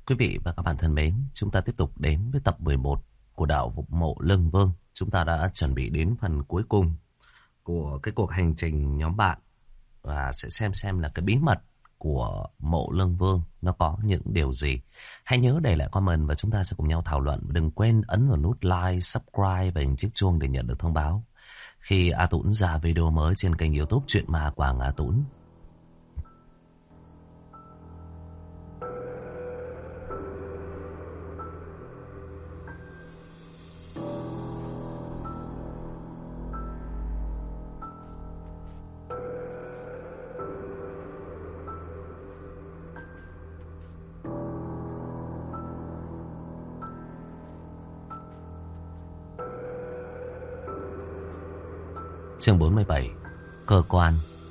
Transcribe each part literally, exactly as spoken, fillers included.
Quý vị và các bạn thân mến, chúng ta tiếp tục đến với tập mười một của đảo Phục Mộ Lương Vương. Chúng ta đã chuẩn bị đến phần cuối cùng của cái cuộc hành trình nhóm bạn và sẽ xem xem là cái bí mật của mộ Lương Vương nó có những điều gì. Hãy nhớ để lại comment và chúng ta sẽ cùng nhau thảo luận. Đừng quên ấn vào nút like, subscribe và hình chiếc chuông để nhận được thông báo khi A Tũng ra video mới trên kênh YouTube Chuyện Ma Quảng A Tũng. Chương bốn mươi bảy. Cơ quan.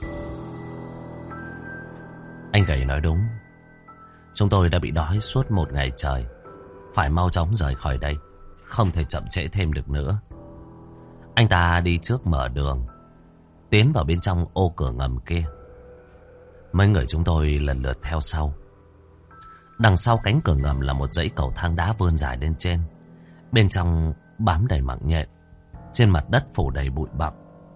Anh Gầy nói đúng. Chúng tôi đã bị đói suốt một ngày trời. Phải mau chóng rời khỏi đây, không thể chậm trễ thêm được nữa. Anh ta đi trước mở đường, tiến vào bên trong ô cửa ngầm kia. Mấy người chúng tôi lần lượt theo sau. Đằng sau cánh cửa ngầm là một dãy cầu thang đá vươn dài lên trên. Bên trong bám đầy mạng nhện. Trên mặt đất phủ đầy bụi bặm.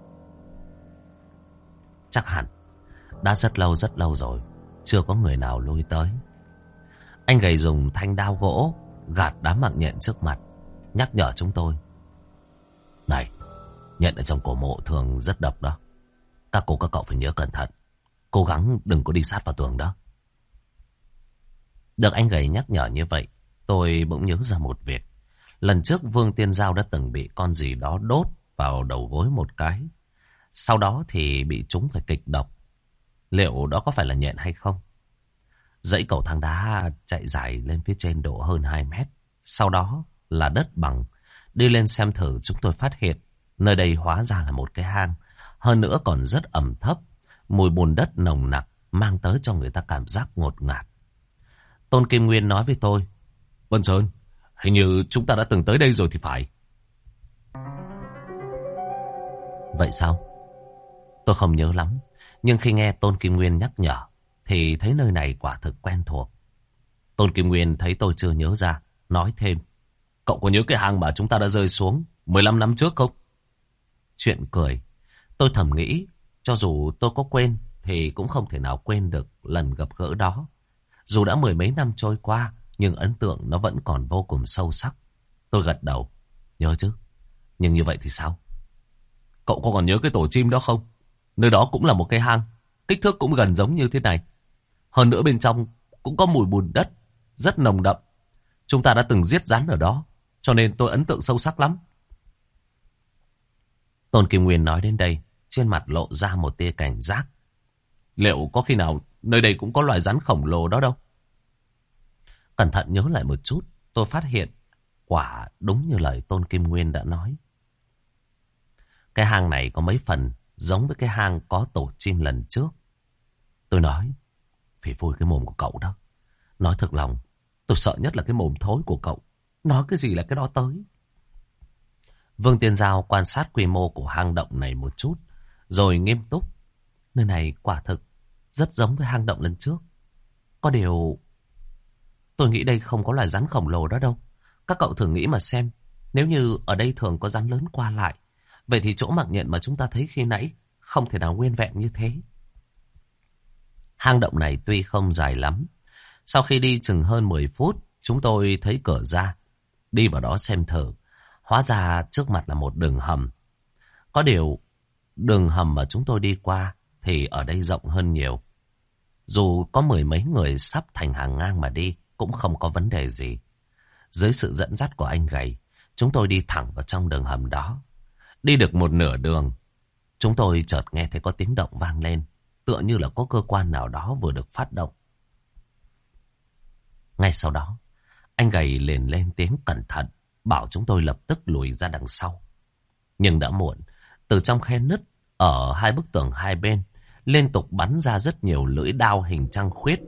Chắc hẳn đã rất lâu rất lâu rồi chưa có người nào lui tới. Anh Gầy dùng thanh đao gỗ gạt đám mạng nhện trước mặt, nhắc nhở chúng tôi. Này, nhện ở trong cổ mộ thường rất độc đó. Các cô các cậu phải nhớ cẩn thận, cố gắng đừng có đi sát vào tường đó. Được anh Gầy nhắc nhở như vậy, tôi bỗng nhớ ra một việc. Lần trước Vương Tiên Giao đã từng bị con gì đó đốt vào đầu gối một cái. Sau đó thì bị chúng phải kịch độc. Liệu đó có phải là nhện hay không? Dãy cầu thang đá chạy dài lên phía trên độ hơn hai mét. Sau đó là đất bằng. Đi lên xem thử, chúng tôi phát hiện nơi đây hóa ra là một cái hang. Hơn nữa còn rất ẩm thấp. Mùi bùn đất nồng nặc mang tới cho người ta cảm giác ngột ngạt. Tôn Kim Nguyên nói với tôi. Vân Sơn, hình như chúng ta đã từng tới đây rồi thì phải. Vậy sao? Tôi không nhớ lắm, nhưng khi nghe Tôn Kim Nguyên nhắc nhở thì thấy nơi này quả thực quen thuộc. Tôn Kim Nguyên thấy tôi chưa nhớ ra, nói thêm. Cậu có nhớ cái hang mà chúng ta đã rơi xuống mười lăm năm trước không? Chuyện cười. Tôi thầm nghĩ, cho dù tôi có quên thì cũng không thể nào quên được lần gặp gỡ đó. Dù đã mười mấy năm trôi qua, nhưng ấn tượng nó vẫn còn vô cùng sâu sắc. Tôi gật đầu. Nhớ chứ, nhưng như vậy thì sao? Cậu có còn nhớ cái tổ chim đó không? Nơi đó cũng là một cái hang, kích thước cũng gần giống như thế này. Hơn nữa bên trong cũng có mùi bùn đất rất nồng đậm. Chúng ta đã từng giết rắn ở đó, cho nên tôi ấn tượng sâu sắc lắm. Tôn Kim Nguyên nói đến đây, trên mặt lộ ra một tia cảnh giác. Liệu có khi nào nơi đây cũng có loài rắn khổng lồ đó đâu? Cẩn thận nhớ lại một chút, tôi phát hiện quả đúng như lời Tôn Kim Nguyên đã nói. Cái hang này có mấy phần giống với cái hang có tổ chim lần trước. Tôi nói, phỉ phui cái mồm của cậu đó. Nói thật lòng, tôi sợ nhất là cái mồm thối của cậu. Nói cái gì là cái đó tới. Vương Tiên Giao quan sát quy mô của hang động này một chút, rồi nghiêm túc. Nơi này quả thực rất giống với hang động lần trước. Có điều, tôi nghĩ đây không có loài rắn khổng lồ đó đâu. Các cậu thử nghĩ mà xem, nếu như ở đây thường có rắn lớn qua lại, vậy thì chỗ mạng nhện mà chúng ta thấy khi nãy không thể nào nguyên vẹn như thế. Hang động này tuy không dài lắm. Sau khi đi chừng hơn mười phút, chúng tôi thấy cửa ra. Đi vào đó xem thử. Hóa ra trước mặt là một đường hầm. Có điều, đường hầm mà chúng tôi đi qua thì ở đây rộng hơn nhiều. Dù có mười mấy người sắp thành hàng ngang mà đi, cũng không có vấn đề gì. Dưới sự dẫn dắt của anh Gầy, chúng tôi đi thẳng vào trong đường hầm đó. Đi được một nửa đường, chúng tôi chợt nghe thấy có tiếng động vang lên, tựa như là có cơ quan nào đó vừa được phát động. Ngay sau đó, anh Gầy liền lên tiếng cẩn thận, bảo chúng tôi lập tức lùi ra đằng sau. Nhưng đã muộn, từ trong khe nứt ở hai bức tường hai bên, liên tục bắn ra rất nhiều lưỡi đao hình trăng khuyết.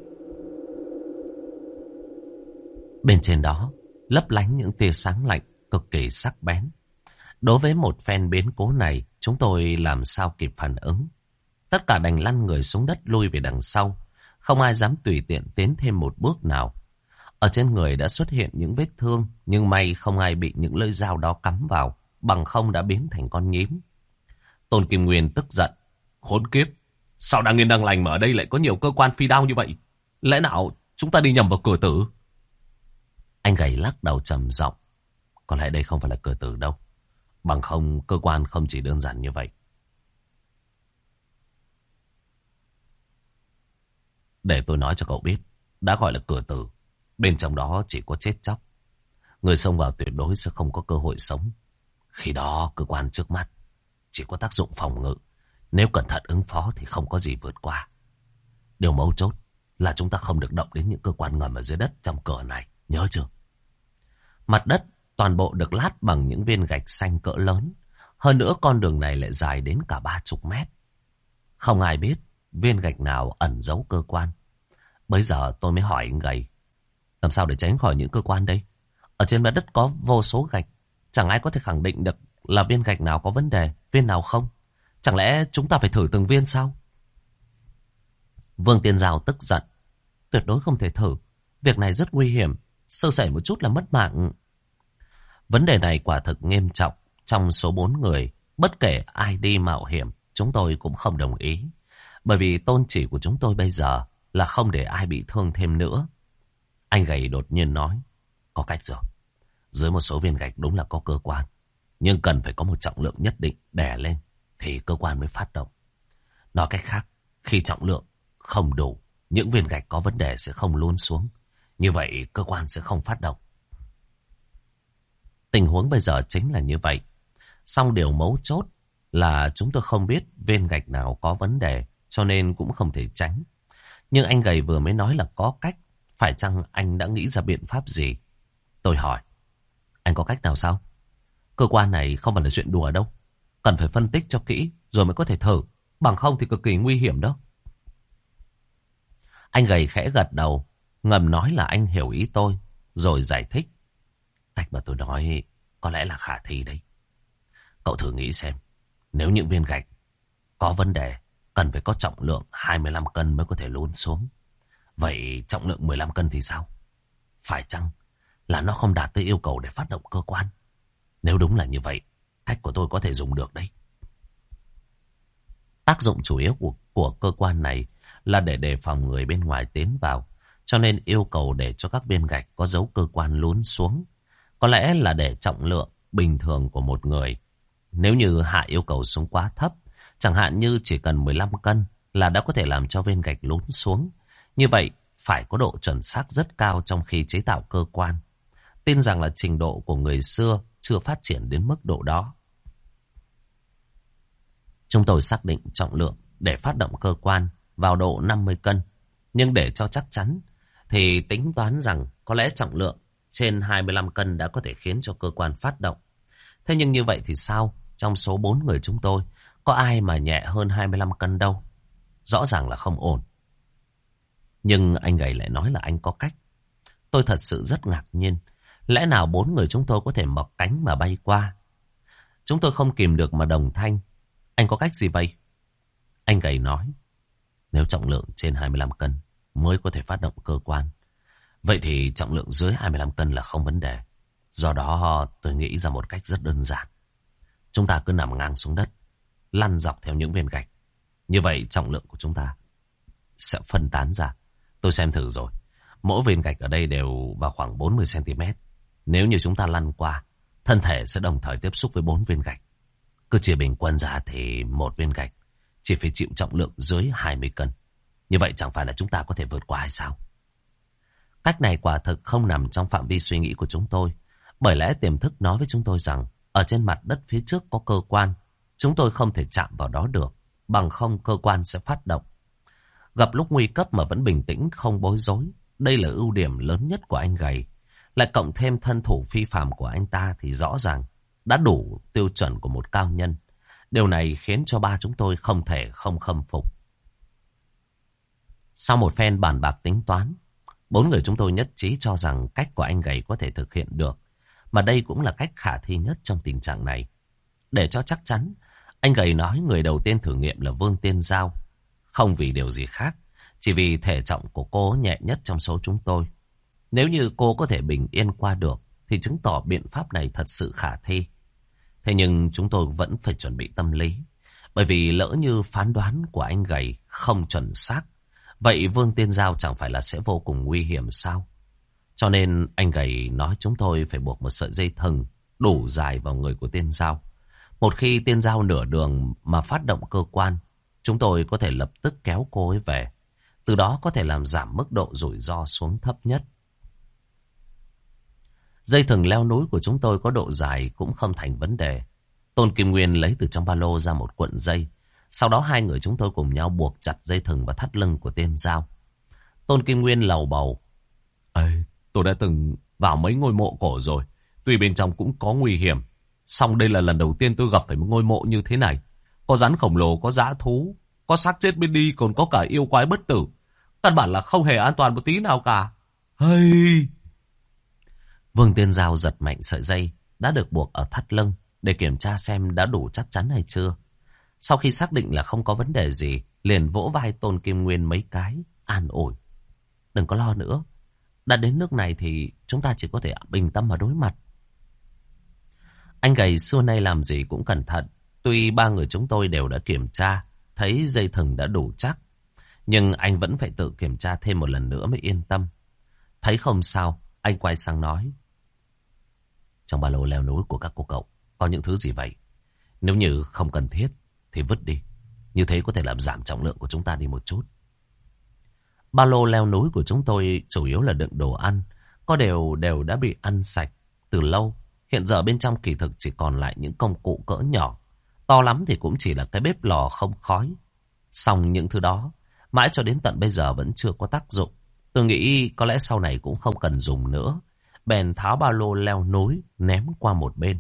Bên trên đó, lấp lánh những tia sáng lạnh, cực kỳ sắc bén. Đối với một phen biến cố này, chúng tôi làm sao kịp phản ứng. Tất cả đành lăn người xuống đất lui về đằng sau. Không ai dám tùy tiện tiến thêm một bước nào. Ở trên người đã xuất hiện những vết thương, nhưng may không ai bị những lưỡi dao đó cắm vào, bằng không đã biến thành con nhím. Tôn Kim Nguyên tức giận. Khốn kiếp, sao đang yên đang lành mà ở đây lại có nhiều cơ quan phi đao như vậy? Lẽ nào chúng ta đi nhầm vào cửa tử? Anh gầy lắc đầu trầm giọng. Có lẽ đây không phải là cửa tử đâu. Bằng không cơ quan không chỉ đơn giản như vậy. Để tôi nói cho cậu biết, đã gọi là cửa tử, bên trong đó chỉ có chết chóc. Người xông vào tuyệt đối sẽ không có cơ hội sống. Khi đó cơ quan trước mắt chỉ có tác dụng phòng ngự. Nếu cẩn thận ứng phó thì không có gì vượt qua. Điều mấu chốt là chúng ta không được động đến những cơ quan ngầm ở dưới đất trong cửa này. Nhớ chưa? Mặt đất toàn bộ được lát bằng những viên gạch xanh cỡ lớn. Hơn nữa con đường này lại dài đến cả ba chục mét. Không ai biết viên gạch nào ẩn giấu cơ quan. Bây giờ tôi mới hỏi anh gầy. Làm sao để tránh khỏi những cơ quan đây? Ở trên mặt đất có vô số gạch. Chẳng ai có thể khẳng định được là viên gạch nào có vấn đề, viên nào không. Chẳng lẽ chúng ta phải thử từng viên sao? Vương Tiên Giao tức giận. Tuyệt đối không thể thử. Việc này rất nguy hiểm. Sơ sẩy một chút là mất mạng. Vấn đề này quả thực nghiêm trọng. Trong số bốn người, bất kể ai đi mạo hiểm, chúng tôi cũng không đồng ý. Bởi vì tôn chỉ của chúng tôi bây giờ là không để ai bị thương thêm nữa. Anh gầy đột nhiên nói. Có cách rồi. Dưới một số viên gạch đúng là có cơ quan. Nhưng cần phải có một trọng lượng nhất định đè lên thì cơ quan mới phát động. Nói cách khác, khi trọng lượng không đủ, những viên gạch có vấn đề sẽ không lún xuống. Như vậy cơ quan sẽ không phát động. Tình huống bây giờ chính là như vậy. Song điều mấu chốt là chúng tôi không biết viên gạch nào có vấn đề, cho nên cũng không thể tránh. Nhưng anh gầy vừa mới nói là có cách. Phải chăng anh đã nghĩ ra biện pháp gì? Tôi hỏi. Anh có cách nào sao? Cơ quan này không phải là chuyện đùa đâu. Cần phải phân tích cho kỹ rồi mới có thể thử. Bằng không thì cực kỳ nguy hiểm đó. Anh gầy khẽ gật đầu, ngầm nói là anh hiểu ý tôi, rồi giải thích. Cách mà tôi nói có lẽ là khả thi đấy. Cậu thử nghĩ xem. Nếu những viên gạch có vấn đề, cần phải có trọng lượng hai mươi lăm cân mới có thể lún xuống. Vậy trọng lượng mười lăm cân thì sao? Phải chăng là nó không đạt tới yêu cầu để phát động cơ quan? Nếu đúng là như vậy, cách của tôi có thể dùng được đấy. Tác dụng chủ yếu của, của cơ quan này là để đề phòng người bên ngoài tiến vào. Cho nên yêu cầu để cho các viên gạch có dấu cơ quan lún xuống. Có lẽ là để trọng lượng bình thường của một người. Nếu như hạ yêu cầu xuống quá thấp, chẳng hạn như chỉ cần mười lăm cân là đã có thể làm cho viên gạch lún xuống. Như vậy phải có độ chuẩn xác rất cao trong khi chế tạo cơ quan. Tin rằng là trình độ của người xưa chưa phát triển đến mức độ đó. Chúng tôi xác định trọng lượng để phát động cơ quan vào độ năm mươi cân. Nhưng để cho chắc chắn thì tính toán rằng có lẽ trọng lượng trên hai mươi lăm cân đã có thể khiến cho cơ quan phát động. Thế nhưng như vậy thì sao? Trong số bốn người chúng tôi, có ai mà nhẹ hơn hai mươi lăm cân đâu. Rõ ràng là không ổn. Nhưng anh gầy lại nói là anh có cách. Tôi thật sự rất ngạc nhiên. Lẽ nào bốn người chúng tôi có thể mọc cánh mà bay qua? Chúng tôi không kìm được mà đồng thanh. Anh có cách gì vậy? Anh gầy nói. Nếu trọng lượng trên hai mươi lăm cân mới có thể phát động cơ quan, vậy thì trọng lượng dưới hai mươi lăm cân là không vấn đề. Do đó tôi nghĩ ra một cách rất đơn giản. Chúng ta cứ nằm ngang xuống đất, lăn dọc theo những viên gạch. Như vậy trọng lượng của chúng ta sẽ phân tán ra. Tôi xem thử rồi. Mỗi viên gạch ở đây đều vào khoảng bốn mươi xăng ti mét. Nếu như chúng ta lăn qua, thân thể sẽ đồng thời tiếp xúc với bốn viên gạch. Cứ chia bình quân ra thì một viên gạch chỉ phải chịu trọng lượng dưới hai mươi cân. Như vậy chẳng phải là chúng ta có thể vượt qua hay sao? Cách này quả thực không nằm trong phạm vi suy nghĩ của chúng tôi. Bởi lẽ tiềm thức nói với chúng tôi rằng ở trên mặt đất phía trước có cơ quan. Chúng tôi không thể chạm vào đó được. Bằng không cơ quan sẽ phát động. Gặp lúc nguy cấp mà vẫn bình tĩnh không bối rối. Đây là ưu điểm lớn nhất của anh gầy. Lại cộng thêm thân thủ phi phàm của anh ta thì rõ ràng đã đủ tiêu chuẩn của một cao nhân. Điều này khiến cho ba chúng tôi không thể không khâm phục. Sau một phen bàn bạc tính toán, bốn người chúng tôi nhất trí cho rằng cách của anh gầy có thể thực hiện được. Mà đây cũng là cách khả thi nhất trong tình trạng này. Để cho chắc chắn, anh gầy nói người đầu tiên thử nghiệm là Vương Tiên Giao. Không vì điều gì khác, chỉ vì thể trọng của cô nhẹ nhất trong số chúng tôi. Nếu như cô có thể bình yên qua được thì chứng tỏ biện pháp này thật sự khả thi. Thế nhưng chúng tôi vẫn phải chuẩn bị tâm lý. Bởi vì lỡ như phán đoán của anh Gầy không chuẩn xác, vậy Vương Tiên Giao chẳng phải là sẽ vô cùng nguy hiểm sao? Cho nên anh Gầy nói chúng tôi phải buộc một sợi dây thừng đủ dài vào người của Tiên Giao. Một khi Tiên Giao nửa đường mà phát động cơ quan, chúng tôi có thể lập tức kéo cô ấy về. Từ đó có thể làm giảm mức độ rủi ro xuống thấp nhất. Dây thừng leo núi của chúng tôi có độ dài cũng không thành vấn đề. Tôn Kim Nguyên lấy từ trong ba lô ra một cuộn dây. Sau đó hai người chúng tôi cùng nhau buộc chặt dây thừng vào thắt lưng của Tiên Giao. Tôn Kim Nguyên lầu bầu. Ê, tôi đã từng vào mấy ngôi mộ cổ rồi. Tuy bên trong cũng có nguy hiểm. Song đây là lần đầu tiên tôi gặp phải một ngôi mộ như thế này. Có rắn khổng lồ, có dã thú, có xác chết bên đi, còn có cả yêu quái bất tử. Căn bản là không hề an toàn một tí nào cả. Hey! Vương Tiên Giao giật mạnh sợi dây đã được buộc ở thắt lưng để kiểm tra xem đã đủ chắc chắn hay chưa. Sau khi xác định là không có vấn đề gì, liền vỗ vai Tôn Kim Nguyên mấy cái, an ủi. Đừng có lo nữa. Đã đến nước này thì chúng ta chỉ có thể bình tâm mà đối mặt. Anh Gầy xưa nay làm gì cũng cẩn thận. Tuy ba người chúng tôi đều đã kiểm tra, thấy dây thừng đã đủ chắc, nhưng anh vẫn phải tự kiểm tra thêm một lần nữa mới yên tâm. Thấy không sao, anh quay sang nói. Trong ba lô leo núi của các cô cậu có những thứ gì vậy? Nếu như không cần thiết thì vứt đi. Như thế có thể làm giảm trọng lượng của chúng ta đi một chút. Ba lô leo núi của chúng tôi chủ yếu là đựng đồ ăn. Có đều đều đã bị ăn sạch từ lâu. Hiện giờ bên trong kỳ thực chỉ còn lại những công cụ cỡ nhỏ. To lắm thì cũng chỉ là cái bếp lò không khói. Xong những thứ đó mãi cho đến tận bây giờ vẫn chưa có tác dụng. Tôi nghĩ có lẽ sau này cũng không cần dùng nữa. Bèn tháo ba lô leo núi ném qua một bên.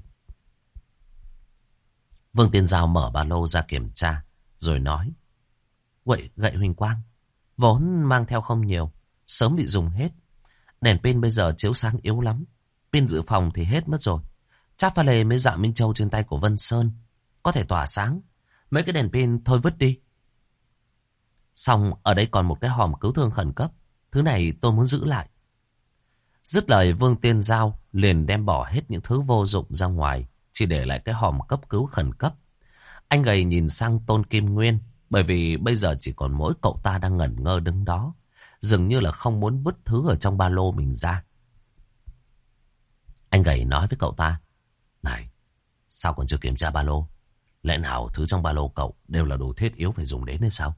Vương Tiên Giao mở ba lô ra kiểm tra rồi nói. Vậy gậy huỳnh quang vốn mang theo không nhiều, sớm bị dùng hết. Đèn pin bây giờ chiếu sáng yếu lắm. Pin dự phòng thì hết mất rồi. Chắc pha lê mấy dạ Minh Châu trên tay của Vân Sơn có thể tỏa sáng. Mấy cái đèn pin thôi vứt đi. Xong ở đây còn một cái hòm cứu thương khẩn cấp. Thứ này tôi muốn giữ lại. Dứt lời Vương Tiên Giao liền đem bỏ hết những thứ vô dụng ra ngoài, chỉ để lại cái hòm cấp cứu khẩn cấp. Anh Gầy nhìn sang Tôn Kim Nguyên, bởi vì bây giờ chỉ còn mỗi cậu ta đang ngẩn ngơ đứng đó, dường như là không muốn vứt thứ ở trong ba lô mình ra. Anh Gầy nói với cậu ta. Này, sao còn chưa kiểm tra ba lô? Lẽ nào thứ trong ba lô cậu đều là đồ thiết yếu phải dùng đến hay sao?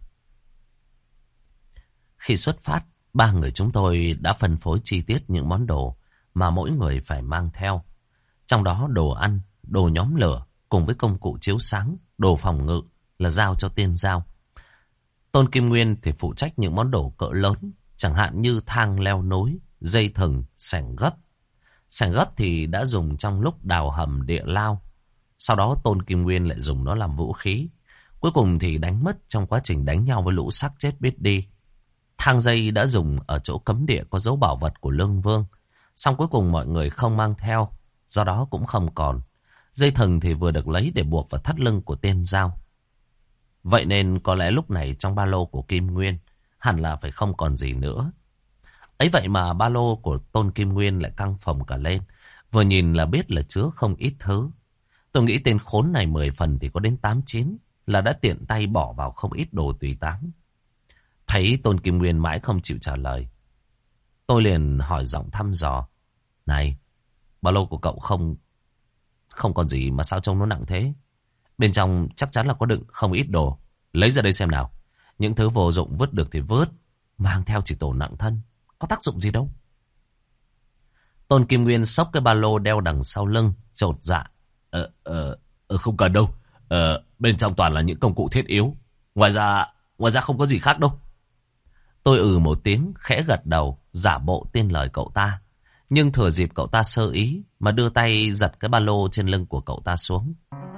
Khi xuất phát, ba người chúng tôi đã phân phối chi tiết những món đồ mà mỗi người phải mang theo. Trong đó đồ ăn, đồ nhóm lửa cùng với công cụ chiếu sáng, đồ phòng ngự là giao cho Tiên Giao. Tôn Kim Nguyên thì phụ trách những món đồ cỡ lớn, chẳng hạn như thang leo núi, dây thừng, xẻng gấp. Xẻng gấp thì đã dùng trong lúc đào hầm địa lao. Sau đó Tôn Kim Nguyên lại dùng nó làm vũ khí. Cuối cùng thì đánh mất trong quá trình đánh nhau với lũ xác chết biết đi. Thang dây đã dùng ở chỗ cấm địa có dấu bảo vật của Lương Vương. Xong cuối cùng mọi người không mang theo, do đó cũng không còn. Dây thừng thì vừa được lấy để buộc vào thắt lưng của Tiên Giao. Vậy nên có lẽ lúc này trong ba lô của Kim Nguyên hẳn là phải không còn gì nữa. Ấy vậy mà ba lô của Tôn Kim Nguyên lại căng phồng cả lên. Vừa nhìn là biết là chứa không ít thứ. Tôi nghĩ tên khốn này mười phần thì có đến tám chín là đã tiện tay bỏ vào không ít đồ tùy táng. Thấy Tôn Kim Nguyên mãi không chịu trả lời, tôi liền hỏi giọng thăm dò. Này, ba lô của cậu không không còn gì mà sao trông nó nặng thế? Bên trong chắc chắn là có đựng không ít đồ. Lấy ra đây xem nào. Những thứ vô dụng vứt được thì vứt, mang theo chỉ tổ nặng thân, có tác dụng gì đâu. Tôn Kim Nguyên xốc cái ba lô đeo đằng sau lưng, chột dạ. Ờ, ờ, ờ, không cần đâu. Ờ, bên trong toàn là những công cụ thiết yếu. Ngoài ra, ngoài ra không có gì khác đâu. Tôi ừ một tiếng, khẽ gật đầu, giả bộ tin lời cậu ta. Nhưng thừa dịp cậu ta sơ ý, mà đưa tay giật cái ba lô trên lưng của cậu ta xuống.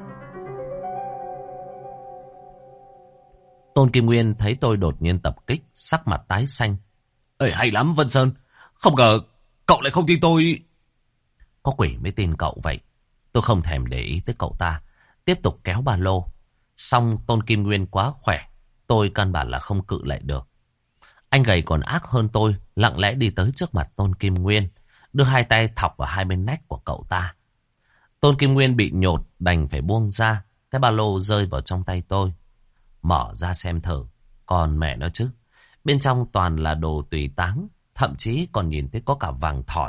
Tôn Kim Nguyên thấy tôi đột nhiên tập kích, sắc mặt tái xanh. Ê, hay lắm Vân Sơn, không ngờ cậu lại không tin tôi. Có quỷ mới tin cậu vậy. Tôi không thèm để ý tới cậu ta, tiếp tục kéo ba lô. Xong Tôn Kim Nguyên quá khỏe, tôi căn bản là không cự lại được. Anh gầy còn ác hơn tôi, lặng lẽ đi tới trước mặt Tôn Kim Nguyên, đưa hai tay thọc vào hai bên nách của cậu ta. Tôn Kim Nguyên bị nhột, đành phải buông ra. Cái ba lô rơi vào trong tay tôi. Mở ra xem thử. Còn mẹ nó chứ. Bên trong toàn là đồ tùy táng. Thậm chí còn nhìn thấy có cả vàng thỏi.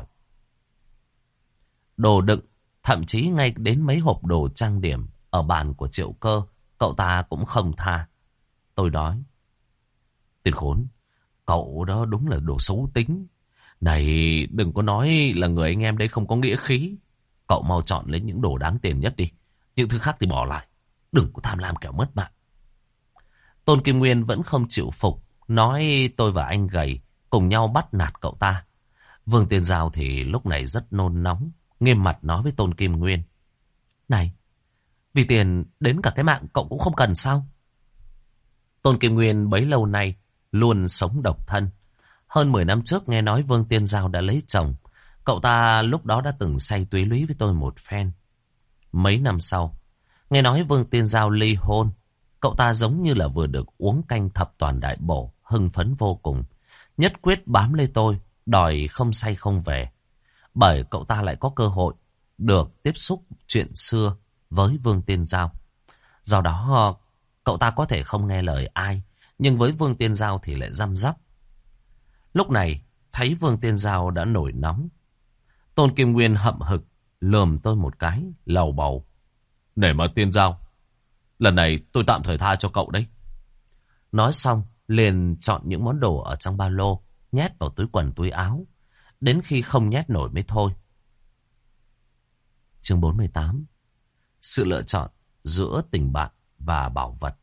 Đồ đựng. Thậm chí ngay đến mấy hộp đồ trang điểm ở bàn của Triệu Cơ, cậu ta cũng không tha. Tôi nói: Tên khốn, cậu đó đúng là đồ xấu tính. Này, đừng có nói là người anh em đấy không có nghĩa khí. Cậu mau chọn lấy những đồ đáng tiền nhất đi. Những thứ khác thì bỏ lại. Đừng có tham lam kẻo mất mạng. Tôn Kim Nguyên vẫn không chịu phục. Nói tôi và anh gầy cùng nhau bắt nạt cậu ta. Vương Tiên Giao thì lúc này rất nôn nóng. Nghiêm mặt nói với Tôn Kim Nguyên: Này, vì tiền đến cả cái mạng cậu cũng không cần sao? Tôn Kim Nguyên bấy lâu nay luôn sống độc thân. Hơn mười năm trước nghe nói Vương Tiên Giao đã lấy chồng. Cậu ta lúc đó đã từng say túy lúy với tôi một phen. Mấy năm sau, nghe nói Vương Tiên Giao ly hôn. Cậu ta giống như là vừa được uống canh thập toàn đại bổ, hưng phấn vô cùng. Nhất quyết bám lấy tôi, đòi không say không về. Bởi cậu ta lại có cơ hội được tiếp xúc chuyện xưa với Vương Tiên Giao. Do đó, cậu ta có thể không nghe lời ai, nhưng với Vương Tiên Giao thì lại răm rắp. Lúc này, thấy Vương Tiên Giao đã nổi nóng. Tôn Kim Nguyên hậm hực, lườm tôi một cái, lầu bầu: Để mà Tiên Giao, lần này tôi tạm thời tha cho cậu đấy. Nói xong, liền chọn những món đồ ở trong ba lô, nhét vào túi quần túi áo. Đến khi không nhét nổi mới thôi. Chương bốn mươi tám. Sự lựa chọn giữa tình bạn và bảo vật.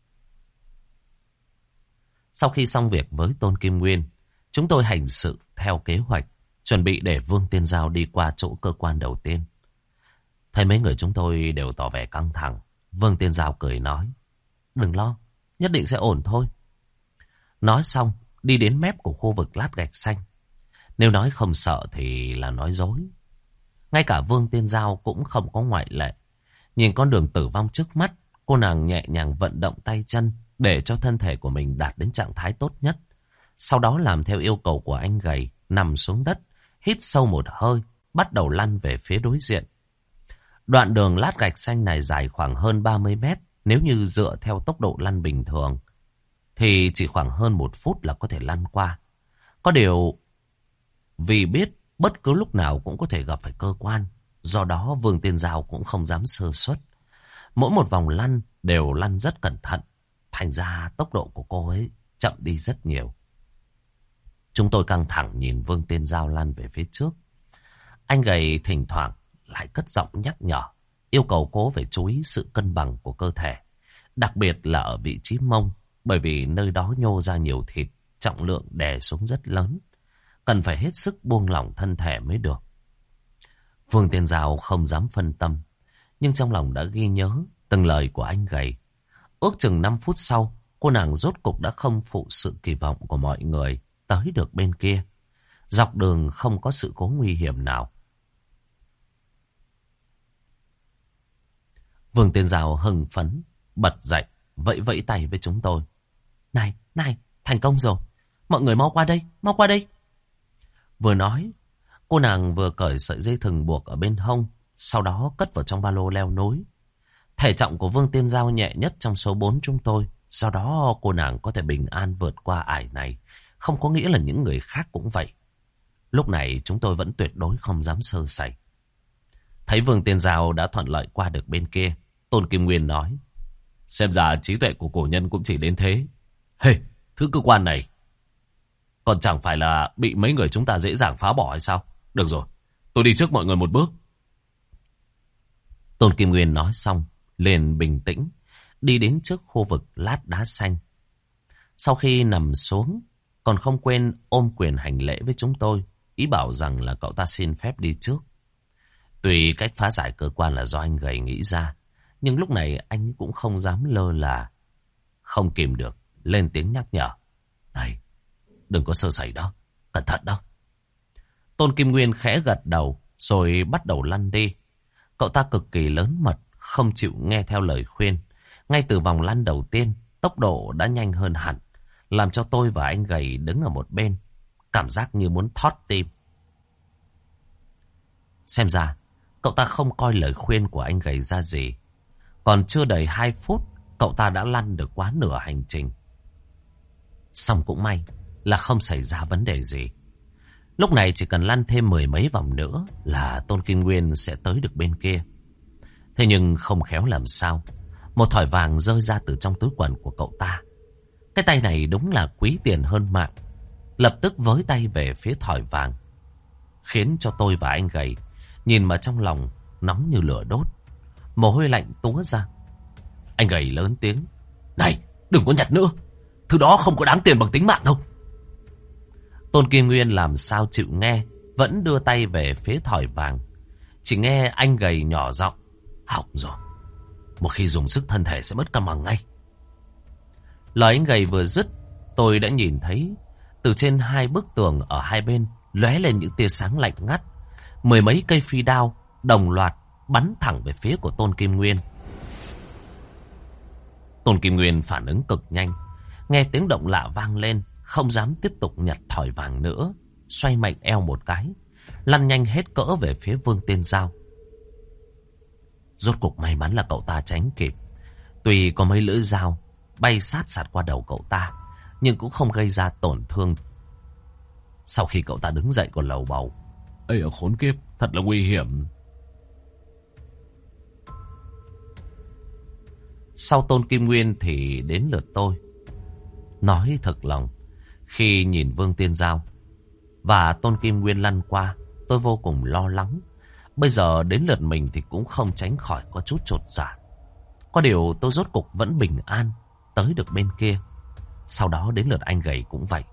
Sau khi xong việc với Tôn Kim Nguyên, chúng tôi hành sự theo kế hoạch, chuẩn bị để Vương Tiên Giao đi qua chỗ cơ quan đầu tiên. Thấy mấy người chúng tôi đều tỏ vẻ căng thẳng, Vương Tiên Giao cười nói: Đừng lo, nhất định sẽ ổn thôi. Nói xong, đi đến mép của khu vực lát gạch xanh. Nếu nói không sợ thì là nói dối. Ngay cả Vương Tiên Giao cũng không có ngoại lệ. Nhìn con đường tử vong trước mắt, cô nàng nhẹ nhàng vận động tay chân để cho thân thể của mình đạt đến trạng thái tốt nhất. Sau đó làm theo yêu cầu của anh gầy, nằm xuống đất, hít sâu một hơi, bắt đầu lăn về phía đối diện. Đoạn đường lát gạch xanh này dài khoảng hơn ba mươi mét. Nếu như dựa theo tốc độ lăn bình thường thì chỉ khoảng hơn một phút là có thể lăn qua. Có điều vì biết bất cứ lúc nào cũng có thể gặp phải cơ quan, do đó Vương Tiên Giao cũng không dám sơ suất. Mỗi một vòng lăn đều lăn rất cẩn thận, thành ra tốc độ của cô ấy chậm đi rất nhiều. Chúng tôi căng thẳng nhìn Vương Tiên Giao lăn về phía trước. Anh gầy thỉnh thoảng lại cất giọng nhắc nhở, yêu cầu cô phải chú ý sự cân bằng của cơ thể, đặc biệt là ở vị trí mông, bởi vì nơi đó nhô ra nhiều thịt, trọng lượng đè xuống rất lớn, cần phải hết sức buông lỏng thân thể mới được. Vương Tiên Giao không dám phân tâm, nhưng trong lòng đã ghi nhớ từng lời của anh gầy. Ước chừng năm phút sau, cô nàng rốt cục đã không phụ sự kỳ vọng của mọi người, tới được bên kia. Dọc đường không có sự cố nguy hiểm nào. Vương Tiên Giao hưng phấn, bật dậy, vẫy vẫy tay với chúng tôi. Này, này, thành công rồi. Mọi người mau qua đây, mau qua đây. Vừa nói, cô nàng vừa cởi sợi dây thừng buộc ở bên hông, sau đó cất vào trong ba lô leo nối. Thể trọng của Vương Tiên Giao nhẹ nhất trong số bốn chúng tôi, do đó cô nàng có thể bình an vượt qua ải này, không có nghĩa là những người khác cũng vậy. Lúc này chúng tôi vẫn tuyệt đối không dám sơ sẩy. Thấy Vương Tiên Giao đã thuận lợi qua được bên kia, Tôn Kim Nguyên nói: Xem ra trí tuệ của cổ nhân cũng chỉ đến thế. Hê, hey, thứ cơ quan này còn chẳng phải là bị mấy người chúng ta dễ dàng phá bỏ hay sao? Được rồi, tôi đi trước mọi người một bước. Tôn Kim Nguyên nói xong, liền bình tĩnh, đi đến trước khu vực lát đá xanh. Sau khi nằm xuống, còn không quên ôm quyền hành lễ với chúng tôi, ý bảo rằng là cậu ta xin phép đi trước. Tuy cách phá giải cơ quan là do anh gầy nghĩ ra, nhưng lúc này anh cũng không dám lơ là. Không kìm được, lên tiếng nhắc nhở. Này, đừng có sơ sẩy đó, cẩn thận đó. Tôn Kim Nguyên khẽ gật đầu, rồi bắt đầu lăn đi. Cậu ta cực kỳ lớn mật, không chịu nghe theo lời khuyên. Ngay từ vòng lăn đầu tiên, tốc độ đã nhanh hơn hẳn. làm cho tôi và anh gầy đứng ở một bên, cảm giác như muốn thót tim. Xem ra, cậu ta không coi lời khuyên của anh gầy ra gì. Còn chưa đầy hai phút, cậu ta đã lăn được quá nửa hành trình. Xong cũng may là không xảy ra vấn đề gì. Lúc này chỉ cần lăn thêm mười mấy vòng nữa là Tôn Kim Nguyên sẽ tới được bên kia. Thế nhưng không khéo làm sao, một thỏi vàng rơi ra từ trong túi quần của cậu ta. Cái tay này đúng là quý tiền hơn mạng. Lập tức với tay về phía thỏi vàng, khiến cho tôi và anh gầy nhìn mà trong lòng nóng như lửa đốt, mồ hôi lạnh túa ra. Anh gầy lớn tiếng: "Này, đừng có nhặt nữa, thứ đó không có đáng tiền bằng tính mạng đâu." Tôn Kim Nguyên làm sao chịu nghe, vẫn đưa tay về phía thỏi vàng. Chỉ nghe anh gầy nhỏ giọng: "Hỏng rồi, một khi dùng sức thân thể sẽ mất cân bằng ngay." Lời anh gầy vừa dứt, tôi đã nhìn thấy từ trên hai bức tường ở hai bên lóe lên những tia sáng lạnh ngắt. Mười mấy cây phi đao đồng loạt bắn thẳng về phía của Tôn Kim Nguyên. Tôn Kim Nguyên phản ứng cực nhanh, nghe tiếng động lạ vang lên, không dám tiếp tục nhặt thỏi vàng nữa, xoay mạnh eo một cái, lăn nhanh hết cỡ về phía Vương Tiên Giao. Rốt cuộc may mắn là cậu ta tránh kịp. Tuy có mấy lưỡi dao bay sát sạt qua đầu cậu ta, nhưng cũng không gây ra tổn thương. Sau khi cậu ta đứng dậy còn lầu bầu: "Ây, khốn kiếp, thật là nguy hiểm." Sau Tôn Kim Nguyên thì đến lượt tôi. Nói thật lòng, khi nhìn Vương Tiên Giao và Tôn Kim Nguyên lăn qua, tôi vô cùng lo lắng. Bây giờ đến lượt mình thì cũng không tránh khỏi có chút chột dạ. Có điều tôi rốt cục vẫn bình an tới được bên kia. Sau đó đến lượt anh gầy cũng vậy.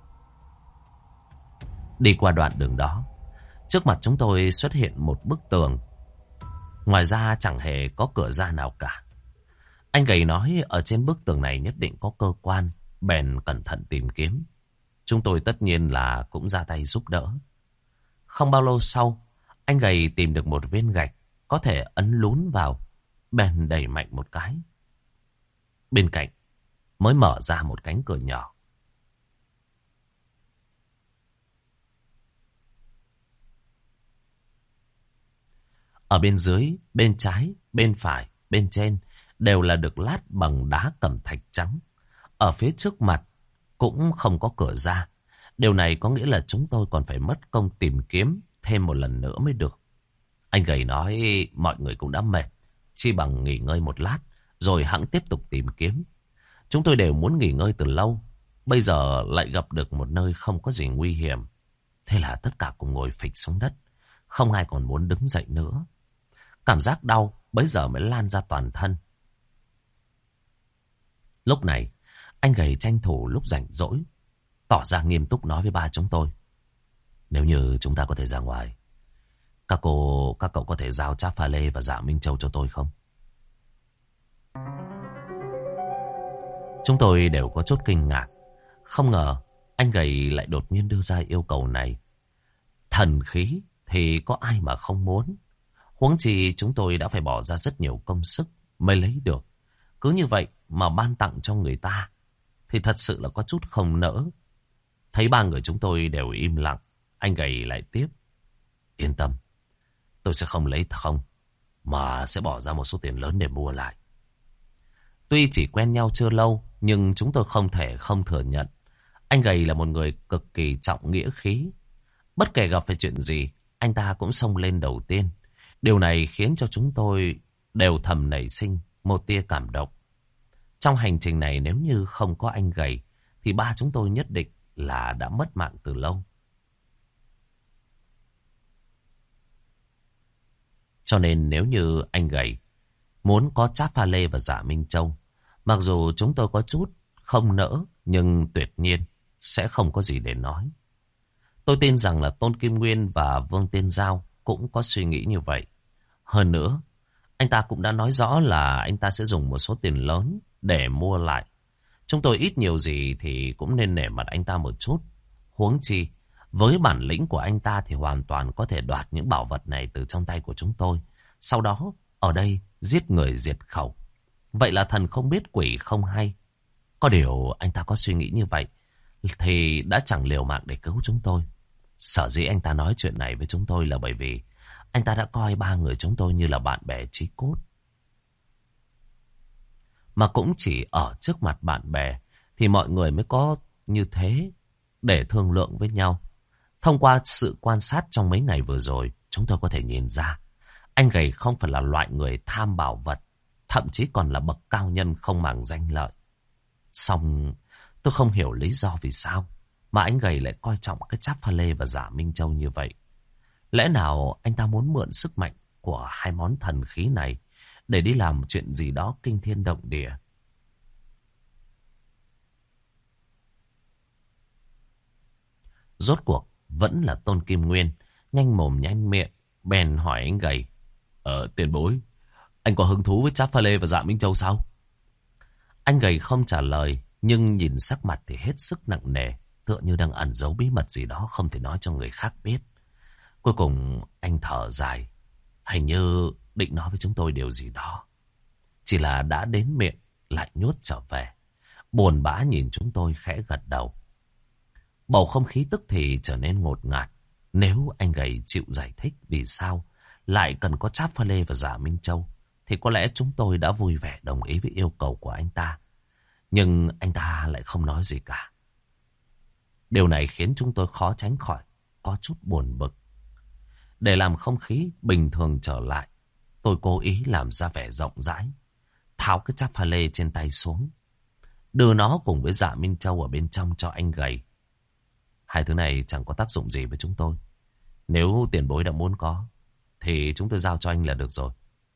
Đi qua đoạn đường đó, trước mặt chúng tôi xuất hiện một bức tường. Ngoài ra chẳng hề có cửa ra nào cả. Anh gầy nói ở trên bức tường này nhất định có cơ quan, bèn cẩn thận tìm kiếm. Chúng tôi tất nhiên là cũng ra tay giúp đỡ. Không bao lâu sau, anh gầy tìm được một viên gạch có thể ấn lún vào, bèn đẩy mạnh một cái. Bên cạnh mới mở ra một cánh cửa nhỏ. Ở bên dưới, bên trái, bên phải, bên trên đều là được lát bằng đá cẩm thạch trắng. Ở phía trước mặt cũng không có cửa ra. Điều này có nghĩa là chúng tôi còn phải mất công tìm kiếm thêm một lần nữa mới được. Anh gầy nói mọi người cũng đã mệt, chi bằng nghỉ ngơi một lát rồi hẵng tiếp tục tìm kiếm. Chúng tôi đều muốn nghỉ ngơi từ lâu, bây giờ lại gặp được một nơi không có gì nguy hiểm. Thế là tất cả cùng ngồi phịch xuống đất, không ai còn muốn đứng dậy nữa. Cảm giác đau bấy giờ mới lan ra toàn thân. Lúc này, anh gầy tranh thủ lúc rảnh rỗi, tỏ ra nghiêm túc nói với ba chúng tôi: "Nếu như chúng ta có thể ra ngoài, các cô, các cậu có thể giao Trác Pha Lê và Dạ Minh Châu cho tôi không?" Chúng tôi đều có chút kinh ngạc. Không ngờ anh gầy lại đột nhiên đưa ra yêu cầu này. Thần khí thì có ai mà không muốn. Huống chi chúng tôi đã phải bỏ ra rất nhiều công sức mới lấy được. Cứ như vậy mà ban tặng cho người ta thì thật sự là có chút không nỡ. Thấy ba người chúng tôi đều im lặng, anh gầy lại tiếp: "Yên tâm, tôi sẽ không lấy không, mà sẽ bỏ ra một số tiền lớn để mua lại." Tuy chỉ quen nhau chưa lâu, nhưng chúng tôi không thể không thừa nhận anh gầy là một người cực kỳ trọng nghĩa khí. Bất kể gặp phải chuyện gì, anh ta cũng xông lên đầu tiên. Điều này khiến cho chúng tôi đều thầm nảy sinh một tia cảm động. Trong hành trình này nếu như không có anh gầy thì ba chúng tôi nhất định là đã mất mạng từ lâu. Cho nên nếu như anh gầy muốn có Trác Pha Lê và Dạ Minh Châu, mặc dù chúng tôi có chút không nỡ, nhưng tuyệt nhiên sẽ không có gì để nói. Tôi tin rằng là Tôn Kim Nguyên và Vương Tiên Giao cũng có suy nghĩ như vậy. Hơn nữa, anh ta cũng đã nói rõ là anh ta sẽ dùng một số tiền lớn để mua lại. Chúng tôi ít nhiều gì thì cũng nên nể mặt anh ta một chút. Huống chi, với bản lĩnh của anh ta thì hoàn toàn có thể đoạt những bảo vật này từ trong tay của chúng tôi. Sau đó, ở đây giết người diệt khẩu. Vậy là thần không biết quỷ không hay. Có điều anh ta có suy nghĩ như vậy thì đã chẳng liều mạng để cứu chúng tôi. Sở dĩ anh ta nói chuyện này với chúng tôi là bởi vì anh ta đã coi ba người chúng tôi như là bạn bè chí cốt. Mà cũng chỉ ở trước mặt bạn bè thì mọi người mới có như thế để thương lượng với nhau. Thông qua sự quan sát trong mấy ngày vừa rồi, chúng tôi có thể nhìn ra anh Gầy không phải là loại người tham bảo vật, thậm chí còn là bậc cao nhân không màng danh lợi. Song tôi không hiểu lý do vì sao mà anh Gầy lại coi trọng cái cháp pha lê và giả Minh Châu như vậy. Lẽ nào anh ta muốn mượn sức mạnh của hai món thần khí này để đi làm chuyện gì đó kinh thiên động địa? Rốt cuộc vẫn là Tôn Kim Nguyên, nhanh mồm nhanh miệng, bèn hỏi anh Gầy. Ờ, tiền bối, anh có hứng thú với cháp pha lê và dạ Minh Châu sao? Anh Gầy không trả lời, nhưng nhìn sắc mặt thì hết sức nặng nề, tựa như đang ẩn giấu bí mật gì đó không thể nói cho người khác biết. Cuối cùng anh thở dài, hình như định nói với chúng tôi điều gì đó. Chỉ là đã đến miệng lại nhốt trở về, buồn bã nhìn chúng tôi khẽ gật đầu. Bầu không khí tức thì trở nên ngột ngạt. Nếu anh Gầy chịu giải thích vì sao lại cần có cháp pha lê và giả Minh Châu, thì có lẽ chúng tôi đã vui vẻ đồng ý với yêu cầu của anh ta. Nhưng anh ta lại không nói gì cả. Điều này khiến chúng tôi khó tránh khỏi có chút buồn bực. Để làm không khí bình thường trở lại, tôi cố ý làm ra vẻ rộng rãi, tháo cái cháp pha lê trên tay xuống, đưa nó cùng với dạ Minh Châu ở bên trong cho anh Gầy. Hai thứ này chẳng có tác dụng gì với chúng tôi. Nếu tiền bối đã muốn có thì chúng tôi giao cho anh là được rồi.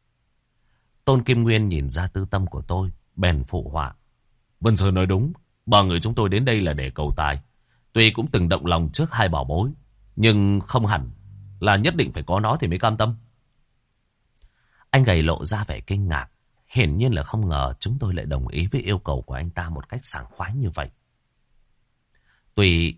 Tôn Kim Nguyên nhìn ra tư tâm của tôi, bèn phụ họa. Vân Sơn nói đúng, ba người chúng tôi đến đây là để cầu tài. Tuy cũng từng động lòng trước hai bảo bối, nhưng không hẳn là nhất định phải có nó thì mới cam tâm. Anh Gầy lộ ra vẻ kinh ngạc, hiển nhiên là không ngờ chúng tôi lại đồng ý với yêu cầu của anh ta một cách sảng khoái như vậy. Tuy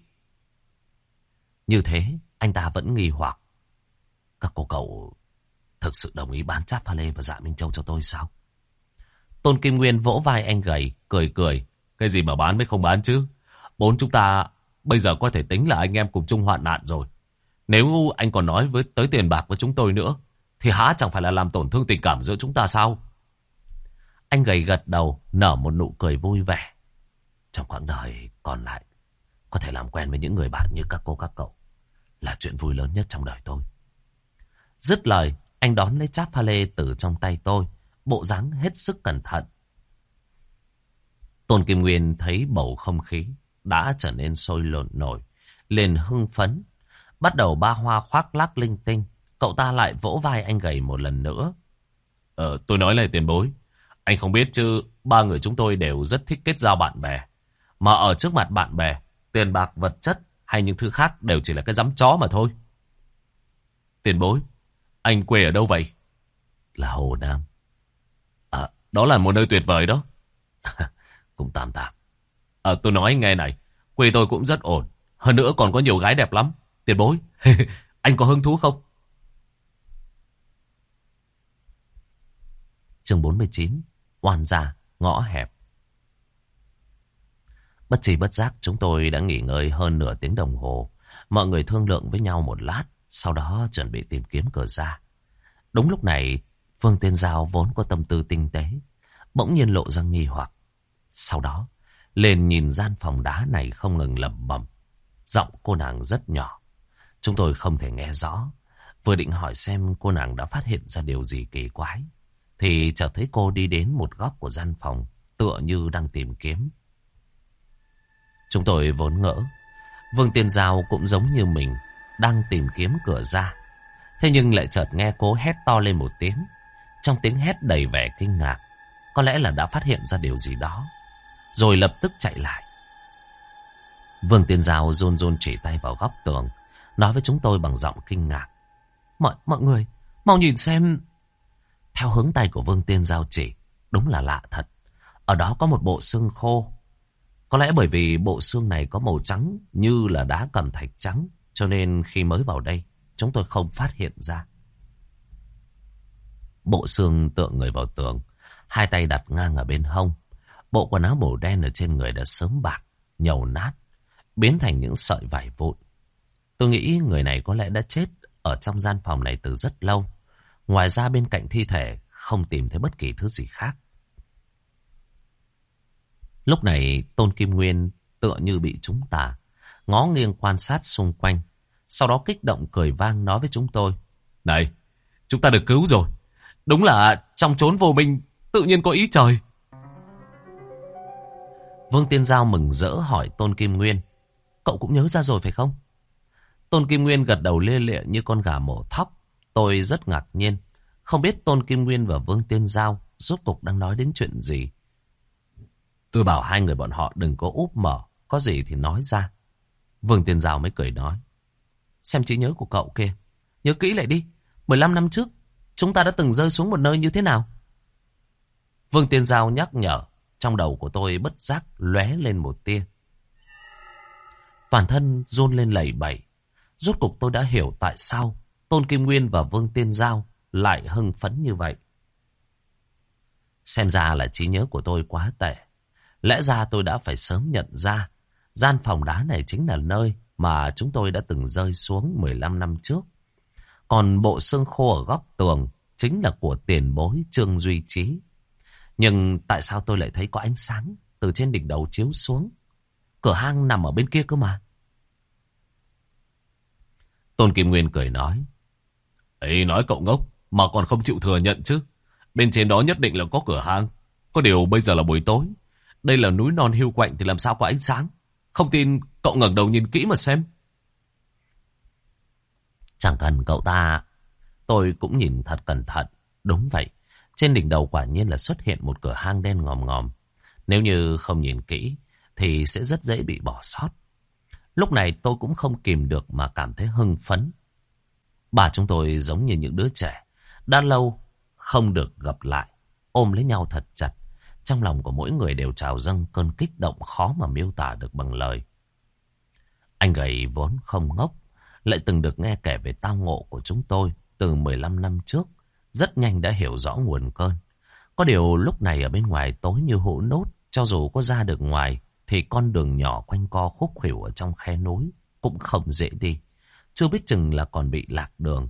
như thế, anh ta vẫn nghi hoặc. Các cô cậu thực sự đồng ý bán cháp pha lê và dạ Minh Châu cho tôi sao? Tôn Kim Nguyên vỗ vai anh Gầy, cười cười. Cái gì mà bán mới không bán chứ? Bốn chúng ta bây giờ có thể tính là anh em cùng chung hoạn nạn rồi. Nếu anh còn nói với tới tiền bạc với chúng tôi nữa, thì há chẳng phải là làm tổn thương tình cảm giữa chúng ta sao? Anh Gầy gật đầu, nở một nụ cười vui vẻ. Trong quãng đời còn lại, có thể làm quen với những người bạn như các cô các cậu là chuyện vui lớn nhất trong đời tôi. Dứt lời, anh đón lấy cháp pha lê từ trong tay tôi, bộ dáng hết sức cẩn thận. Tôn Kim Nguyên thấy bầu không khí đã trở nên sôi lộn nổi, liền hưng phấn, bắt đầu ba hoa khoác lác linh tinh. Cậu ta lại vỗ vai anh Gầy một lần nữa. Ờ, tôi nói là tiền bối, anh không biết chứ, ba người chúng tôi đều rất thích kết giao bạn bè. Mà ở trước mặt bạn bè, tiền bạc vật chất hay những thứ khác đều chỉ là cái dám chó mà thôi. Tiền bối, anh quê ở đâu vậy? Là Hồ Nam. À, đó là một nơi tuyệt vời đó. Cũng tạm tạm. À, tôi nói anh nghe này, quê tôi cũng rất ổn. Hơn nữa còn có nhiều gái đẹp lắm. Tiền bối, anh có hứng thú không? Chương bốn mươi chín. Oan gia, ngõ hẹp. Bất tri bất giác chúng tôi đã nghỉ ngơi hơn nửa tiếng đồng hồ. Mọi người thương lượng với nhau một lát, sau đó chuẩn bị tìm kiếm cửa ra. Đúng lúc này, Phương Tiên Giao vốn có tâm tư tinh tế, bỗng nhiên lộ ra nghi hoặc. Sau đó, lên nhìn gian phòng đá này không ngừng lẩm bẩm. Giọng cô nàng rất nhỏ, chúng tôi không thể nghe rõ. Vừa định hỏi xem cô nàng đã phát hiện ra điều gì kỳ quái, thì chợt thấy cô đi đến một góc của gian phòng, tựa như đang tìm kiếm. Chúng tôi vốn ngỡ Vương Tiên Giao cũng giống như mình, đang tìm kiếm cửa ra. Thế nhưng lại chợt nghe cô hét to lên một tiếng. Trong tiếng hét đầy vẻ kinh ngạc, có lẽ là đã phát hiện ra điều gì đó, rồi lập tức chạy lại. Vương Tiên Giao run run chỉ tay vào góc tường, nói với chúng tôi bằng giọng kinh ngạc. Mọi, mọi người, mau nhìn xem. Theo hướng tay của Vương Tiên Giao chỉ, đúng là lạ thật. Ở đó có một bộ xương khô. Có lẽ bởi vì bộ xương này có màu trắng như là đá cẩm thạch trắng, cho nên khi mới vào đây, chúng tôi không phát hiện ra. Bộ xương tựa người vào tường, hai tay đặt ngang ở bên hông. Bộ quần áo màu đen ở trên người đã sớm bạc, nhầu nát, biến thành những sợi vải vụn. Tôi nghĩ người này có lẽ đã chết ở trong gian phòng này từ rất lâu. Ngoài ra bên cạnh thi thể không tìm thấy bất kỳ thứ gì khác. Lúc này Tôn Kim Nguyên tựa như bị trúng tà, ngó nghiêng quan sát xung quanh. Sau đó kích động cười vang nói với chúng tôi: "Này, chúng ta được cứu rồi. Đúng là trong chốn vô minh tự nhiên có ý trời." Vương Tiên Giao mừng rỡ hỏi Tôn Kim Nguyên: "Cậu cũng nhớ ra rồi phải không?" Tôn Kim Nguyên gật đầu lia lịa như con gà mổ thóc. Tôi rất ngạc nhiên, không biết Tôn Kim Nguyên và Vương Tiên Giao rốt cuộc đang nói đến chuyện gì. Tôi bảo hai người bọn họ đừng có úp mở, có gì thì nói ra. Vương Tiên Giao mới cười nói: "Xem trí nhớ của cậu kia, nhớ kỹ lại đi. mười lăm năm trước, chúng ta đã từng rơi xuống một nơi như thế nào?" Vương Tiên Giao nhắc nhở, trong đầu của tôi bất giác lóe lên một tia. Toàn thân run lên lẩy bẩy. Rốt cục tôi đã hiểu tại sao Tôn Kim Nguyên và Vương Tiên Giao lại hưng phấn như vậy. Xem ra là trí nhớ của tôi quá tệ. Lẽ ra tôi đã phải sớm nhận ra gian phòng đá này chính là nơi mà chúng tôi đã từng rơi xuống mười lăm năm trước. Còn bộ xương khô ở góc tường chính là của tiền bối Trương Duy Trí. Nhưng tại sao tôi lại thấy có ánh sáng từ trên đỉnh đầu chiếu xuống? Cửa hang nằm ở bên kia cơ mà. Tôn Kim Nguyên cười nói: "Ấy, nói cậu ngốc mà còn không chịu thừa nhận chứ. Bên trên đó nhất định là có cửa hang. Có điều bây giờ là buổi tối. Đây là núi non hiu quạnh thì làm sao có ánh sáng. Không tin cậu ngẩng đầu nhìn kỹ mà xem." Chẳng cần cậu ta, tôi cũng nhìn thật cẩn thận. Đúng vậy, trên đỉnh đầu quả nhiên là xuất hiện một cửa hang đen ngòm ngòm. Nếu như không nhìn kỹ thì sẽ rất dễ bị bỏ sót. Lúc này tôi cũng không kìm được mà cảm thấy hưng phấn. Bà chúng tôi giống như những đứa trẻ đã lâu không được gặp lại, ôm lấy nhau thật chặt. Trong lòng của mỗi người đều trào dâng cơn kích động khó mà miêu tả được bằng lời. Anh gầy vốn không ngốc, lại từng được nghe kể về tao ngộ của chúng tôi từ mười lăm năm trước, rất nhanh đã hiểu rõ nguồn cơn. Có điều lúc này ở bên ngoài tối như hũ nốt, cho dù có ra được ngoài thì con đường nhỏ quanh co khúc khuỷu ở trong khe núi cũng không dễ đi, chưa biết chừng là còn bị lạc đường.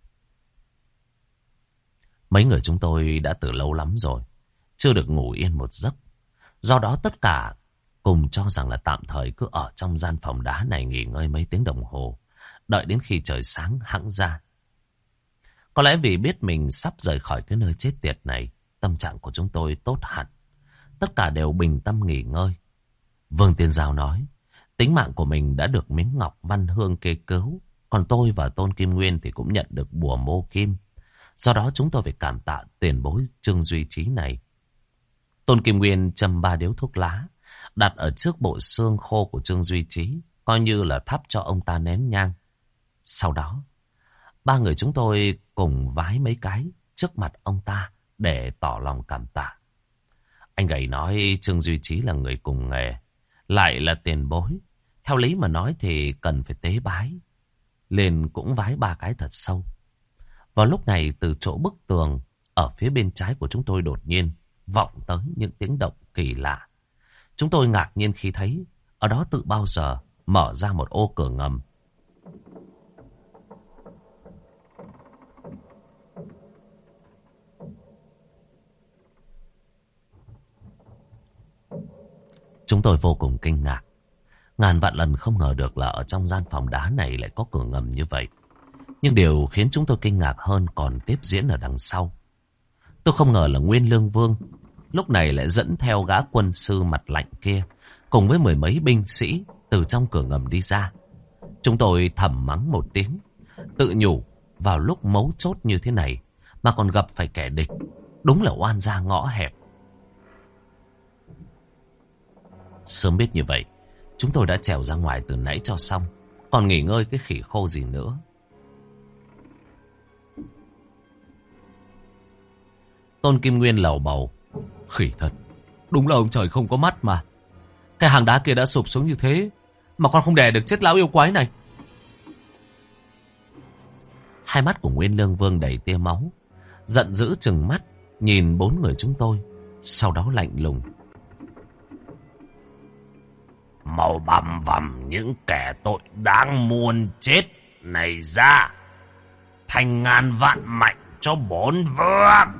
Mấy người chúng tôi đã từ lâu lắm rồi chưa được ngủ yên một giấc, do đó tất cả cùng cho rằng là tạm thời cứ ở trong gian phòng đá này nghỉ ngơi mấy tiếng đồng hồ, đợi đến khi trời sáng hẵng ra. Có lẽ vì biết mình sắp rời khỏi cái nơi chết tiệt này, tâm trạng của chúng tôi tốt hẳn. Tất cả đều bình tâm nghỉ ngơi. Vương Tiên Giao nói, tính mạng của mình đã được miếng ngọc văn hương kê cứu, còn tôi và Tôn Kim Nguyên thì cũng nhận được bùa mô kim. Do đó chúng tôi phải cảm tạ tiền bối Trương Duy Trí này. Tôn Kim Nguyên châm ba điếu thuốc lá, đặt ở trước bộ xương khô của Trương Duy Trí, coi như là thắp cho ông ta nén nhang. Sau đó, ba người chúng tôi cùng vái mấy cái trước mặt ông ta để tỏ lòng cảm tạ. Anh gầy nói Trương Duy Trí là người cùng nghề, lại là tiền bối. Theo lý mà nói thì cần phải tế bái. Liền cũng vái ba cái thật sâu. Vào lúc này từ chỗ bức tường ở phía bên trái của chúng tôi đột nhiên vọng tới những tiếng động kỳ lạ. Chúng tôi ngạc nhiên khi thấy ở đó tự bao giờ mở ra một ô cửa ngầm. Chúng tôi vô cùng kinh ngạc. Ngàn vạn lần không ngờ được là ở trong gian phòng đá này lại có cửa ngầm như vậy. Nhưng điều khiến chúng tôi kinh ngạc hơn còn tiếp diễn ở đằng sau. Tôi không ngờ là Nguyên Lương Vương lúc này lại dẫn theo gã quân sư mặt lạnh kia cùng với mười mấy binh sĩ từ trong cửa ngầm đi ra. Chúng tôi thầm mắng một tiếng, tự nhủ vào lúc mấu chốt như thế này mà còn gặp phải kẻ địch, đúng là oan gia ngõ hẹp. Sớm biết như vậy, chúng tôi đã trèo ra ngoài từ nãy cho xong, còn nghỉ ngơi cái khỉ khô gì nữa. Tôn Kim Nguyên lầu bầu, khỉ thật, đúng là ông trời không có mắt mà. Cái hang đá kia đã sụp xuống như thế mà con không đè được chết lão yêu quái này. Hai mắt của Nguyên Lương Vương đầy tia máu, giận dữ trừng mắt nhìn bốn người chúng tôi, sau đó lạnh lùng. mau băm vằm những kẻ tội đáng muôn chết này ra, thành ngàn vạn mạnh cho bốn vương.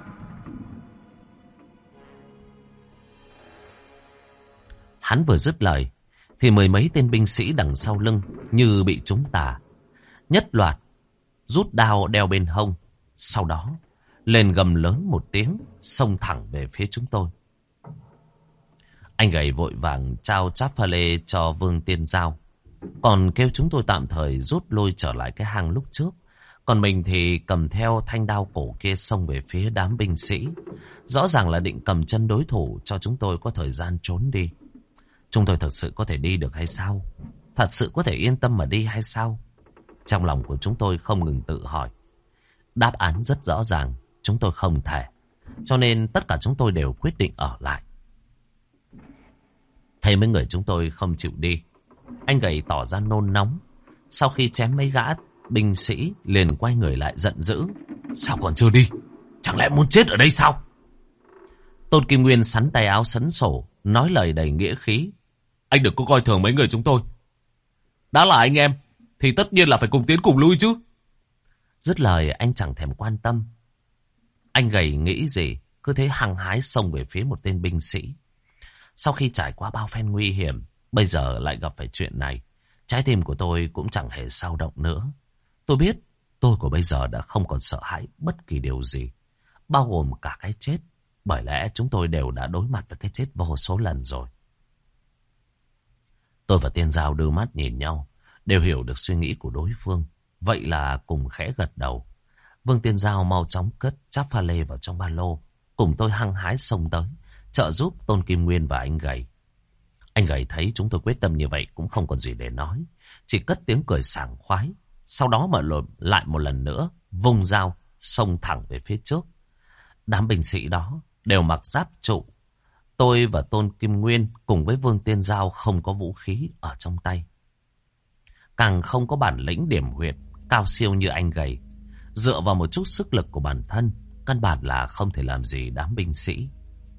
Hắn vừa dứt lời thì mười mấy tên binh sĩ đằng sau lưng như bị trúng tà, nhất loạt rút đao đeo bên hông, sau đó lên gầm lớn một tiếng, xông thẳng về phía chúng tôi. Anh gầy vội vàng trao cháp pha lê cho Vương Tiên Giao, còn kêu chúng tôi tạm thời rút lui trở lại cái hang lúc trước. Còn mình thì cầm theo thanh đao cổ kia xông về phía đám binh sĩ, rõ ràng là định cầm chân đối thủ cho chúng tôi có thời gian trốn đi. Chúng tôi thật sự có thể đi được hay sao? Thật sự có thể yên tâm mà đi hay sao? Trong lòng của chúng tôi không ngừng tự hỏi. Đáp án rất rõ ràng, chúng tôi không thể. Cho nên tất cả chúng tôi đều quyết định ở lại. Thấy mấy người chúng tôi không chịu đi, anh gầy tỏ ra nôn nóng. Sau khi chém mấy gã binh sĩ liền quay người lại giận dữ. Sao còn chưa đi? Chẳng lẽ muốn chết ở đây sao? Tôn Kim Nguyên sắn tay áo sấn sổ, nói lời đầy nghĩa khí. Anh đừng có coi thường mấy người chúng tôi. Đã là anh em thì tất nhiên là phải cùng tiến cùng lui chứ. Dứt lời anh chẳng thèm quan tâm. Anh gầy nghĩ gì cứ thế hăng hái xông về phía một tên binh sĩ. Sau khi trải qua bao phen nguy hiểm, bây giờ lại gặp phải chuyện này, trái tim của tôi cũng chẳng hề dao động nữa. Tôi biết tôi của bây giờ đã không còn sợ hãi bất kỳ điều gì, bao gồm cả cái chết. Bởi lẽ chúng tôi đều đã đối mặt với cái chết vô số lần rồi. Tôi và Tiên Giao đưa mắt nhìn nhau, đều hiểu được suy nghĩ của đối phương. Vậy là cùng khẽ gật đầu. Vương Tiên Giao mau chóng cất cháp pha lê vào trong ba lô, cùng tôi hăng hái xông tới, trợ giúp Tôn Kim Nguyên và anh gầy. Anh gầy thấy chúng tôi quyết tâm như vậy cũng không còn gì để nói, chỉ cất tiếng cười sảng khoái. Sau đó mà lộn lại một lần nữa, vung dao xông thẳng về phía trước. Đám binh sĩ đó đều mặc giáp trụ. Tôi và Tôn Kim Nguyên cùng với Vương Tiên Giao không có vũ khí ở trong tay, càng không có bản lĩnh điểm huyệt cao siêu như anh gầy. Dựa vào một chút sức lực của bản thân, căn bản là không thể làm gì đám binh sĩ.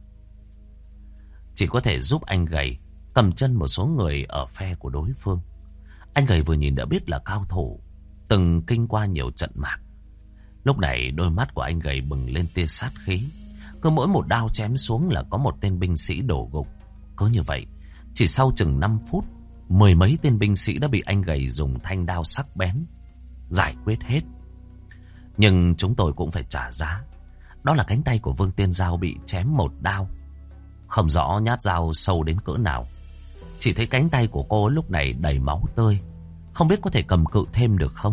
Chỉ có thể giúp anh gầy cầm chân một số người ở phe của đối phương. Anh gầy vừa nhìn đã biết là cao thủ, từng kinh qua nhiều trận mạc. Lúc này đôi mắt của anh gầy bừng lên tia sát khí. Cứ mỗi một đao chém xuống là có một tên binh sĩ đổ gục. Cứ như vậy, chỉ sau chừng năm phút, mười mấy tên binh sĩ đã bị anh gầy dùng thanh đao sắc bén giải quyết hết. Nhưng chúng tôi cũng phải trả giá. Đó là cánh tay của Vương Tiên Giao bị chém một đao. Không rõ nhát dao sâu đến cỡ nào. Chỉ thấy cánh tay của cô lúc này đầy máu tươi, không biết có thể cầm cự thêm được không.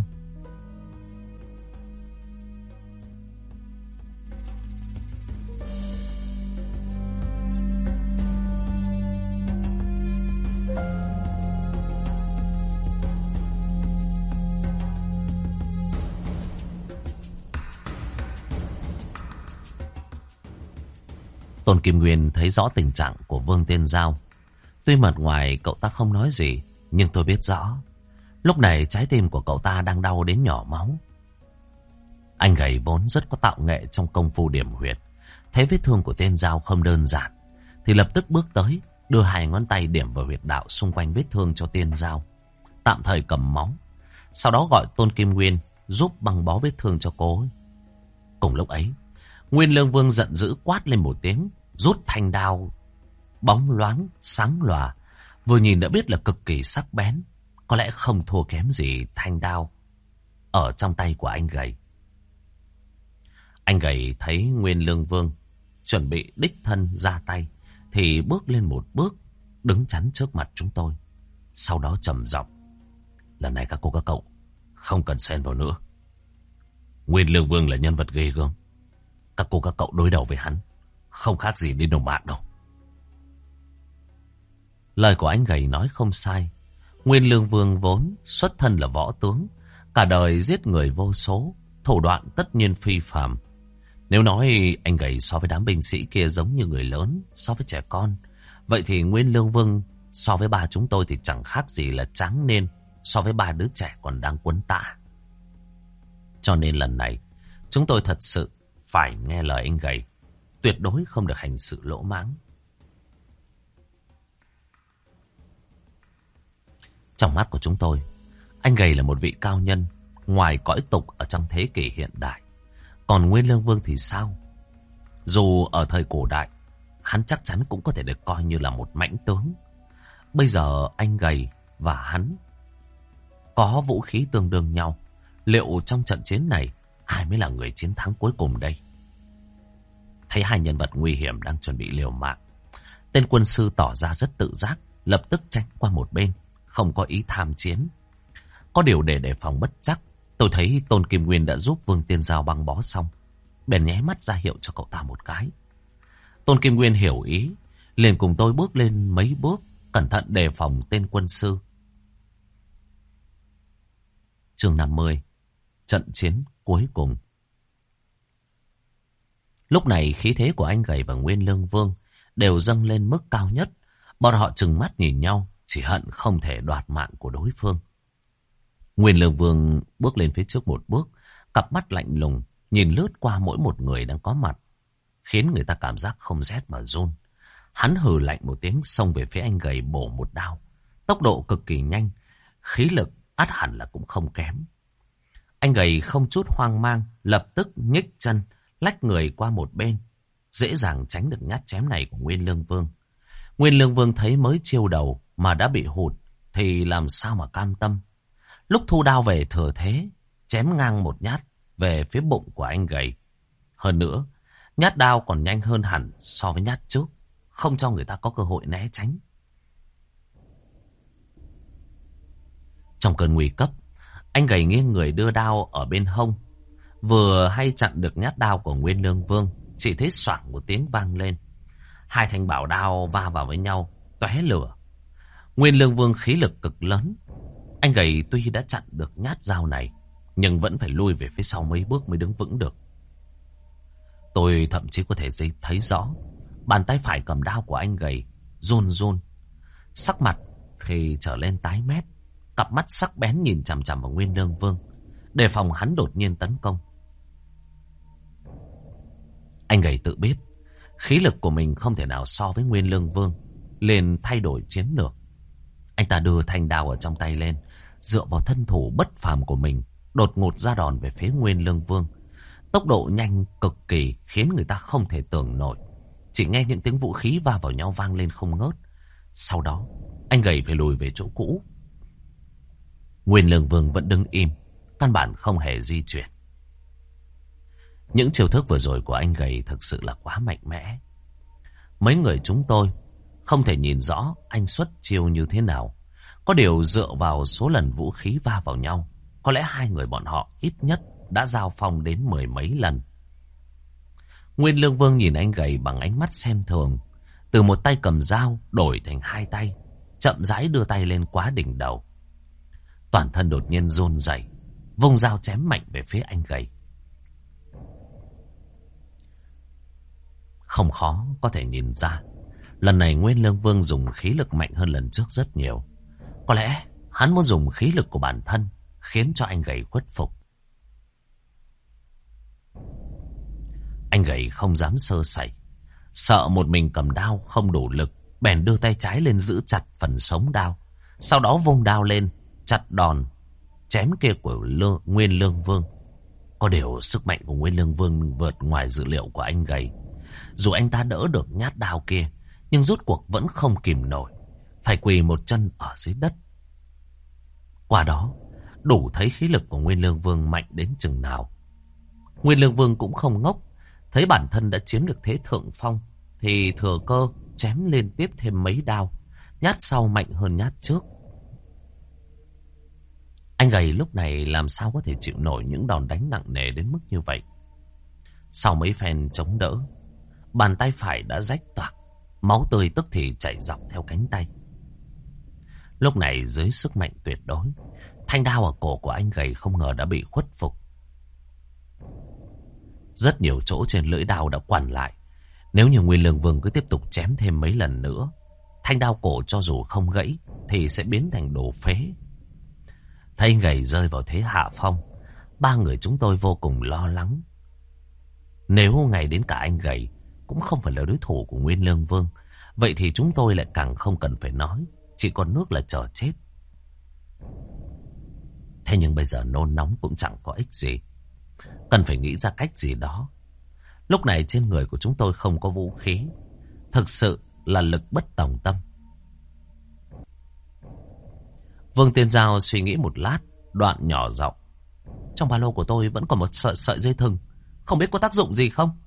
Tôn Kim Nguyên thấy rõ tình trạng của Vương Tiên Giao. Tuy mặt ngoài cậu ta không nói gì, nhưng tôi biết rõ lúc này trái tim của cậu ta đang đau đến nhỏ máu. Anh gầy vốn rất có tạo nghệ trong công phu điểm huyệt, thấy vết thương của Tiên Giao không đơn giản thì lập tức bước tới, đưa hai ngón tay điểm vào huyệt đạo xung quanh vết thương cho Tiên Giao, tạm thời cầm máu. Sau đó gọi Tôn Kim Nguyên giúp băng bó vết thương cho cô ấy. Cùng lúc ấy, Nguyên Lương Vương giận dữ quát lên một tiếng, rút thanh đao bóng loáng sáng lòa, vừa nhìn đã biết là cực kỳ sắc bén, có lẽ không thua kém gì thanh đao ở trong tay của anh gầy. Anh gầy thấy Nguyên Lương Vương chuẩn bị đích thân ra tay thì bước lên một bước, đứng chắn trước mặt chúng tôi. Sau đó trầm giọng: lần này các cô các cậu không cần xen vào nữa. Nguyên Lương Vương là nhân vật ghê gớm, các cô các cậu đối đầu với hắn không khác gì đi đồng bạn đâu. Lời của anh gầy nói không sai. Nguyên Lương Vương vốn xuất thân là võ tướng, cả đời giết người vô số, thủ đoạn tất nhiên phi phàm. Nếu nói anh gầy so với đám binh sĩ kia giống như người lớn so với trẻ con, vậy thì Nguyên Lương Vương so với ba chúng tôi thì chẳng khác gì là tráng nên so với ba đứa trẻ còn đang quấn tã. Cho nên lần này chúng tôi thật sự phải nghe lời anh gầy, tuyệt đối không được hành sự lỗ mãng. Trong mắt của chúng tôi, anh gầy là một vị cao nhân ngoài cõi tục ở trong thế kỷ hiện đại. Còn Nguyên Lương Vương thì sao? Dù ở thời cổ đại, hắn chắc chắn cũng có thể được coi như là một mãnh tướng. Bây giờ anh gầy và hắn có vũ khí tương đương nhau. Liệu trong trận chiến này, ai mới là người chiến thắng cuối cùng đây? Thấy hai nhân vật nguy hiểm đang chuẩn bị liều mạng, tên quân sư tỏ ra rất tự giác, lập tức tránh qua một bên, không có ý tham chiến. Có điều để đề phòng bất trắc, tôi thấy Tôn Kim Nguyên đã giúp Vương Tiên Giao băng bó xong, bèn nháy mắt ra hiệu cho cậu ta một cái. Tôn Kim Nguyên hiểu ý, liền cùng tôi bước lên mấy bước, cẩn thận đề phòng tên quân sư. Chương năm mươi. Trận chiến cuối cùng. Lúc này khí thế của anh gầy và Nguyên Lương Vương đều dâng lên mức cao nhất. Bọn họ trừng mắt nhìn nhau, chỉ hận không thể đoạt mạng của đối phương. Nguyên Lương Vương bước lên phía trước một bước, cặp mắt lạnh lùng, nhìn lướt qua mỗi một người đang có mặt, khiến người ta cảm giác không rét mà run. Hắn hừ lạnh một tiếng, xông về phía anh gầy bổ một đao. Tốc độ cực kỳ nhanh, khí lực ắt hẳn là cũng không kém. Anh gầy không chút hoang mang, lập tức nhích chân, lách người qua một bên, dễ dàng tránh được nhát chém này của Nguyên Lương Vương. Nguyên Lương Vương thấy mới chiêu đầu mà đã bị hụt, thì làm sao mà cam tâm. Lúc thu đao về thừa thế, chém ngang một nhát về phía bụng của anh gầy. Hơn nữa, nhát đao còn nhanh hơn hẳn so với nhát trước, không cho người ta có cơ hội né tránh. Trong cơn nguy cấp, anh gầy nghiêng người đưa đao ở bên hông, vừa hay chặn được nhát đao của Nguyên Lương Vương, chỉ thấy xoảng một tiếng vang lên. Hai thanh bảo đao va vào với nhau, tóe lửa. Nguyên Lương Vương khí lực cực lớn. Anh gầy tuy đã chặn được nhát dao này, nhưng vẫn phải lui về phía sau mấy bước mới đứng vững được. Tôi thậm chí có thể thấy rõ, bàn tay phải cầm đao của anh gầy run run, sắc mặt thì trở lên tái mét, cặp mắt sắc bén nhìn chằm chằm vào Nguyên Lương Vương, đề phòng hắn đột nhiên tấn công. Anh gầy tự biết khí lực của mình không thể nào so với Nguyên Lương Vương, liền thay đổi chiến lược. Anh ta đưa thanh đao ở trong tay lên, dựa vào thân thủ bất phàm của mình, đột ngột ra đòn về phía Nguyên Lương Vương. Tốc độ nhanh cực kỳ, khiến người ta không thể tưởng nổi. Chỉ nghe những tiếng vũ khí va vào nhau vang lên không ngớt. Sau đó, anh gầy phải lùi về chỗ cũ. Nguyên Lương Vương vẫn đứng im, căn bản không hề di chuyển. Những chiêu thức vừa rồi của anh gầy thực sự là quá mạnh mẽ. Mấy người chúng tôi không thể nhìn rõ anh xuất chiêu như thế nào. Có điều dựa vào số lần vũ khí va vào nhau, có lẽ hai người bọn họ ít nhất đã giao phong đến mười mấy lần. Nguyên Lương Vương nhìn anh gầy bằng ánh mắt xem thường, từ một tay cầm dao đổi thành hai tay, chậm rãi đưa tay lên quá đỉnh đầu. Toàn thân đột nhiên run rẩy, vung dao chém mạnh về phía anh gầy. Không khó có thể nhìn ra, lần này Nguyên Lương Vương dùng khí lực mạnh hơn lần trước rất nhiều. Có lẽ hắn muốn dùng khí lực của bản thân khiến cho anh gầy khuất phục. Anh gầy không dám sơ sẩy, sợ một mình cầm đao không đủ lực, bèn đưa tay trái lên giữ chặt phần sống đao, sau đó vung đao lên chặt đòn chém kia của Lương, Nguyên Lương Vương. Có điều sức mạnh của Nguyên Lương Vương vượt ngoài dự liệu của anh gầy. Dù anh ta đỡ được nhát đao kia, nhưng rốt cuộc vẫn không kìm nổi, phải quỳ một chân ở dưới đất. Qua đó, đủ thấy khí lực của Nguyên Lương Vương mạnh đến chừng nào. Nguyên Lương Vương cũng không ngốc, thấy bản thân đã chiếm được thế thượng phong, thì thừa cơ chém liên tiếp thêm mấy đao, nhát sau mạnh hơn nhát trước. Anh gầy lúc này làm sao có thể chịu nổi những đòn đánh nặng nề đến mức như vậy. Sau mấy phen chống đỡ, bàn tay phải đã rách toạc, máu tươi tức thì chảy dọc theo cánh tay. Lúc này dưới sức mạnh tuyệt đối, thanh đao ở cổ của anh gầy không ngờ đã bị khuất phục. Rất nhiều chỗ trên lưỡi đao đã quằn lại. Nếu như Nguyên Lương Vương cứ tiếp tục chém thêm mấy lần nữa, thanh đao cổ cho dù không gãy thì sẽ biến thành đồ phế. Thấy anh gầy rơi vào thế hạ phong, ba người chúng tôi vô cùng lo lắng. Nếu ngày đến cả anh gầy cũng không phải là đối thủ của Nguyên Lương Vương, vậy thì chúng tôi lại càng không cần phải nói, chỉ còn nước là chờ chết. Thế nhưng bây giờ nôn nóng cũng chẳng có ích gì. Cần phải nghĩ ra cách gì đó. Lúc này trên người của chúng tôi không có vũ khí. Thực sự là lực bất tòng tâm. Vương Tiên Giao suy nghĩ một lát, đoạn nhỏ giọng. Trong ba lô của tôi vẫn còn một sợi sợi dây thừng, không biết có tác dụng gì không?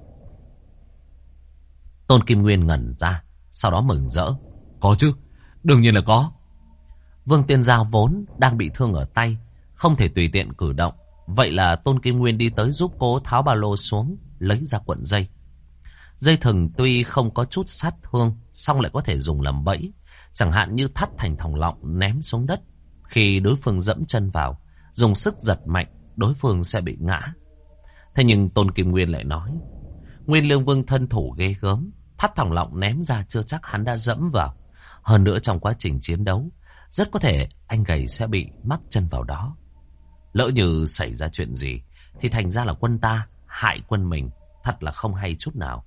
Tôn Kim Nguyên ngẩn ra, sau đó mừng rỡ. Có chứ, đương nhiên là có. Vương Tiên Giao vốn đang bị thương ở tay, không thể tùy tiện cử động. Vậy là Tôn Kim Nguyên đi tới giúp cô tháo ba lô xuống, lấy ra cuộn dây. Dây thừng tuy không có chút sát thương, song lại có thể dùng làm bẫy. Chẳng hạn như thắt thành thòng lọng ném xuống đất. Khi đối phương dẫm chân vào, dùng sức giật mạnh, đối phương sẽ bị ngã. Thế nhưng Tôn Kim Nguyên lại nói, Nguyên Lương Vương thân thủ ghê gớm, thắt thòng lọng ném ra chưa chắc hắn đã dẫm vào. Hơn nữa trong quá trình chiến đấu, rất có thể anh gầy sẽ bị mắc chân vào đó. Lỡ như xảy ra chuyện gì, thì thành ra là quân ta hại quân mình, thật là không hay chút nào.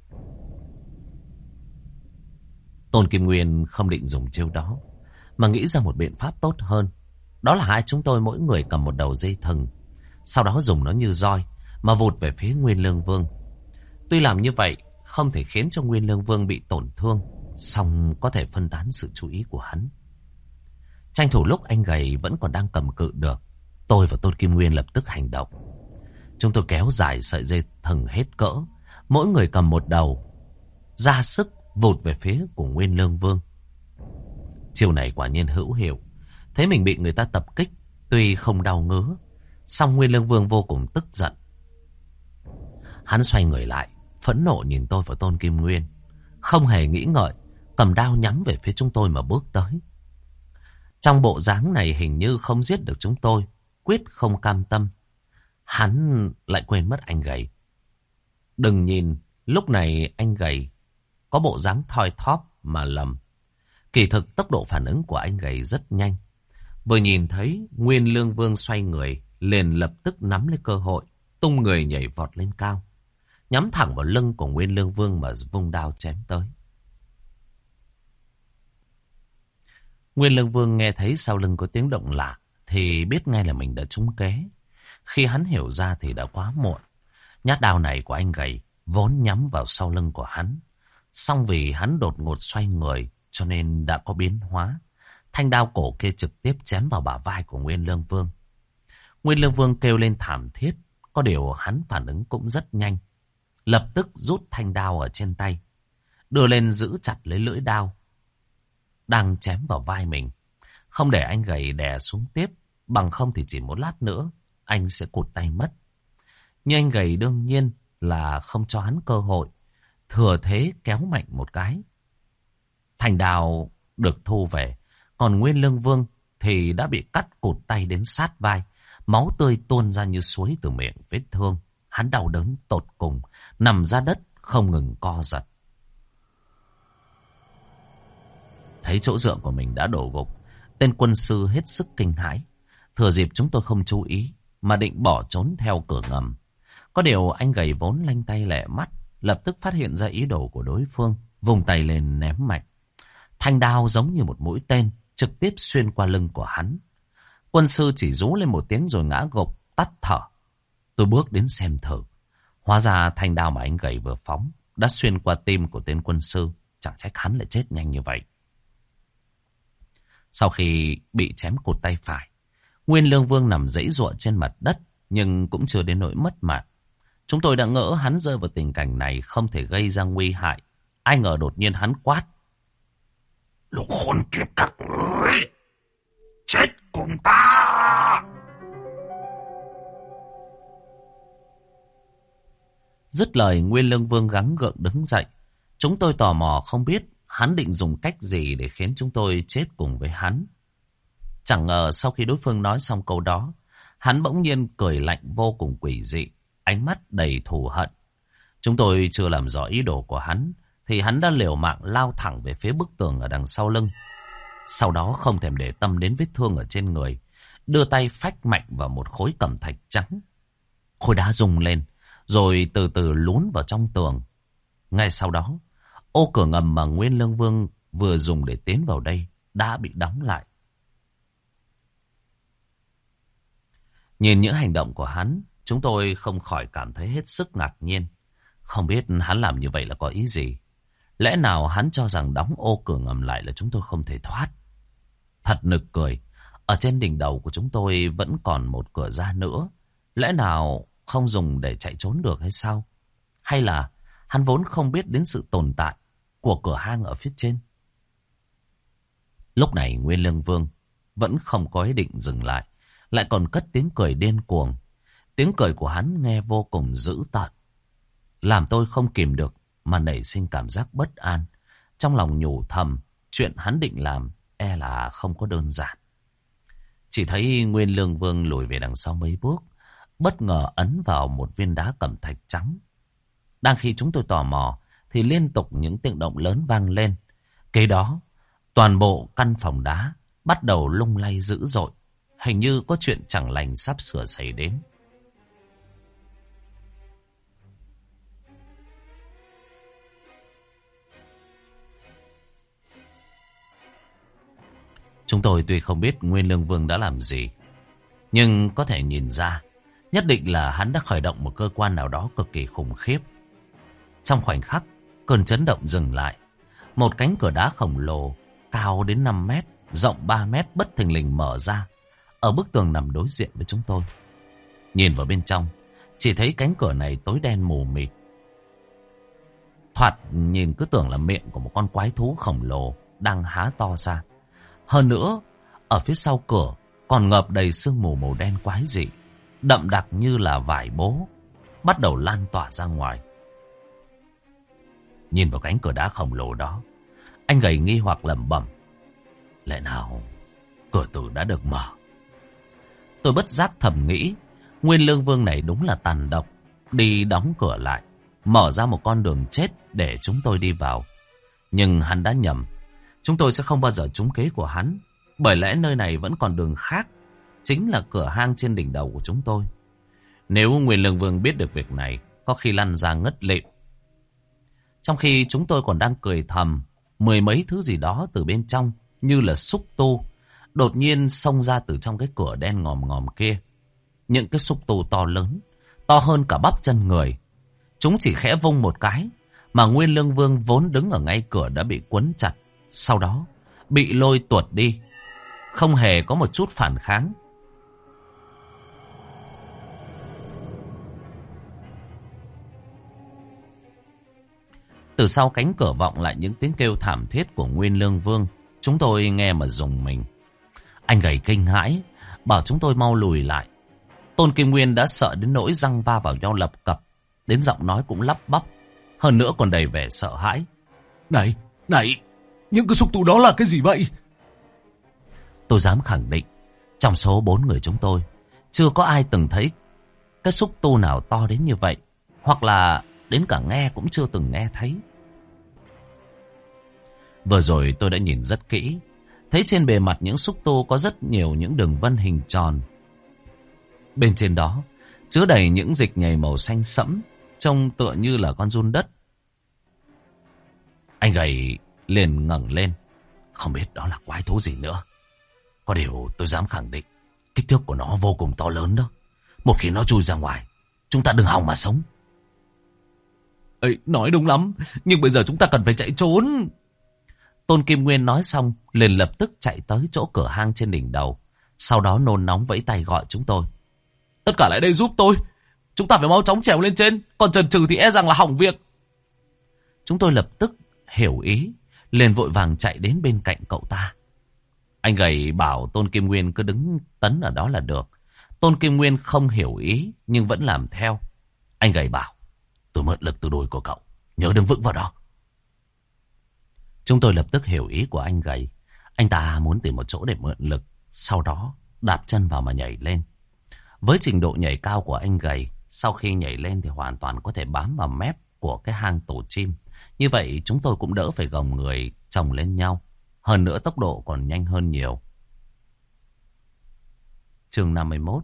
Tôn Kim Nguyên không định dùng chiêu đó, mà nghĩ ra một biện pháp tốt hơn. Đó là hai chúng tôi mỗi người cầm một đầu dây thừng, sau đó dùng nó như roi mà vụt về phía Nguyên Lương Vương. Tuy làm như vậy không thể khiến cho Nguyên Lương Vương bị tổn thương, song có thể phân tán sự chú ý của hắn. Tranh thủ lúc anh gầy vẫn còn đang cầm cự được, tôi và Tôn Kim Nguyên lập tức hành động. Chúng tôi kéo dài sợi dây thừng hết cỡ, mỗi người cầm một đầu, ra sức vụt về phía của Nguyên Lương Vương. Chiều này quả nhiên hữu hiệu. Thấy mình bị người ta tập kích, tuy không đau ngứa, song Nguyên Lương Vương vô cùng tức giận. Hắn xoay người lại, phẫn nộ nhìn tôi và Tôn Kim Nguyên, không hề nghĩ ngợi, cầm đao nhắm về phía chúng tôi mà bước tới. Trong bộ dáng này hình như không giết được chúng tôi, quyết không cam tâm. Hắn lại quên mất anh gầy. Đừng nhìn lúc này anh gầy có bộ dáng thoi thóp mà lầm. Kỳ thực tốc độ phản ứng của anh gầy rất nhanh. Vừa nhìn thấy Nguyên Lương Vương xoay người, liền lập tức nắm lấy cơ hội, tung người nhảy vọt lên cao, nhắm thẳng vào lưng của Nguyên Lương Vương mà vung đao chém tới. Nguyên Lương Vương nghe thấy sau lưng có tiếng động lạ thì biết ngay là mình đã trúng kế. Khi hắn hiểu ra thì đã quá muộn. Nhát đao này của anh gầy vốn nhắm vào sau lưng của hắn, song vì hắn đột ngột xoay người cho nên đã có biến hóa. Thanh đao cổ kia trực tiếp chém vào bả vai của Nguyên Lương Vương. Nguyên Lương Vương kêu lên thảm thiết, có điều hắn phản ứng cũng rất nhanh. Lập tức rút thanh đao ở trên tay, đưa lên giữ chặt lấy lưỡi đao đang chém vào vai mình, không để anh gầy đè xuống tiếp, bằng không thì chỉ một lát nữa anh sẽ cụt tay mất. Nhưng anh gầy đương nhiên là không cho hắn cơ hội, thừa thế kéo mạnh một cái. Thanh đao được thu về, còn Nguyên Lương Vương thì đã bị cắt cụt tay đến sát vai, máu tươi tuôn ra như suối từ miệng vết thương. Hắn đau đớn tột cùng, nằm ra đất không ngừng co giật. Thấy chỗ dựa của mình đã đổ gục, tên quân sư hết sức kinh hãi. Thừa dịp chúng tôi không chú ý mà định bỏ trốn theo cửa ngầm. Có điều anh gầy vốn lanh tay lẹ mắt, lập tức phát hiện ra ý đồ của đối phương, vùng tay lên ném mạnh. Thanh đao giống như một mũi tên trực tiếp xuyên qua lưng của hắn. Quân sư chỉ rú lên một tiếng rồi ngã gục tắt thở. Tôi bước đến xem thử. Hóa ra thanh đao mà anh gầy vừa phóng đã xuyên qua tim của tên quân sư. Chẳng trách hắn lại chết nhanh như vậy. Sau khi bị chém cụt tay phải, Nguyên Lương Vương nằm giãy giụa trên mặt đất, nhưng cũng chưa đến nỗi mất mạng. Chúng tôi đã ngỡ hắn rơi vào tình cảnh này không thể gây ra nguy hại. Ai ngờ đột nhiên hắn quát: Lũ khốn kiếp các ngươi, chết cùng ta! Dứt lời, Nguyên Lương Vương gắng gượng đứng dậy. Chúng tôi tò mò không biết hắn định dùng cách gì để khiến chúng tôi chết cùng với hắn. Chẳng ngờ sau khi đối phương nói xong câu đó, hắn bỗng nhiên cười lạnh vô cùng quỷ dị, ánh mắt đầy thù hận. Chúng tôi chưa làm rõ ý đồ của hắn, thì hắn đã liều mạng lao thẳng về phía bức tường ở đằng sau lưng. Sau đó không thèm để tâm đến vết thương ở trên người, đưa tay phách mạnh vào một khối cẩm thạch trắng. Khối đá rung lên, rồi từ từ lún vào trong tường. Ngay sau đó, ô cửa ngầm mà Nguyên Lương Vương vừa dùng để tiến vào đây đã bị đóng lại. Nhìn những hành động của hắn, chúng tôi không khỏi cảm thấy hết sức ngạc nhiên. Không biết hắn làm như vậy là có ý gì. Lẽ nào hắn cho rằng đóng ô cửa ngầm lại là chúng tôi không thể thoát. Thật nực cười. Ở trên đỉnh đầu của chúng tôi vẫn còn một cửa ra nữa. Lẽ nào không dùng để chạy trốn được hay sao? Hay là hắn vốn không biết đến sự tồn tại của cửa hang ở phía trên? Lúc này Nguyên Lương Vương vẫn không có ý định dừng lại. Lại còn cất tiếng cười điên cuồng. Tiếng cười của hắn nghe vô cùng dữ tợn, làm tôi không kìm được mà nảy sinh cảm giác bất an. Trong lòng nhủ thầm, chuyện hắn định làm e là không có đơn giản. Chỉ thấy Nguyên Lương Vương lùi về đằng sau mấy bước, bất ngờ ấn vào một viên đá cẩm thạch trắng. Đang khi chúng tôi tò mò thì liên tục những tiếng động lớn vang lên. Kế đó, toàn bộ căn phòng đá bắt đầu lung lay dữ dội. Hình như có chuyện chẳng lành sắp sửa xảy đến. Chúng tôi tuy không biết Nguyên Lương Vương đã làm gì, nhưng có thể nhìn ra, nhất định là hắn đã khởi động một cơ quan nào đó cực kỳ khủng khiếp. Trong khoảnh khắc, cơn chấn động dừng lại. Một cánh cửa đá khổng lồ, cao đến năm mét, rộng ba mét bất thình lình mở ra, ở bức tường nằm đối diện với chúng tôi. Nhìn vào bên trong, chỉ thấy cánh cửa này tối đen mù mịt. Thoạt nhìn cứ tưởng là miệng của một con quái thú khổng lồ đang há to ra. Hơn nữa, ở phía sau cửa còn ngập đầy sương mù màu đen quái dị, đậm đặc như là vải bố, bắt đầu lan tỏa ra ngoài. Nhìn vào cánh cửa đá khổng lồ đó, anh gầy nghi hoặc lẩm bẩm: lẽ nào cửa tử đã được mở? Tôi bất giác thầm nghĩ, Nguyên Lương Vương này đúng là tàn độc, đi đóng cửa lại, mở ra một con đường chết để chúng tôi đi vào. Nhưng hắn đã nhầm. Chúng tôi sẽ không bao giờ trúng kế của hắn, bởi lẽ nơi này vẫn còn đường khác, chính là cửa hang trên đỉnh đầu của chúng tôi. Nếu Nguyên Lương Vương biết được việc này, có khi lăn ra ngất lịm. Trong khi chúng tôi còn đang cười thầm, mười mấy thứ gì đó từ bên trong như là xúc tu đột nhiên xông ra từ trong cái cửa đen ngòm ngòm kia. Những cái xúc tu to lớn, to hơn cả bắp chân người. Chúng chỉ khẽ vung một cái mà Nguyên Lương Vương vốn đứng ở ngay cửa đã bị quấn chặt, sau đó bị lôi tuột đi, không hề có một chút phản kháng. Từ sau cánh cửa vọng lại những tiếng kêu thảm thiết của Nguyên Lương Vương. Chúng tôi nghe mà rùng mình. Anh gầy kinh hãi, bảo chúng tôi mau lùi lại. Tôn Kim Nguyên đã sợ đến nỗi răng va vào nhau lập cập, đến giọng nói cũng lắp bắp, hơn nữa còn đầy vẻ sợ hãi. Này, này, những cái xúc tu đó là cái gì vậy? Tôi dám khẳng định, trong số bốn người chúng tôi, chưa có ai từng thấy cái xúc tu nào to đến như vậy, hoặc là đến cả nghe cũng chưa từng nghe thấy. Vừa rồi tôi đã nhìn rất kỹ, thấy trên bề mặt những xúc tu có rất nhiều những đường vân hình tròn. Bên trên đó chứa đầy những dịch nhầy màu xanh sẫm, trông tựa như là con giun đất. Anh gầy liền ngẩng lên, không biết đó là quái thú gì nữa. Có điều tôi dám khẳng định, kích thước của nó vô cùng to lớn đó. Một khi nó chui ra ngoài, chúng ta đừng hòng mà sống. Ê, nói đúng lắm, nhưng bây giờ chúng ta cần phải chạy trốn. Tôn Kim Nguyên nói xong, liền lập tức chạy tới chỗ cửa hang trên đỉnh đầu. Sau đó nôn nóng vẫy tay gọi chúng tôi. Tất cả lại đây giúp tôi. Chúng ta phải mau chóng trèo lên trên, còn chần chừ thì e rằng là hỏng việc. Chúng tôi lập tức hiểu ý, liền vội vàng chạy đến bên cạnh cậu ta. Anh gầy bảo Tôn Kim Nguyên cứ đứng tấn ở đó là được. Tôn Kim Nguyên không hiểu ý, nhưng vẫn làm theo. Anh gầy bảo, tôi mượn lực từ đùi của cậu, nhớ đứng vững vào đó. Chúng tôi lập tức hiểu ý của anh gầy. Anh ta muốn tìm một chỗ để mượn lực, sau đó đạp chân vào mà nhảy lên. Với trình độ nhảy cao của anh gầy, sau khi nhảy lên thì hoàn toàn có thể bám vào mép của cái hang tổ chim. Như vậy chúng tôi cũng đỡ phải gồng người chồng lên nhau. Hơn nữa tốc độ còn nhanh hơn nhiều. Chương năm mươi mốt.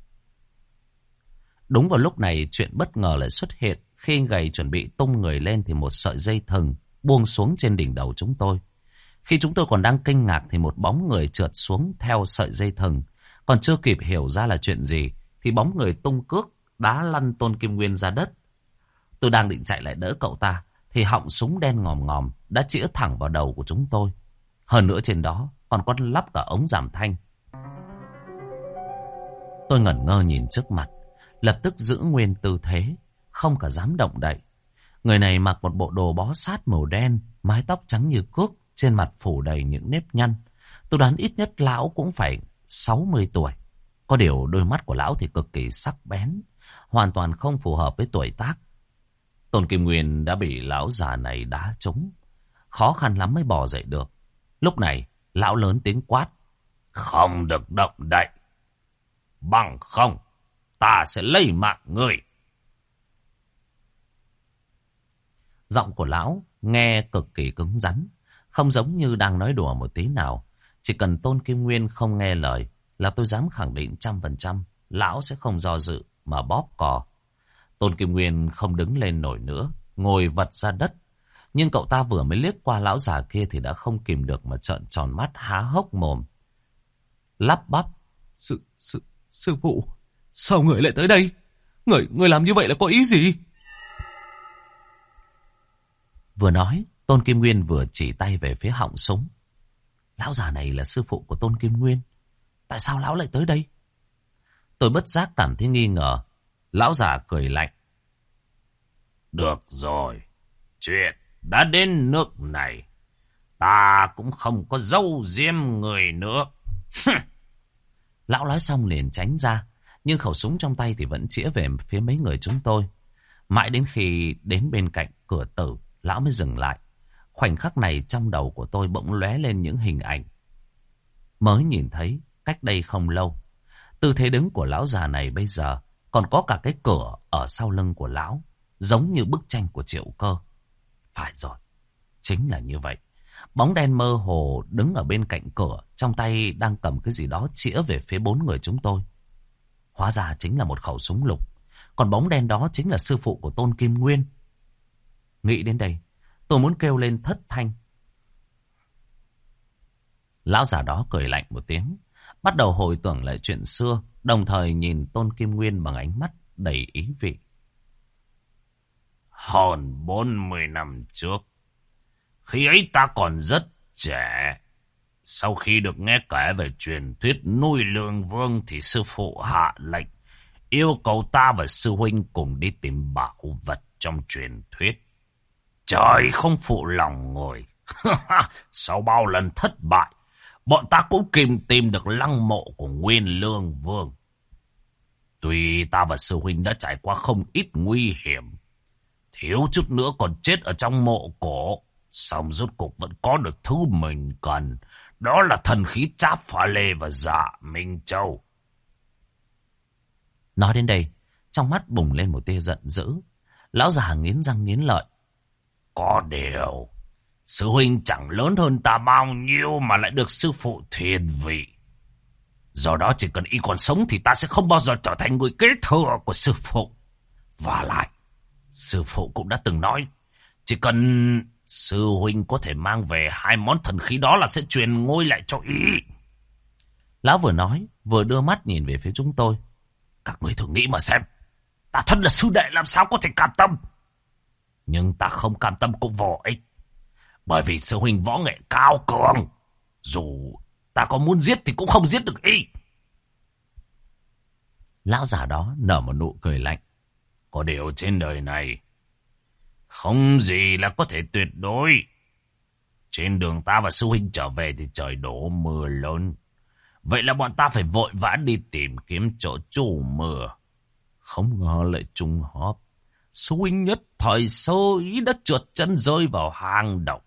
Đúng vào lúc này chuyện bất ngờ lại xuất hiện. Khi anh gầy chuẩn bị tung người lên thì một sợi dây thừng buông xuống trên đỉnh đầu chúng tôi. Khi chúng tôi còn đang kinh ngạc thì một bóng người trượt xuống theo sợi dây thừng. Còn chưa kịp hiểu ra là chuyện gì thì bóng người tung cước đá lăn Tôn Kim Nguyên ra đất. Tôi đang định chạy lại đỡ cậu ta thì họng súng đen ngòm ngòm đã chĩa thẳng vào đầu của chúng tôi. Hơn nữa trên đó còn có lắp cả ống giảm thanh. Tôi ngẩn ngơ nhìn trước mặt, lập tức giữ nguyên tư thế, không cả dám động đậy. Người này mặc một bộ đồ bó sát màu đen, mái tóc trắng như cước, trên mặt phủ đầy những nếp nhăn. Tôi đoán ít nhất lão cũng phải sáu mươi tuổi. Có điều đôi mắt của lão thì cực kỳ sắc bén, hoàn toàn không phù hợp với tuổi tác. Tôn Kim Nguyên đã bị lão già này đá trúng, khó khăn lắm mới bò dậy được. Lúc này, lão lớn tiếng quát. Không được động đậy. Bằng không, ta sẽ lấy mạng người. Giọng của lão nghe cực kỳ cứng rắn, không giống như đang nói đùa một tí nào. Chỉ cần Tôn Kim Nguyên không nghe lời là tôi dám khẳng định trăm phần trăm lão sẽ không do dự mà bóp cò. Tôn Kim Nguyên không đứng lên nổi nữa, ngồi vật ra đất. Nhưng cậu ta vừa mới liếc qua lão già kia thì đã không kìm được mà trợn tròn mắt há hốc mồm, lắp bắp. Sư, sư, sư phụ, sao người lại tới đây? Người, người làm như vậy là có ý gì? Vừa nói, Tôn Kim Nguyên vừa chỉ tay về phía họng súng. Lão già này là sư phụ của Tôn Kim Nguyên. Tại sao lão lại tới đây? Tôi bất giác cảm thấy nghi ngờ. Lão già cười lạnh. Được rồi, chuyện đã đến nước này, ta cũng không có giấu giếm người nữa. Lão nói xong liền tránh ra, nhưng khẩu súng trong tay thì vẫn chĩa về phía mấy người chúng tôi. Mãi đến khi đến bên cạnh cửa tử, lão mới dừng lại. Khoảnh khắc này trong đầu của tôi bỗng lóe lên những hình ảnh mới nhìn thấy cách đây không lâu. Tư thế đứng của lão già này bây giờ còn có cả cái cửa ở sau lưng của lão, giống như bức tranh của Triệu Cơ. Phải rồi, chính là như vậy. Bóng đen mơ hồ đứng ở bên cạnh cửa, trong tay đang cầm cái gì đó chĩa về phía bốn người chúng tôi. Hóa ra chính là một khẩu súng lục. Còn bóng đen đó chính là sư phụ của Tôn Kim Nguyên. Nghĩ đến đây, tôi muốn kêu lên thất thanh. Lão già đó cười lạnh một tiếng, bắt đầu hồi tưởng lại chuyện xưa, đồng thời nhìn Tôn Kim Nguyên bằng ánh mắt đầy ý vị. Hơn bốn mươi năm trước, khi ấy ta còn rất trẻ. Sau khi được nghe kể về truyền thuyết nuôi lương vương thì sư phụ hạ lệnh yêu cầu ta và sư huynh cùng đi tìm bảo vật trong truyền thuyết. Trời không phụ lòng người. Sau bao lần thất bại, bọn ta cũng kìm tìm được lăng mộ của Nguyên Lương Vương. Tuy ta và sư huynh đã trải qua không ít nguy hiểm, thiếu chút nữa còn chết ở trong mộ cổ, song rốt cuộc vẫn có được thứ mình cần. Đó là thần khí Tráp Pha Lê và Dạ Minh Châu. Nói đến đây, trong mắt bùng lên một tia giận dữ. Lão già nghiến răng nghiến lợi. Có điều, sư huynh chẳng lớn hơn ta bao nhiêu mà lại được sư phụ thiên vị. Do đó chỉ cần y còn sống thì ta sẽ không bao giờ trở thành người kế thừa của sư phụ. Và lại, sư phụ cũng đã từng nói, chỉ cần sư huynh có thể mang về hai món thần khí đó là sẽ truyền ngôi lại cho y. Lão vừa nói, vừa đưa mắt nhìn về phía chúng tôi. Các người thử nghĩ mà xem, ta thân là sư đệ làm sao có thể cam tâm. Nhưng ta không cam tâm cũng vô ích. Bởi vì sư huynh võ nghệ cao cường, dù ta có muốn giết thì cũng không giết được y. Lão già đó nở một nụ cười lạnh. Có điều trên đời này, không gì là có thể tuyệt đối. Trên đường ta và sư huynh trở về thì trời đổ mưa lớn. Vậy là bọn ta phải vội vã đi tìm kiếm chỗ trú mưa. Không ngờ lại trùng hợp, sư huynh nhất thời sơ ý đã trượt chân rơi vào hang động.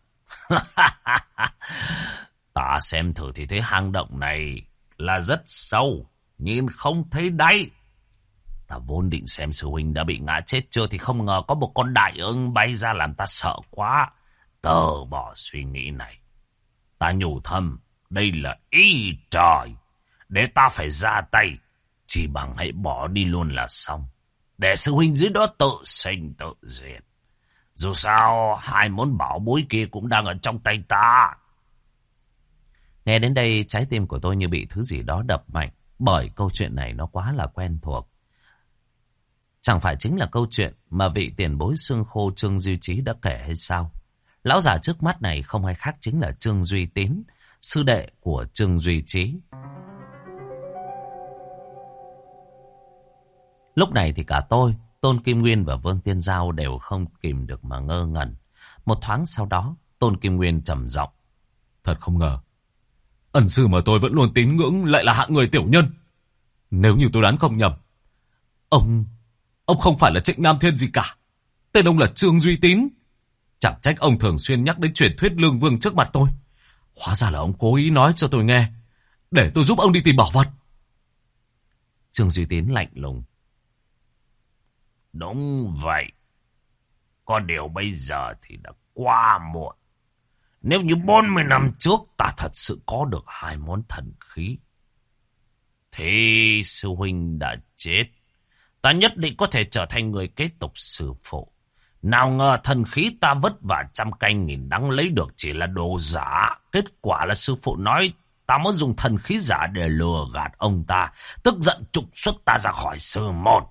Ta xem thử thì thấy hang động này là rất sâu, nhưng không thấy đáy. Ta vốn định xem sư huynh đã bị ngã chết chưa thì không ngờ có một con đại ưng bay ra làm ta sợ quá. Tờ bỏ suy nghĩ này. Ta nhủ thầm, đây là ý trời, để ta phải ra tay, chỉ bằng hãy bỏ đi luôn là xong, để sư huynh dưới đó tự sinh tự diệt. Dù sao hai món bảo bối kia cũng đang ở trong tay ta. Nghe đến đây trái tim của tôi như bị thứ gì đó đập mạnh. bởi câu chuyện này nó quá là quen thuộc. Chẳng phải chính là câu chuyện mà vị tiền bối xương khô Trương Duy Trí đã kể hay sao? Lão già trước mắt này không ai khác chính là Trương Duy Tín, sư đệ của Trương Duy Trí. Lúc này thì cả tôi, Tôn Kim Nguyên và Vương Tiên Giao đều không kìm được mà ngơ ngẩn. Một thoáng sau đó, Tôn Kim Nguyên trầm giọng: Thật không ngờ, ẩn sư mà tôi vẫn luôn tín ngưỡng lại là hạng người tiểu nhân. Nếu như tôi đoán không nhầm, Ông... Ông không phải là Trịnh Nam Thiên gì cả. Tên ông là Trương Duy Tín. Chẳng trách ông thường xuyên nhắc đến truyền thuyết Lương Vương trước mặt tôi. Hóa ra là ông cố ý nói cho tôi nghe, để tôi giúp ông đi tìm bảo vật. Trương Duy Tín lạnh lùng: Đúng vậy. Có điều bây giờ thì đã quá muộn. Nếu như bốn mươi năm trước ta thật sự có được hai món thần khí, thì sư huynh đã chết. Ta nhất định có thể trở thành người kế tục sư phụ. Nào ngờ thần khí ta vất vả trăm canh nghìn đắng lấy được chỉ là đồ giả. Kết quả là sư phụ nói ta muốn dùng thần khí giả để lừa gạt ông ta, tức giận trục xuất ta ra khỏi sư môn.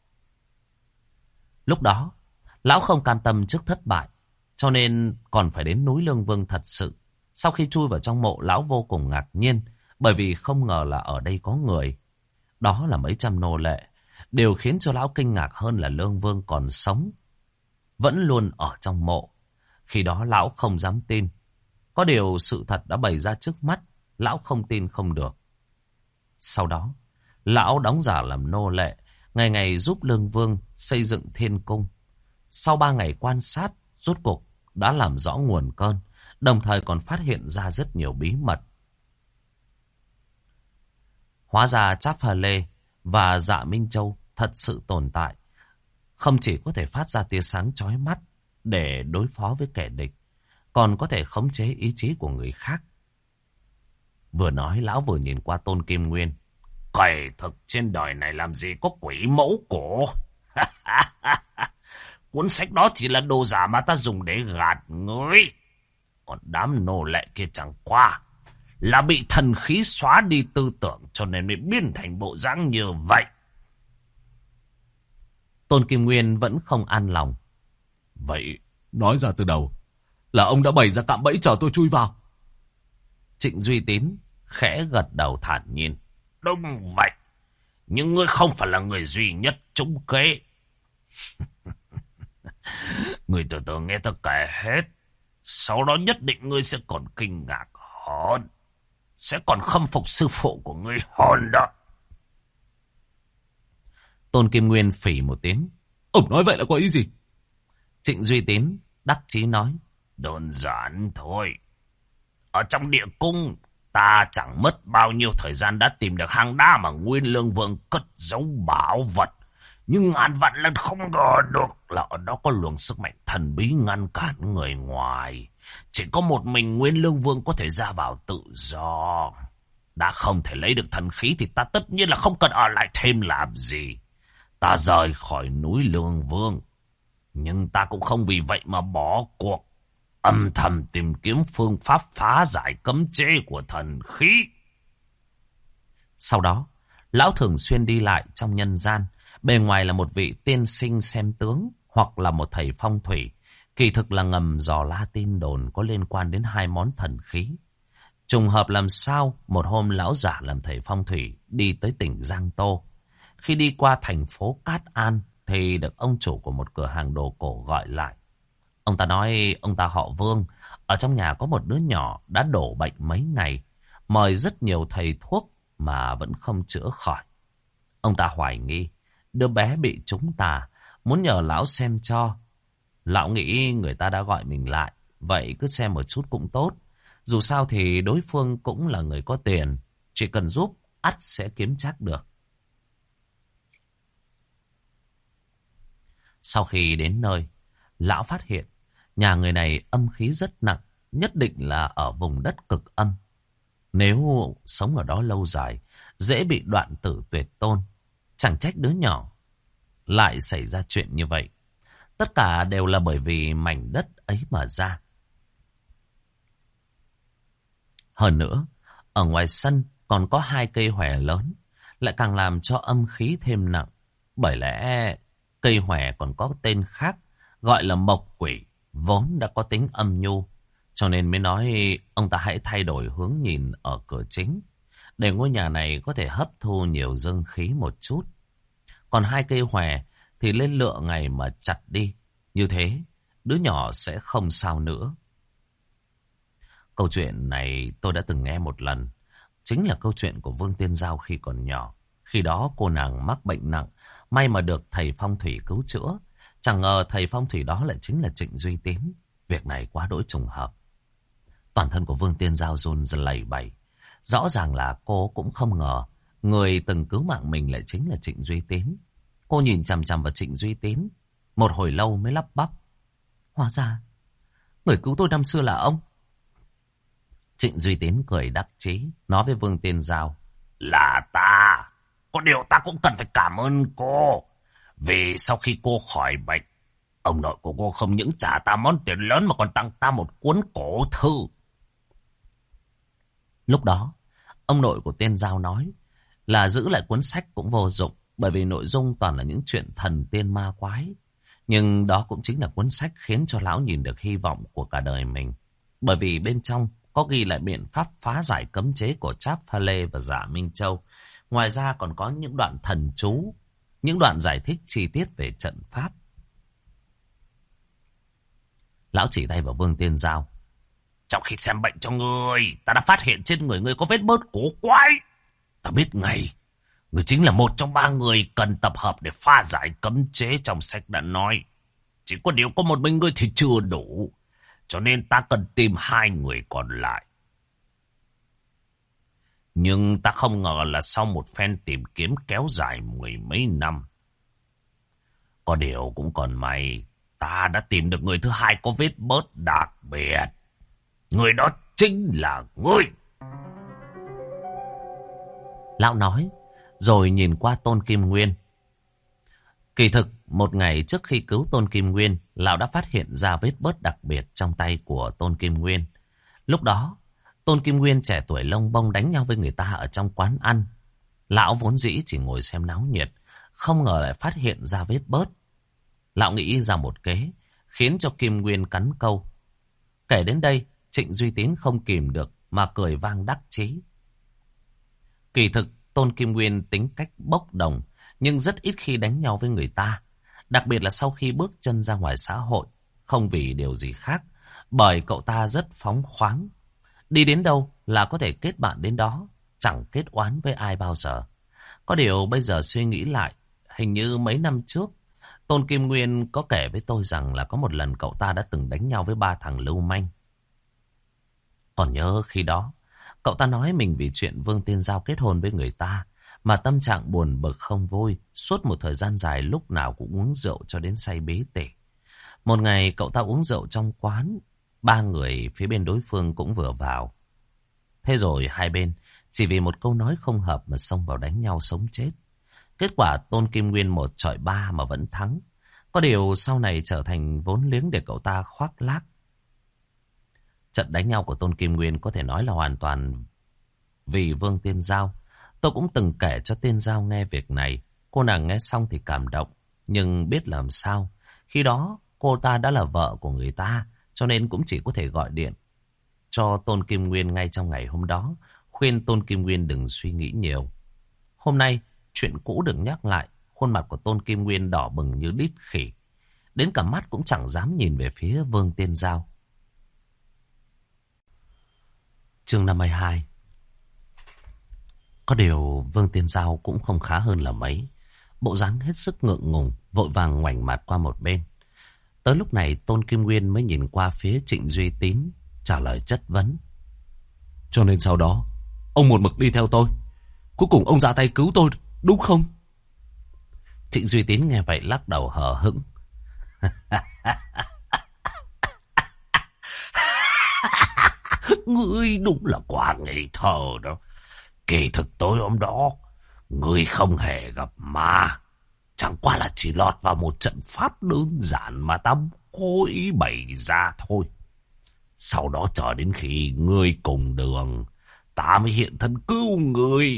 Lúc đó, lão không cam tâm trước thất bại, cho nên còn phải đến núi Lương Vương thật sự. Sau khi chui vào trong mộ, lão vô cùng ngạc nhiên, bởi vì không ngờ là ở đây có người. Đó là mấy trăm nô lệ. Điều khiến cho lão kinh ngạc hơn là Lương Vương còn sống, vẫn luôn ở trong mộ. Khi đó lão không dám tin. Có điều sự thật đã bày ra trước mắt, lão không tin không được. Sau đó, lão đóng giả làm nô lệ, ngày ngày giúp Lương Vương xây dựng thiên cung. Sau ba ngày quan sát, rốt cuộc đã làm rõ nguồn cơn, đồng thời còn phát hiện ra rất nhiều bí mật. Hóa ra Tráp Phà Lê và Dạ Minh Châu thật sự tồn tại, không chỉ có thể phát ra tia sáng chói mắt để đối phó với kẻ địch, còn có thể khống chế ý chí của người khác. Vừa nói, lão vừa nhìn qua Tôn Kim Nguyên. Cày thực trên đời này làm gì có quỷ mẫu cổ. Cuốn sách đó chỉ là đồ giả mà ta dùng để gạt người. Còn đám nô lệ kia chẳng qua là bị thần khí xóa đi tư tưởng, cho nên mới biến thành bộ dáng như vậy. Tôn Kim Nguyên vẫn không an lòng. Vậy nói ra từ đầu là ông đã bày ra cạm bẫy chờ tôi chui vào. Trịnh Duy Tín khẽ gật đầu thản nhiên. Đúng vậy. Nhưng ngươi không phải là người duy nhất trúng kế. Ngươi từ từ nghe tôi kể hết. Sau đó nhất định ngươi sẽ còn kinh ngạc hơn. Sẽ còn khâm phục sư phụ của ngươi hơn đó. Tôn Kim Nguyên phỉ một tiếng. Ông nói vậy là có ý gì? Trịnh Duy Tín đắc chí nói. Đơn giản thôi. Ở trong địa cung, ta chẳng mất bao nhiêu thời gian đã tìm được hang đá mà Nguyên Lương Vương cất giấu bảo vật. Nhưng ngàn vạn lần không ngờ được là ở đó có luồng sức mạnh thần bí ngăn cản người ngoài. Chỉ có một mình Nguyên Lương Vương có thể ra vào tự do. Đã không thể lấy được thần khí thì ta tất nhiên là không cần ở lại thêm làm gì. Ta rời khỏi núi Lương Vương. Nhưng ta cũng không vì vậy mà bỏ cuộc. Âm thầm tìm kiếm phương pháp phá giải cấm chế của thần khí. Sau đó, lão thường xuyên đi lại trong nhân gian. Bề ngoài là một vị tiên sinh xem tướng, hoặc là một thầy phong thủy. Kỳ thực là ngầm dò la tin đồn có liên quan đến hai món thần khí. Trùng hợp làm sao, một hôm lão giả làm thầy phong thủy đi tới tỉnh Giang Tô. Khi đi qua thành phố Cát An thì được ông chủ của một cửa hàng đồ cổ gọi lại. Ông ta nói ông ta họ Vương, ở trong nhà có một đứa nhỏ đã đổ bệnh mấy ngày, mời rất nhiều thầy thuốc mà vẫn không chữa khỏi. Ông ta hoài nghi đứa bé bị trúng tà, muốn nhờ lão xem cho. Lão nghĩ người ta đã gọi mình lại, vậy cứ xem một chút cũng tốt. Dù sao thì đối phương cũng là người có tiền, chỉ cần giúp ắt sẽ kiếm chắc được. Sau khi đến nơi, lão phát hiện nhà người này âm khí rất nặng, nhất định là ở vùng đất cực âm. Nếu sống ở đó lâu dài, dễ bị đoạn tử tuyệt tôn. Chẳng trách đứa nhỏ lại xảy ra chuyện như vậy. Tất cả đều là bởi vì mảnh đất ấy mà ra. Hơn nữa, ở ngoài sân còn có hai cây hòe lớn. lại càng làm cho âm khí thêm nặng. Bởi lẽ cây hòe còn có tên khác gọi là mộc quỷ, vốn đã có tính âm nhu. Cho nên mới nói ông ta hãy thay đổi hướng nhìn ở cửa chính, để ngôi nhà này có thể hấp thu nhiều dương khí một chút. Còn hai cây hòe thì lên lựa ngày mà chặt đi. Như thế, đứa nhỏ sẽ không sao nữa. Câu chuyện này tôi đã từng nghe một lần. Chính là câu chuyện của Vương Tiên Giao khi còn nhỏ. Khi đó cô nàng mắc bệnh nặng, may mà được thầy phong thủy cứu chữa. Chẳng ngờ thầy phong thủy đó lại chính là Trịnh Duy Tín. Việc này quá đỗi trùng hợp. Toàn thân của Vương Tiên Giao run lẩy bẩy. Rõ ràng là cô cũng không ngờ người từng cứu mạng mình lại chính là Trịnh Duy Tín. Cô nhìn chằm chằm vào Trịnh Duy Tín, một hồi lâu mới lắp bắp: hóa ra người cứu tôi năm xưa là ông. Trịnh Duy Tín cười đắc chí, nói với Vương Tiên Giao: là ta. Có điều ta cũng cần phải cảm ơn cô. Vì sau khi cô khỏi bệnh, ông nội của cô không những trả ta món tiền lớn mà còn tặng ta một cuốn cổ thư. Lúc đó, ông nội của Tiên Giao nói là giữ lại cuốn sách cũng vô dụng, bởi vì nội dung toàn là những chuyện thần tiên ma quái. Nhưng đó cũng chính là cuốn sách khiến cho lão nhìn được hy vọng của cả đời mình. Bởi vì bên trong có ghi lại biện pháp phá giải cấm chế của Trác Pha Lê và Dạ Minh Châu. Ngoài ra còn có những đoạn thần chú, những đoạn giải thích chi tiết về trận pháp. Lão chỉ tay vào Vương Tiên Giao: trong khi xem bệnh cho ngươi, ta đã phát hiện trên người ngươi có vết bớt cổ quái. Ta biết ngay, ngươi chính là một trong ba người cần tập hợp để phá giải cấm chế trong sách đã nói. Chỉ có điều có một mình ngươi thì chưa đủ, cho nên ta cần tìm hai người còn lại. Nhưng ta không ngờ là sau một phen tìm kiếm kéo dài mười mấy năm, có điều cũng còn may, ta đã tìm được người thứ hai có vết bớt đặc biệt. Người đó chính là ngươi. Lão nói, rồi nhìn qua Tôn Kim Nguyên. Kỳ thực, một ngày trước khi cứu Tôn Kim Nguyên, lão đã phát hiện ra vết bớt đặc biệt trong tay của Tôn Kim Nguyên. Lúc đó, Tôn Kim Nguyên trẻ tuổi lông bông đánh nhau với người ta ở trong quán ăn. Lão vốn dĩ chỉ ngồi xem náo nhiệt, không ngờ lại phát hiện ra vết bớt. Lão nghĩ ra một kế, khiến cho Kim Nguyên cắn câu. Kể đến đây, Trịnh Duy Tín không kìm được mà cười vang đắc chí. Kỳ thực, Tôn Kim Nguyên tính cách bốc đồng, nhưng rất ít khi đánh nhau với người ta. Đặc biệt là sau khi bước chân ra ngoài xã hội, không vì điều gì khác, bởi cậu ta rất phóng khoáng. Đi đến đâu là có thể kết bạn đến đó, chẳng kết oán với ai bao giờ. Có điều bây giờ suy nghĩ lại, hình như mấy năm trước, Tôn Kim Nguyên có kể với tôi rằng là có một lần cậu ta đã từng đánh nhau với ba thằng lưu manh. Còn nhớ khi đó, cậu ta nói mình vì chuyện Vương Tiên Giao kết hôn với người ta, mà tâm trạng buồn bực không vui, suốt một thời gian dài lúc nào cũng uống rượu cho đến say bí tỉ. Một ngày cậu ta uống rượu trong quán, ba người phía bên đối phương cũng vừa vào. Thế rồi hai bên chỉ vì một câu nói không hợp mà xông vào đánh nhau sống chết. Kết quả Tôn Kim Nguyên một chọi ba mà vẫn thắng. Có điều sau này trở thành vốn liếng để cậu ta khoác lác. Trận đánh nhau của Tôn Kim Nguyên có thể nói là hoàn toàn vì Vương Tiên Giao. Tôi cũng từng kể cho Tiên Giao nghe việc này. Cô nàng nghe xong thì cảm động, nhưng biết làm sao. Khi đó cô ta đã là vợ của người ta, cho nên cũng chỉ có thể gọi điện cho Tôn Kim Nguyên ngay trong ngày hôm đó, khuyên Tôn Kim Nguyên đừng suy nghĩ nhiều. Hôm nay, chuyện cũ được nhắc lại, khuôn mặt của Tôn Kim Nguyên đỏ bừng như đít khỉ. Đến cả mắt cũng chẳng dám nhìn về phía Vương Tiên Giao. Chương năm mươi hai. Có điều Vương Tiên Giao cũng không khá hơn là mấy. Bộ dáng hết sức ngượng ngùng, vội vàng ngoảnh mặt qua một bên. Tới lúc này Tôn Kim Nguyên mới nhìn qua phía Trịnh Duy Tín, trả lời chất vấn. Cho nên sau đó, ông một mực đi theo tôi. Cuối cùng ông ra tay cứu tôi, đúng không? Trịnh Duy Tín nghe vậy lắc đầu hờ hững. Ngươi đúng là quá ngây thơ đó. Kỳ thực tối hôm đó, ngươi không hề gặp ma. Chẳng qua là chỉ lọt vào một trận pháp đơn giản mà ta cố ý bày ra thôi. Sau đó chờ đến khi ngươi cùng đường, ta mới hiện thân cứu ngươi.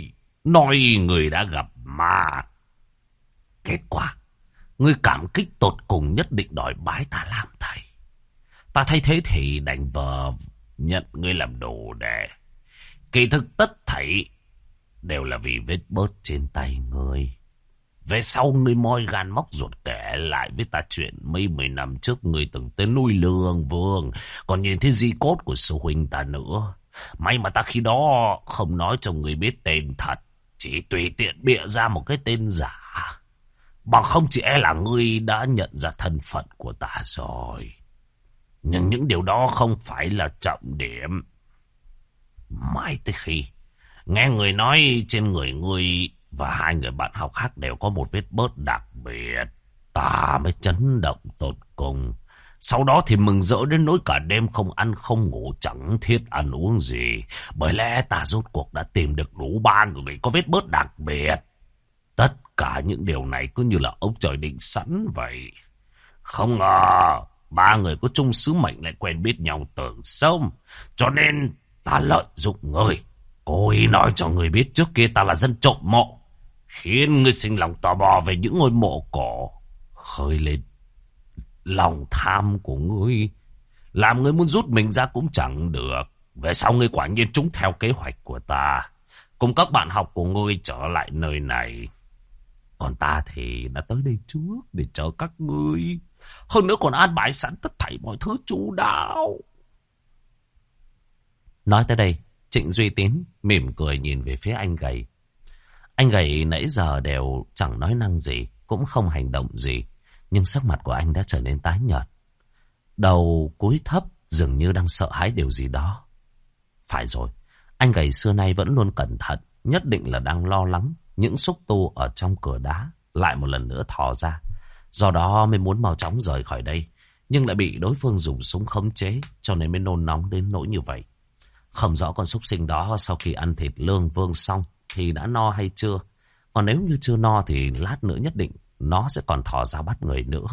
nói người đã gặp ma. Kết quả, ngươi cảm kích tột cùng nhất định đòi bái ta làm thầy. Ta thấy thế thì đành vờ nhận ngươi làm đồ đệ. Kỳ thực tất thảy đều là vì vết bớt trên tay ngươi. Về sau ngươi moi gan móc ruột kể lại với ta chuyện mấy mười năm trước ngươi từng tới núi Lương Vương, còn nhìn thấy di cốt của sư huynh ta nữa. May mà ta khi đó không nói cho ngươi biết tên thật, chỉ tùy tiện bịa ra một cái tên giả. Bằng không chỉ e là ngươi đã nhận ra thân phận của ta rồi. Nhưng những điều đó không phải là trọng điểm. Mãi tới khi nghe người nói trên người ngươi và hai người bạn học khác đều có một vết bớt đặc biệt, ta mới chấn động tột cùng. Sau đó thì mừng rỡ đến nỗi cả đêm không ăn không ngủ, chẳng thiết ăn uống gì. Bởi lẽ ta rốt cuộc đã tìm được đủ ba người có vết bớt đặc biệt. Tất cả những điều này cứ như là ông trời định sẵn vậy. Không ngờ ba người có chung sứ mệnh lại quen biết nhau từ sớm. Cho nên ta lợi dụng người, cố ý nói cho người biết trước kia ta là dân trộm mộ, khiến ngươi sinh lòng tò mò về những ngôi mộ cổ, khơi lên lòng tham của ngươi, làm ngươi muốn rút mình ra cũng chẳng được. Về sau ngươi quả nhiên trúng theo kế hoạch của ta, cùng các bạn học của ngươi trở lại nơi này. Còn ta thì đã tới đây trước để chờ các ngươi, hơn nữa còn an bài sẵn tất thảy mọi thứ chu đáo. Nói tới đây, Trịnh Duy Tín mỉm cười nhìn về phía anh gầy. Anh gầy nãy giờ đều chẳng nói năng gì, cũng không hành động gì, nhưng sắc mặt của anh đã trở nên tái nhợt. Đầu cúi thấp, dường như đang sợ hãi điều gì đó. Phải rồi, anh gầy xưa nay vẫn luôn cẩn thận, nhất định là đang lo lắng những xúc tu ở trong cửa đá lại một lần nữa thò ra. Do đó mới muốn mau chóng rời khỏi đây, nhưng lại bị đối phương dùng súng khống chế, cho nên mới nôn nóng đến nỗi như vậy. Không rõ con súc sinh đó sau khi ăn thịt Lương Vương xong thì đã no hay chưa. Còn nếu như chưa no thì lát nữa nhất định nó sẽ còn thò ra bắt người nữa.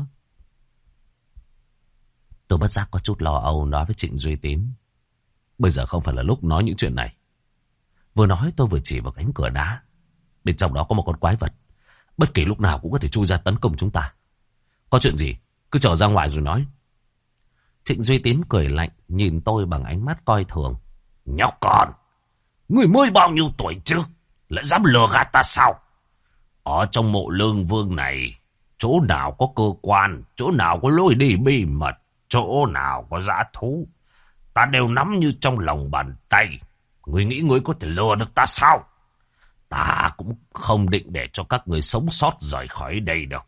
Tôi bất giác có chút lo âu nói với Trịnh Duy Tín. Bây giờ không phải là lúc nói những chuyện này. Vừa nói tôi vừa chỉ vào cánh cửa đá. Bên trong đó có một con quái vật, bất kỳ lúc nào cũng có thể chui ra tấn công chúng ta. Có chuyện gì cứ trở ra ngoài rồi nói. Trịnh Duy Tín cười lạnh nhìn tôi bằng ánh mắt coi thường. Nhóc con, người mới bao nhiêu tuổi chứ, lại dám lừa gạt ta sao? Ở trong mộ Lương Vương này, chỗ nào có cơ quan, chỗ nào có lối đi bí mật, chỗ nào có dã thú, ta đều nắm như trong lòng bàn tay. Người nghĩ người có thể lừa được ta sao? Ta cũng không định để cho các người sống sót rời khỏi đây đâu.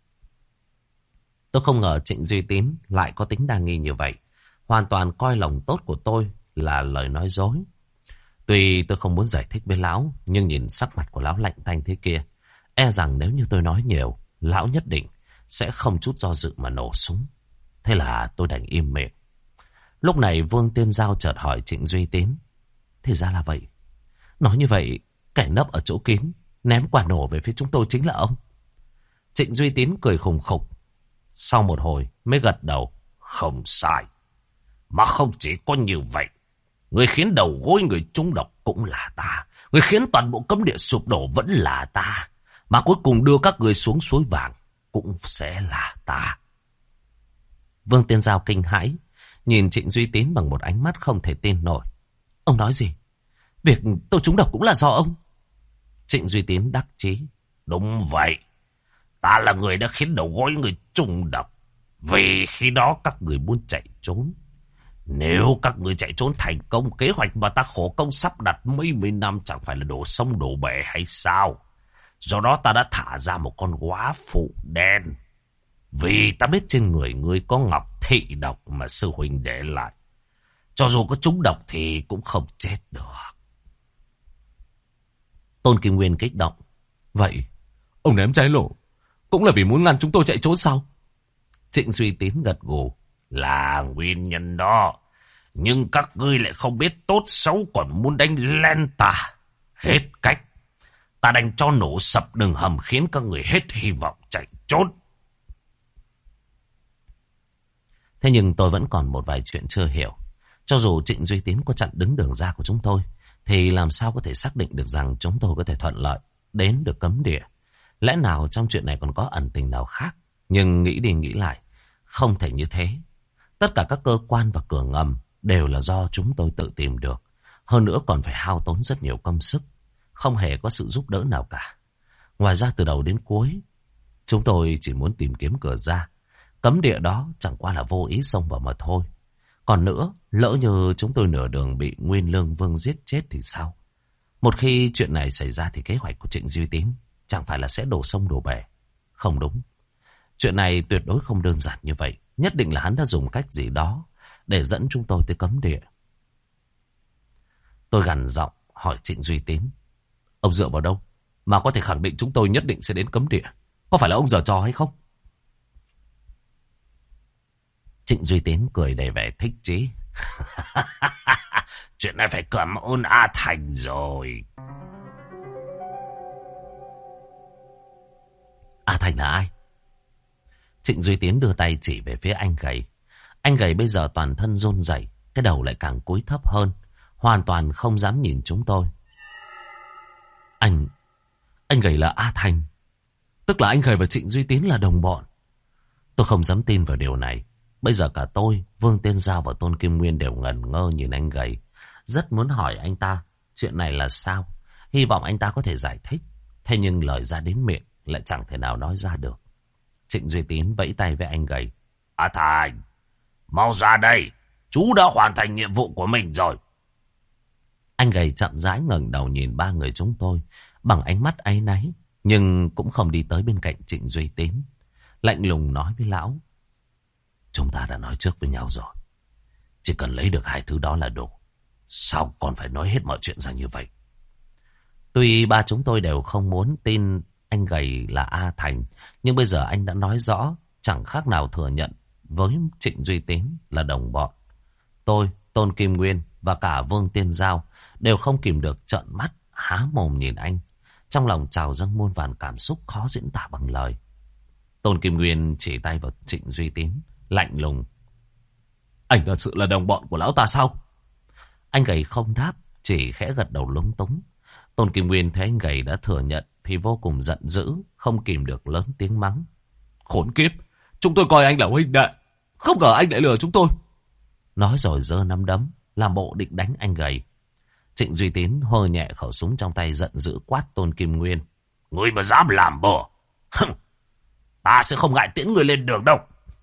Tôi không ngờ Trịnh Duy Tín lại có tính đa nghi như vậy, hoàn toàn coi lòng tốt của tôi là lời nói dối. Tuy tôi không muốn giải thích với lão, nhưng nhìn sắc mặt của lão lạnh tanh thế kia, e rằng nếu như tôi nói nhiều, lão nhất định sẽ không chút do dự mà nổ súng. Thế là tôi đành im miệng. Lúc này Vương Tiên Giao chợt hỏi Trịnh Duy Tín. Thì ra là vậy. Nói như vậy, kẻ nấp ở chỗ kín ném quả nổ về phía chúng tôi chính là ông. Trịnh Duy Tín cười khùng khục. Sau một hồi mới gật đầu. Không sai. Mà không chỉ có như vậy, người khiến đầu gối người trúng độc cũng là ta. Người khiến toàn bộ cấm địa sụp đổ vẫn là ta. Mà cuối cùng đưa các người xuống suối vàng cũng sẽ là ta. Vương Tiên Giao kinh hãi, nhìn Trịnh Duy Tín bằng một ánh mắt không thể tin nổi. Ông nói gì? Việc tôi trúng độc cũng là do ông? Trịnh Duy Tín đắc chí. Đúng vậy. Ta là người đã khiến đầu gối người trúng độc. Vì khi đó các người muốn chạy trốn. Nếu các người chạy trốn thành công, kế hoạch mà ta khổ công sắp đặt mấy mươi năm chẳng phải là đổ sông đổ bể hay sao? Do đó ta đã thả ra một con góa phụ đen. Vì ta biết trên người ngươi có ngọc thị độc mà sư huynh để lại. Cho dù có trúng độc thì cũng không chết được. Tôn Kim Nguyên kích động. Vậy, ông ném trái lỗ cũng là vì muốn ngăn chúng tôi chạy trốn sao? Trịnh Duy Tín gật gù. Là nguyên nhân đó. Nhưng các ngươi lại không biết tốt xấu còn muốn đánh lên ta. Hết cách. Ta đành cho nổ sập đường hầm khiến các người hết hy vọng chạy trốn. Thế nhưng tôi vẫn còn một vài chuyện chưa hiểu. Cho dù Trịnh Duy Tín có chặn đứng đường ra của chúng tôi, thì làm sao có thể xác định được rằng chúng tôi có thể thuận lợi đến được cấm địa. Lẽ nào trong chuyện này còn có ẩn tình nào khác? Nhưng nghĩ đi nghĩ lại, không thể như thế. Tất cả các cơ quan và cửa ngầm đều là do chúng tôi tự tìm được. Hơn nữa còn phải hao tốn rất nhiều công sức. Không hề có sự giúp đỡ nào cả. Ngoài ra từ đầu đến cuối, chúng tôi chỉ muốn tìm kiếm cửa ra. Cấm địa đó chẳng qua là vô ý xông vào mà thôi. Còn nữa, lỡ như chúng tôi nửa đường bị Nguyên Lương Vương giết chết thì sao? Một khi chuyện này xảy ra thì kế hoạch của Trịnh Duy Tín chẳng phải là sẽ đổ sông đổ bể. Không đúng. Chuyện này tuyệt đối không đơn giản như vậy. Nhất định là hắn đã dùng cách gì đó để dẫn chúng tôi tới cấm địa. Tôi gằn giọng hỏi Trịnh Duy Tín. Ông dựa vào đâu mà có thể khẳng định chúng tôi nhất định sẽ đến cấm địa? Có phải là ông giở trò hay không? Trịnh Duy Tín cười đầy vẻ thích chí. Chuyện này phải cảm ơn A Thành rồi. A Thành là ai? Trịnh Duy Tiến đưa tay chỉ về phía anh gầy. Anh gầy bây giờ toàn thân run rẩy, cái đầu lại càng cúi thấp hơn, hoàn toàn không dám nhìn chúng tôi. Anh, anh gầy là A Thành. Tức là anh gầy và Trịnh Duy Tiến là đồng bọn. Tôi không dám tin vào điều này. Bây giờ cả tôi, Vương Tiên Giao và Tôn Kim Nguyên đều ngẩn ngơ nhìn anh gầy. Rất muốn hỏi anh ta chuyện này là sao. Hy vọng anh ta có thể giải thích. Thế nhưng lời ra đến miệng lại chẳng thể nào nói ra được. Trịnh Duy Tín vẫy tay với anh gầy. A Thành, mau ra đây. Chú đã hoàn thành nhiệm vụ của mình rồi. Anh gầy chậm rãi ngẩng đầu nhìn ba người chúng tôi bằng ánh mắt áy náy, nhưng cũng không đi tới bên cạnh Trịnh Duy Tín. Lạnh lùng nói với lão. Chúng ta đã nói trước với nhau rồi. Chỉ cần lấy được hai thứ đó là đủ. Sao còn phải nói hết mọi chuyện ra như vậy? Tuy ba chúng tôi đều không muốn tin anh gầy là A Thành, nhưng bây giờ anh đã nói rõ, chẳng khác nào thừa nhận với Trịnh Duy Tín là đồng bọn. Tôi, Tôn Kim Nguyên và cả Vương Tiên Giao đều không kìm được trợn mắt, há mồm nhìn anh. Trong lòng trào dâng muôn vàn cảm xúc khó diễn tả bằng lời. Tôn Kim Nguyên chỉ tay vào Trịnh Duy Tín, lạnh lùng. Anh thật sự là đồng bọn của lão ta sao? Anh gầy không đáp, chỉ khẽ gật đầu lúng túng. Tôn Kim Nguyên thấy anh gầy đã thừa nhận thì vô cùng giận dữ, không kìm được lớn tiếng mắng. Khốn kiếp, chúng tôi coi anh là huynh đệ, không ngờ anh lại lừa chúng tôi. Nói rồi giơ nắm đấm, làm bộ định đánh anh gầy. Trịnh Duy Tín hơ nhẹ khẩu súng trong tay, giận dữ quát Tôn Kim Nguyên. Ngươi mà dám làm bừa, ta sẽ không ngại tiễn ngươi lên đường đâu.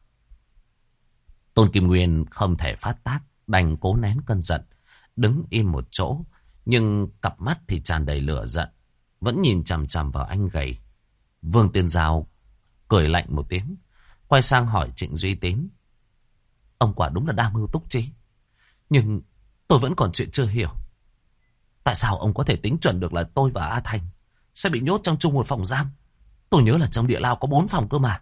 Tôn Kim Nguyên không thể phát tác, đành cố nén cơn giận, đứng im một chỗ, nhưng cặp mắt thì tràn đầy lửa giận, vẫn nhìn chằm chằm vào anh gầy. Vương Tiên Giao cười lạnh một tiếng, quay sang hỏi Trịnh Duy Tín. Ông quả đúng là đa mưu túc trí, nhưng tôi vẫn còn chuyện chưa hiểu. Tại sao ông có thể tính chuẩn được là tôi và A Thành sẽ bị nhốt trong chung một phòng giam? Tôi nhớ là trong địa lao có bốn phòng cơ mà.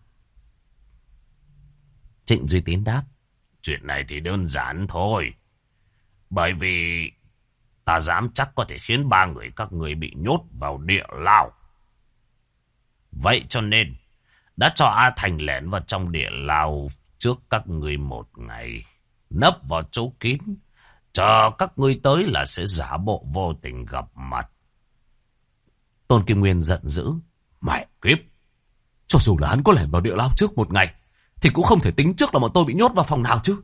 Trịnh Duy Tín đáp. Chuyện này thì đơn giản thôi. Bởi vì ta dám chắc có thể khiến ba người các người bị nhốt vào địa lao. Vậy cho nên đã cho A Thành lẻn vào trong địa lao trước các người một ngày, nấp vào chỗ kín, chờ các ngươi tới là sẽ giả bộ vô tình gặp mặt. Tôn Kim Nguyên giận dữ. Mẹ kiếp, cho dù là hắn có lẻn vào địa lao trước một ngày thì cũng không thể tính trước là bọn tôi bị nhốt vào phòng nào chứ.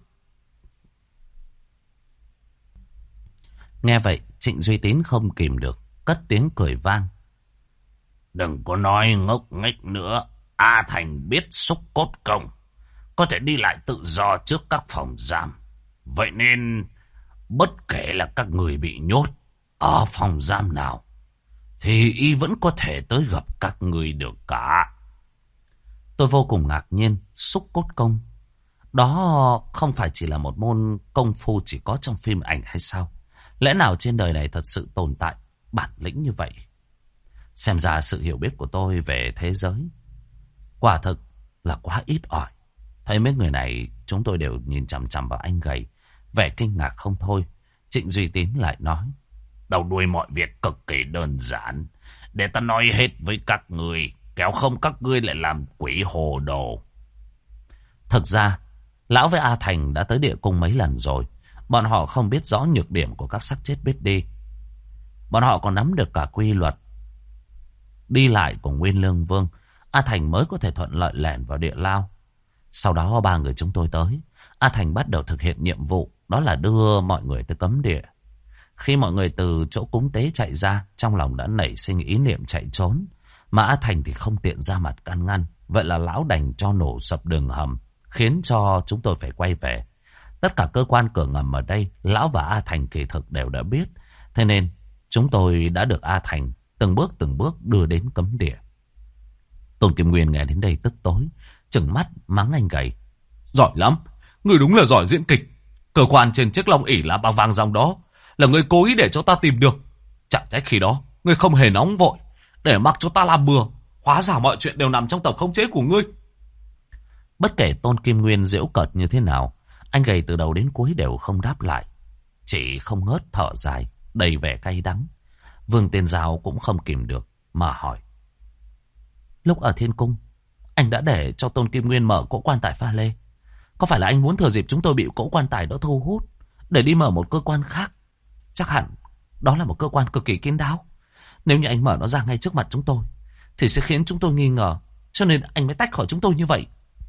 Nghe vậy, Trịnh Duy Tín không kìm được, cất tiếng cười vang. Đừng có nói ngốc nghếch nữa. A Thành biết xúc cốt công, có thể đi lại tự do trước các phòng giam. Vậy nên, bất kể là các người bị nhốt ở phòng giam nào, thì y vẫn có thể tới gặp các người được cả. Tôi vô cùng ngạc nhiên, xúc cốt công. Đó không phải chỉ là một môn công phu chỉ có trong phim ảnh hay sao? Lẽ nào trên đời này thật sự tồn tại bản lĩnh như vậy? Xem ra sự hiểu biết của tôi về thế giới quả thực là quá ít ỏi. Thấy mấy người này, chúng tôi đều nhìn chằm chằm vào anh gầy, vẻ kinh ngạc không thôi. Trịnh Duy Tín lại nói. Đầu đuôi mọi việc cực kỳ đơn giản. Để ta nói hết với các người, kéo không các ngươi lại làm quỷ hồ đồ. Thực ra, lão với A Thành đã tới địa cung mấy lần rồi. Bọn họ không biết rõ nhược điểm của các xác chết biết đi. Bọn họ còn nắm được cả quy luật đi lại của Nguyên Lương Vương. A Thành mới có thể thuận lợi lẻn vào địa lao. Sau đó ba người chúng tôi tới. A Thành bắt đầu thực hiện nhiệm vụ, đó là đưa mọi người tới cấm địa. Khi mọi người từ chỗ cúng tế chạy ra, trong lòng đã nảy sinh ý niệm chạy trốn. Mà A Thành thì không tiện ra mặt can ngăn. Vậy là lão đành cho nổ sập đường hầm, khiến cho chúng tôi phải quay về. Tất cả cơ quan cửa ngầm ở đây, lão và A Thành kỳ thực đều đã biết. Thế nên chúng tôi đã được A Thành từng bước từng bước đưa đến cấm địa. Tôn Kim Nguyên nghe đến đây tức tối, trừng mắt mắng anh gầy. Giỏi lắm, người đúng là giỏi diễn kịch. Cơ quan trên chiếc long ỷ lá bạc vàng dòng đó là người cố ý để cho ta tìm được. Chẳng trách khi đó người không hề nóng vội, để mặc cho ta làm bừa. Hóa ra mọi chuyện đều nằm trong tầm khống chế của ngươi. Bất kể Tôn Kim Nguyên giễu cợt như thế nào, anh gầy từ đầu đến cuối đều không đáp lại, chỉ không ngớt thở dài, đầy vẻ cay đắng. Vương Tiên Giao cũng không kìm được mà hỏi. Lúc ở Thiên Cung, anh đã để cho Tôn Kim Nguyên mở cỗ quan tài pha lê. Có phải là anh muốn thừa dịp chúng tôi bị cỗ quan tài đó thu hút để đi mở một cơ quan khác? Chắc hẳn đó là một cơ quan cực kỳ kín đáo. Nếu như anh mở nó ra ngay trước mặt chúng tôi thì sẽ khiến chúng tôi nghi ngờ, cho nên anh mới tách khỏi chúng tôi như vậy.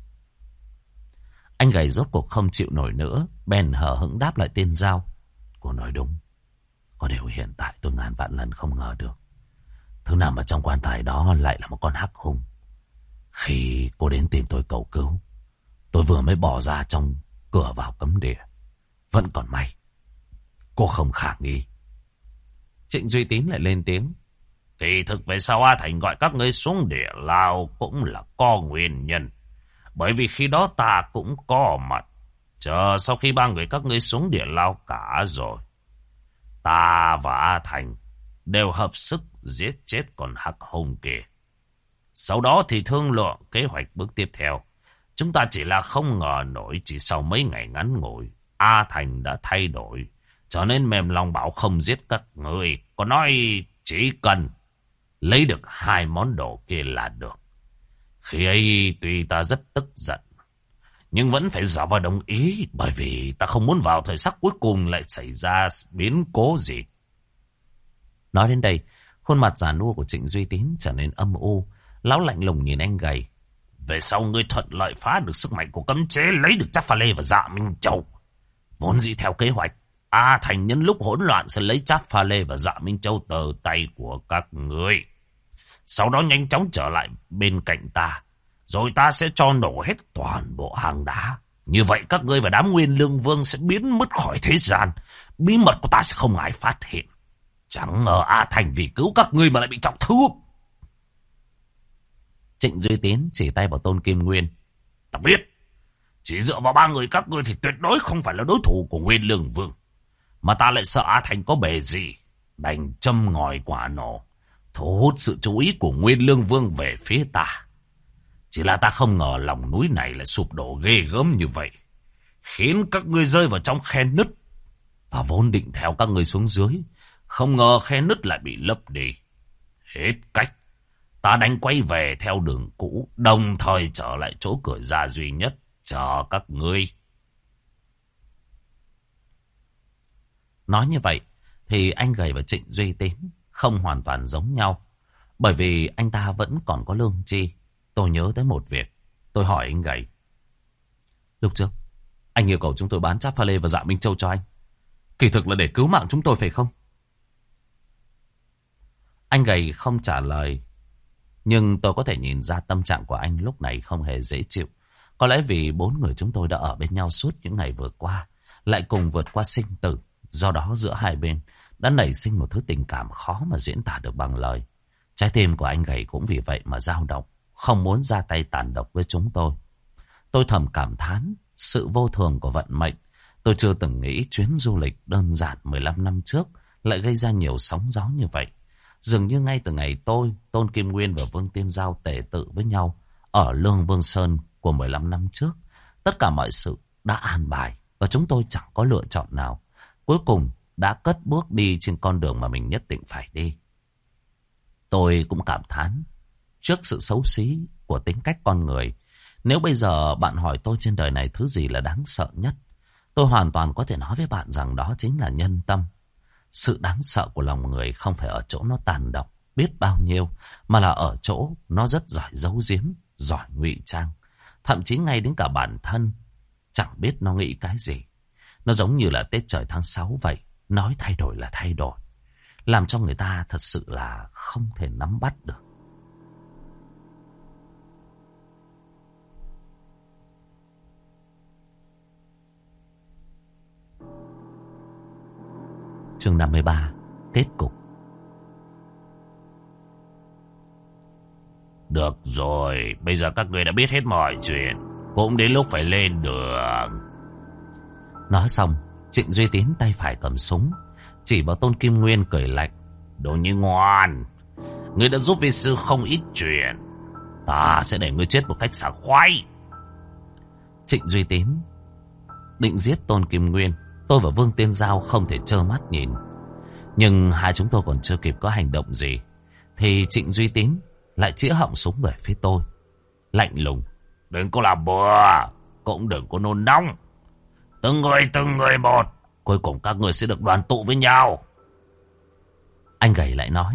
Anh gầy rốt cuộc không chịu nổi nữa, bèn hờ hững đáp lại Tiên Giao. Cô nói đúng. Có điều hiện tại tôi ngàn vạn lần không ngờ được thứ nằm ở trong quan tài đó lại là một con hắc hung. Khi cô đến tìm tôi cầu cứu, tôi vừa mới bỏ ra trong cửa vào cấm địa. Vẫn còn may cô không khả nghi. Trịnh Duy Tín lại lên tiếng. Kỳ thực về sau A Thành gọi các ngươi xuống địa lao cũng là có nguyên nhân. Bởi vì khi đó ta cũng có mặt. Chờ sau khi ba người các ngươi xuống địa lao cả rồi, ta và A Thành đều hợp sức giết chết con hắc hung kia. Sau đó thì thương lượng kế hoạch bước tiếp theo. Chúng ta chỉ là không ngờ nổi chỉ sau mấy ngày ngắn ngủi, A Thành đã thay đổi, trở nên mềm lòng bảo không giết các người. Có nói chỉ cần lấy được hai món đồ kia là được. Khi ấy tuy ta rất tức giận, nhưng vẫn phải giả vờ đồng ý, bởi vì ta không muốn vào thời khắc cuối cùng lại xảy ra biến cố gì. Nói đến đây, khuôn mặt già nua của Trịnh Duy Tín trở nên âm u. Lão lạnh lùng nhìn anh gầy. Về sau ngươi thuận lợi phá được sức mạnh của cấm chế, lấy được Trác Pha Lê và Dạ Minh Châu. Vốn dĩ theo kế hoạch, A Thành nhân lúc hỗn loạn sẽ lấy Trác Pha Lê và Dạ Minh Châu từ tay của các ngươi. Sau đó nhanh chóng trở lại bên cạnh ta, rồi ta sẽ cho nổ hết toàn bộ hang đá. Như vậy các ngươi và đám Nguyên Lương Vương sẽ biến mất khỏi thế gian. Bí mật của ta sẽ không ai phát hiện. Chẳng ngờ A Thành vì cứu các ngươi mà lại bị trọng thương. Trịnh Duy Tín chỉ tay vào Tôn Kim Nguyên. Ta biết, chỉ dựa vào ba người các ngươi thì tuyệt đối không phải là đối thủ của Nguyên Lương Vương. Mà ta lại sợ A Thành có bề gì, đành châm ngòi quả nổ, thu hút sự chú ý của Nguyên Lương Vương về phía ta. Chỉ là ta không ngờ lòng núi này lại sụp đổ ghê gớm như vậy, khiến các ngươi rơi vào trong khe nứt. Và vốn định theo các ngươi xuống dưới, không ngờ khe nứt lại bị lấp đi. Hết cách, ta đánh quay về theo đường cũ, đồng thời trở lại chỗ cửa ra duy nhất, chờ các ngươi. Nói như vậy thì anh gầy và Trịnh Duy Tín không hoàn toàn giống nhau, bởi vì anh ta vẫn còn có lương tri. Tôi nhớ tới một việc. Tôi hỏi anh gầy. Lúc trước anh yêu cầu chúng tôi bán Trác Pha Lê và Dạ Minh Châu cho anh, kỳ thực là để cứu mạng chúng tôi phải không? Anh gầy không trả lời, nhưng tôi có thể nhìn ra tâm trạng của anh lúc này không hề dễ chịu. Có lẽ vì bốn người chúng tôi đã ở bên nhau suốt những ngày vừa qua, lại cùng vượt qua sinh tử. Do đó giữa hai bên đã nảy sinh một thứ tình cảm khó mà diễn tả được bằng lời. Trái tim của anh gầy cũng vì vậy mà dao động, không muốn ra tay tàn độc với chúng tôi. Tôi thầm cảm thán sự vô thường của vận mệnh. Tôi chưa từng nghĩ chuyến du lịch đơn giản mười lăm năm trước lại gây ra nhiều sóng gió như vậy. Dường như ngay từ ngày tôi, Tôn Kim Nguyên và Vương Tiên Giao tề tự với nhau ở Lương Vương Sơn của mười lăm năm trước, tất cả mọi sự đã an bài và chúng tôi chẳng có lựa chọn nào. Cuối cùng đã cất bước đi trên con đường mà mình nhất định phải đi. Tôi cũng cảm thán trước sự xấu xí của tính cách con người. Nếu bây giờ bạn hỏi tôi trên đời này thứ gì là đáng sợ nhất, tôi hoàn toàn có thể nói với bạn rằng đó chính là nhân tâm. Sự đáng sợ của lòng người không phải ở chỗ nó tàn độc biết bao nhiêu, mà là ở chỗ nó rất giỏi giấu giếm, giỏi ngụy trang. Thậm chí ngay đến cả bản thân chẳng biết nó nghĩ cái gì. Nó giống như là Tết trời tháng sáu vậy, nói thay đổi là thay đổi, làm cho người ta thật sự là không thể nắm bắt được. Chương năm mươi ba. Kết cục. Được rồi, bây giờ các người đã biết hết mọi chuyện, cũng đến lúc phải lên đường. Nói xong, Trịnh Duy Tín tay phải cầm súng, chỉ vào Tôn Kim Nguyên cười lạnh. Đồ như ngoan, ngươi đã giúp vi sư không ít chuyện, ta sẽ để ngươi chết một cách sảng khoái. Trịnh Duy Tín định giết Tôn Kim Nguyên, tôi và Vương Tiên Giao không thể trơ mắt nhìn. Nhưng hai chúng tôi còn chưa kịp có hành động gì, thì Trịnh Duy Tín lại chĩa họng súng về phía tôi, lạnh lùng. Đừng có làm bừa, cũng đừng có nôn nóng. Từng người từng người một, cuối cùng các người sẽ được đoàn tụ với nhau. Anh gầy lại nói.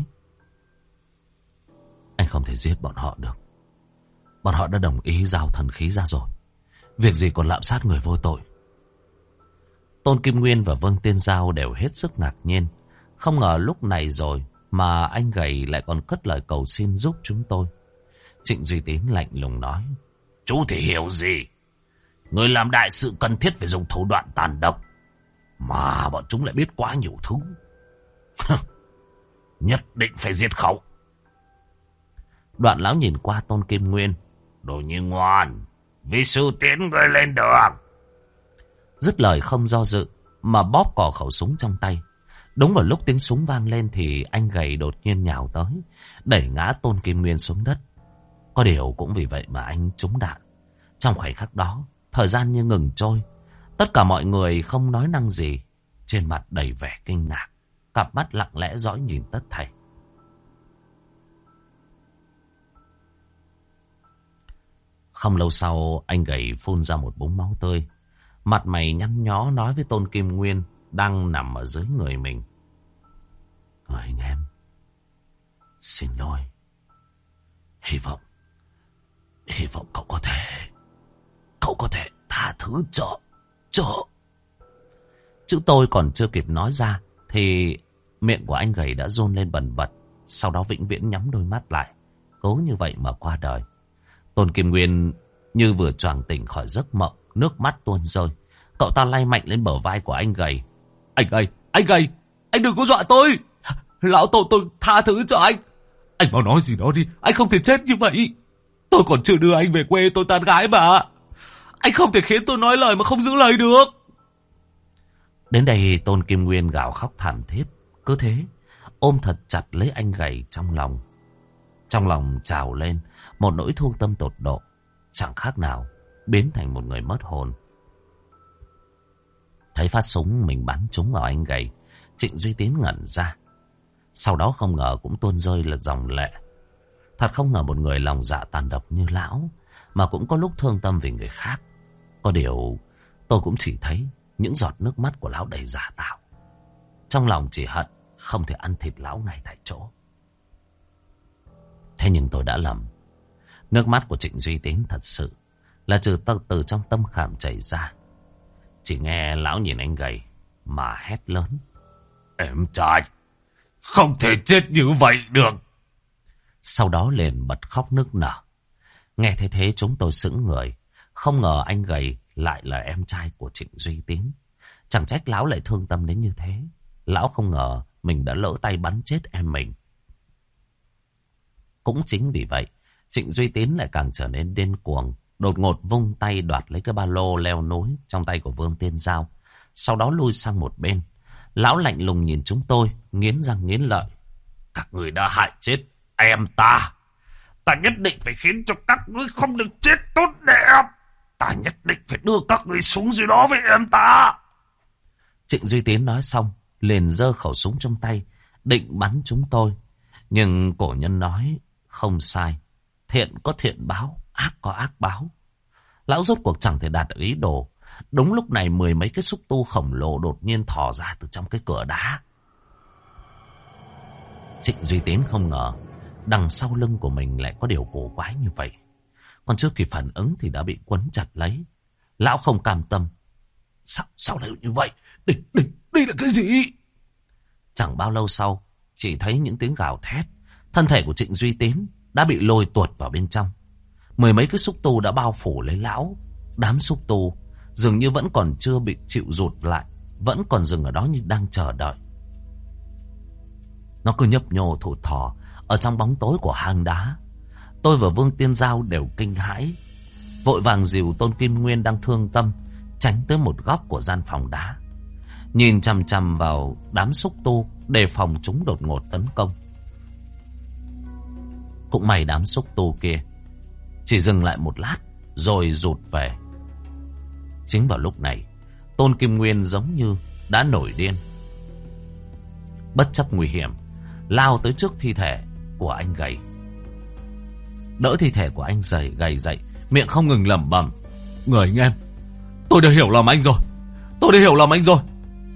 Anh không thể giết bọn họ được. Bọn họ đã đồng ý giao thần khí ra rồi, việc gì còn lạm sát người vô tội. Tôn Kim Nguyên và Vương Tiên Giao đều hết sức ngạc nhiên. Không ngờ lúc này rồi mà anh gầy lại còn cất lời cầu xin giúp chúng tôi. Trịnh Duy Tín lạnh lùng nói. Chú thì hiểu gì? Người làm đại sự cần thiết phải dùng thủ đoạn tàn độc, mà bọn chúng lại biết quá nhiều thứ. Nhất định phải diệt khẩu. Đoạn lão nhìn qua Tôn Kim Nguyên. Đồ như ngoan, vi sư tiến người lên đường. Dứt lời không do dự mà bóp cò khẩu súng trong tay. Đúng vào lúc tiếng súng vang lên thì anh gầy đột nhiên nhào tới, đẩy ngã Tôn Kim Nguyên xuống đất. Có điều cũng vì vậy mà anh trúng đạn. Trong khoảnh khắc đó, thời gian như ngừng trôi. Tất cả mọi người không nói năng gì, trên mặt đầy vẻ kinh ngạc, cặp mắt lặng lẽ dõi nhìn tất thảy. Không lâu sau, anh gầy phun ra một búng máu tươi. Mặt mày nhăn nhó nói với Tôn Kim Nguyên đang nằm ở dưới người mình. Người anh em, xin lỗi. Hy vọng, hy vọng cậu có thể, cậu có thể tha thứ cho, cho. Chữ tôi còn chưa kịp nói ra thì miệng của anh gầy đã run lên bần bật. Sau đó vĩnh viễn nhắm đôi mắt lại, cố như vậy mà qua đời. Tôn Kim Nguyên như vừa choàng tỉnh khỏi giấc mộng, nước mắt tuôn rơi. Cậu ta lay mạnh lên bờ vai của anh gầy. Anh gầy, anh gầy, anh đừng có dọa tôi. Lão tổ tôi tha thứ cho anh. Anh mau nói gì đó đi, anh không thể chết như vậy. Tôi còn chưa đưa anh về quê tôi tán gái mà. Anh không thể khiến tôi nói lời mà không giữ lời được. Đến đây Tôn Kim Nguyên gào khóc thảm thiết. Cứ thế ôm thật chặt lấy anh gầy trong lòng. Trong lòng trào lên một nỗi thương tâm tột độ, chẳng khác nào biến thành một người mất hồn. Thấy phát súng mình bắn trúng vào anh gầy, Trịnh Duy Tín ngẩn ra. Sau đó không ngờ cũng tuôn rơi là dòng lệ. Thật không ngờ một người lòng dạ tàn độc như lão mà cũng có lúc thương tâm vì người khác. Có điều tôi cũng chỉ thấy những giọt nước mắt của lão đầy giả tạo. Trong lòng chỉ hận không thể ăn thịt lão ngay tại chỗ. Thế nhưng tôi đã lầm. Nước mắt của Trịnh Duy Tín thật sự là từ, từ, từ trong tâm khảm chảy ra. Chỉ nghe lão nhìn anh gầy mà hét lớn. Em trai, không thể chết như vậy được. Sau đó liền bật khóc nức nở. Nghe thấy thế chúng tôi sững người. Không ngờ anh gầy lại là em trai của Trịnh Duy Tín. Chẳng trách lão lại thương tâm đến như thế. Lão không ngờ mình đã lỡ tay bắn chết em mình. Cũng chính vì vậy, Trịnh Duy Tín lại càng trở nên điên cuồng. Đột ngột vung tay đoạt lấy cái ba lô leo núi trong tay của Vương Tiên Giao. Sau đó lui sang một bên. Lão lạnh lùng nhìn chúng tôi, nghiến răng nghiến lợi. Các người đã hại chết em ta. Ta nhất định phải khiến cho các ngươi không được chết tốt đẹp. Ta nhất định phải đưa các ngươi xuống dưới đó với em ta. Trịnh Duy Tín nói xong, liền giơ khẩu súng trong tay, định bắn chúng tôi. Nhưng cổ nhân nói không sai. Thiện có thiện báo, ác có ác báo. Lão rốt cuộc chẳng thể đạt được ý đồ. Đúng lúc này mười mấy cái xúc tu khổng lồ đột nhiên thò ra từ trong cái cửa đá. Trịnh Duy Tín không ngờ đằng sau lưng của mình lại có điều cổ quái như vậy. Còn chưa kịp phản ứng thì đã bị quấn chặt lấy. Lão không cam tâm. Sao, sao lại như vậy? Đây, đây, đây là cái gì? Chẳng bao lâu sau, chỉ thấy những tiếng gào thét. Thân thể của Trịnh Duy Tín đã bị lôi tuột vào bên trong. Mười mấy cái xúc tu đã bao phủ lấy lão. Đám xúc tu dường như vẫn còn chưa bị chịu rụt lại, vẫn còn dừng ở đó như đang chờ đợi. Nó cứ nhấp nhô thụt thò ở trong bóng tối của hang đá. Tôi và Vương Tiên Giao đều kinh hãi, vội vàng dìu Tôn Kim Nguyên đang thương tâm tránh tới một góc của gian phòng đá, nhìn chằm chằm vào đám xúc tu đề phòng chúng đột ngột tấn công. Cũng may đám xúc tu kia chỉ dừng lại một lát rồi rụt về. Chính vào lúc này, Tôn Kim Nguyên giống như đã nổi điên, bất chấp nguy hiểm lao tới trước thi thể của anh gầy, đỡ thi thể của anh gầy gầy dậy, miệng không ngừng lẩm bẩm: Người anh em, tôi đã hiểu lầm anh rồi, tôi đã hiểu lầm anh rồi.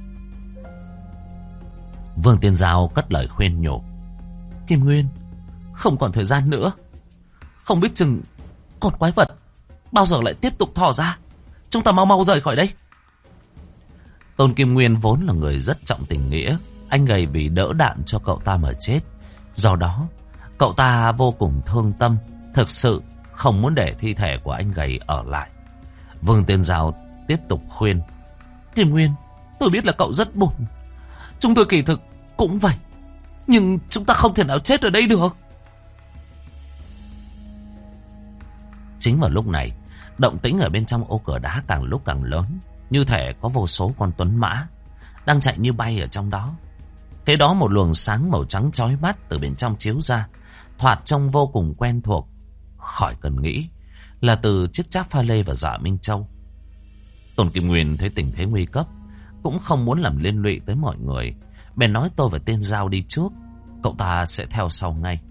Vương Tiên Giao cất lời khuyên nhủ: Kim Nguyên, không còn thời gian nữa, không biết chừng con quái vật bao giờ lại tiếp tục thò ra, chúng ta mau mau rời khỏi đây. Tôn Kim Nguyên vốn là người rất trọng tình nghĩa, anh gầy vì đỡ đạn cho cậu ta mà chết, do đó cậu ta vô cùng thương tâm, thực sự không muốn để thi thể của anh gầy ở lại. Vương Tiên Giao tiếp tục khuyên: Kim Nguyên, tôi biết là cậu rất buồn, chúng tôi kỳ thực cũng vậy, nhưng chúng ta không thể nào chết ở đây được. Chính vào lúc này, động tĩnh ở bên trong ô cửa đá càng lúc càng lớn, như thể có vô số con tuấn mã đang chạy như bay ở trong đó. Kế đó một luồng sáng màu trắng chói mắt từ bên trong chiếu ra, thoạt trông vô cùng quen thuộc, khỏi cần nghĩ là từ chiếc Tráp Pha Lê và Dạ Minh Châu. Tôn Kim Nguyên thấy tình thế nguy cấp, cũng không muốn làm liên lụy tới mọi người, bèn nói tôi và Tiên Giao đi trước, cậu ta sẽ theo sau ngay.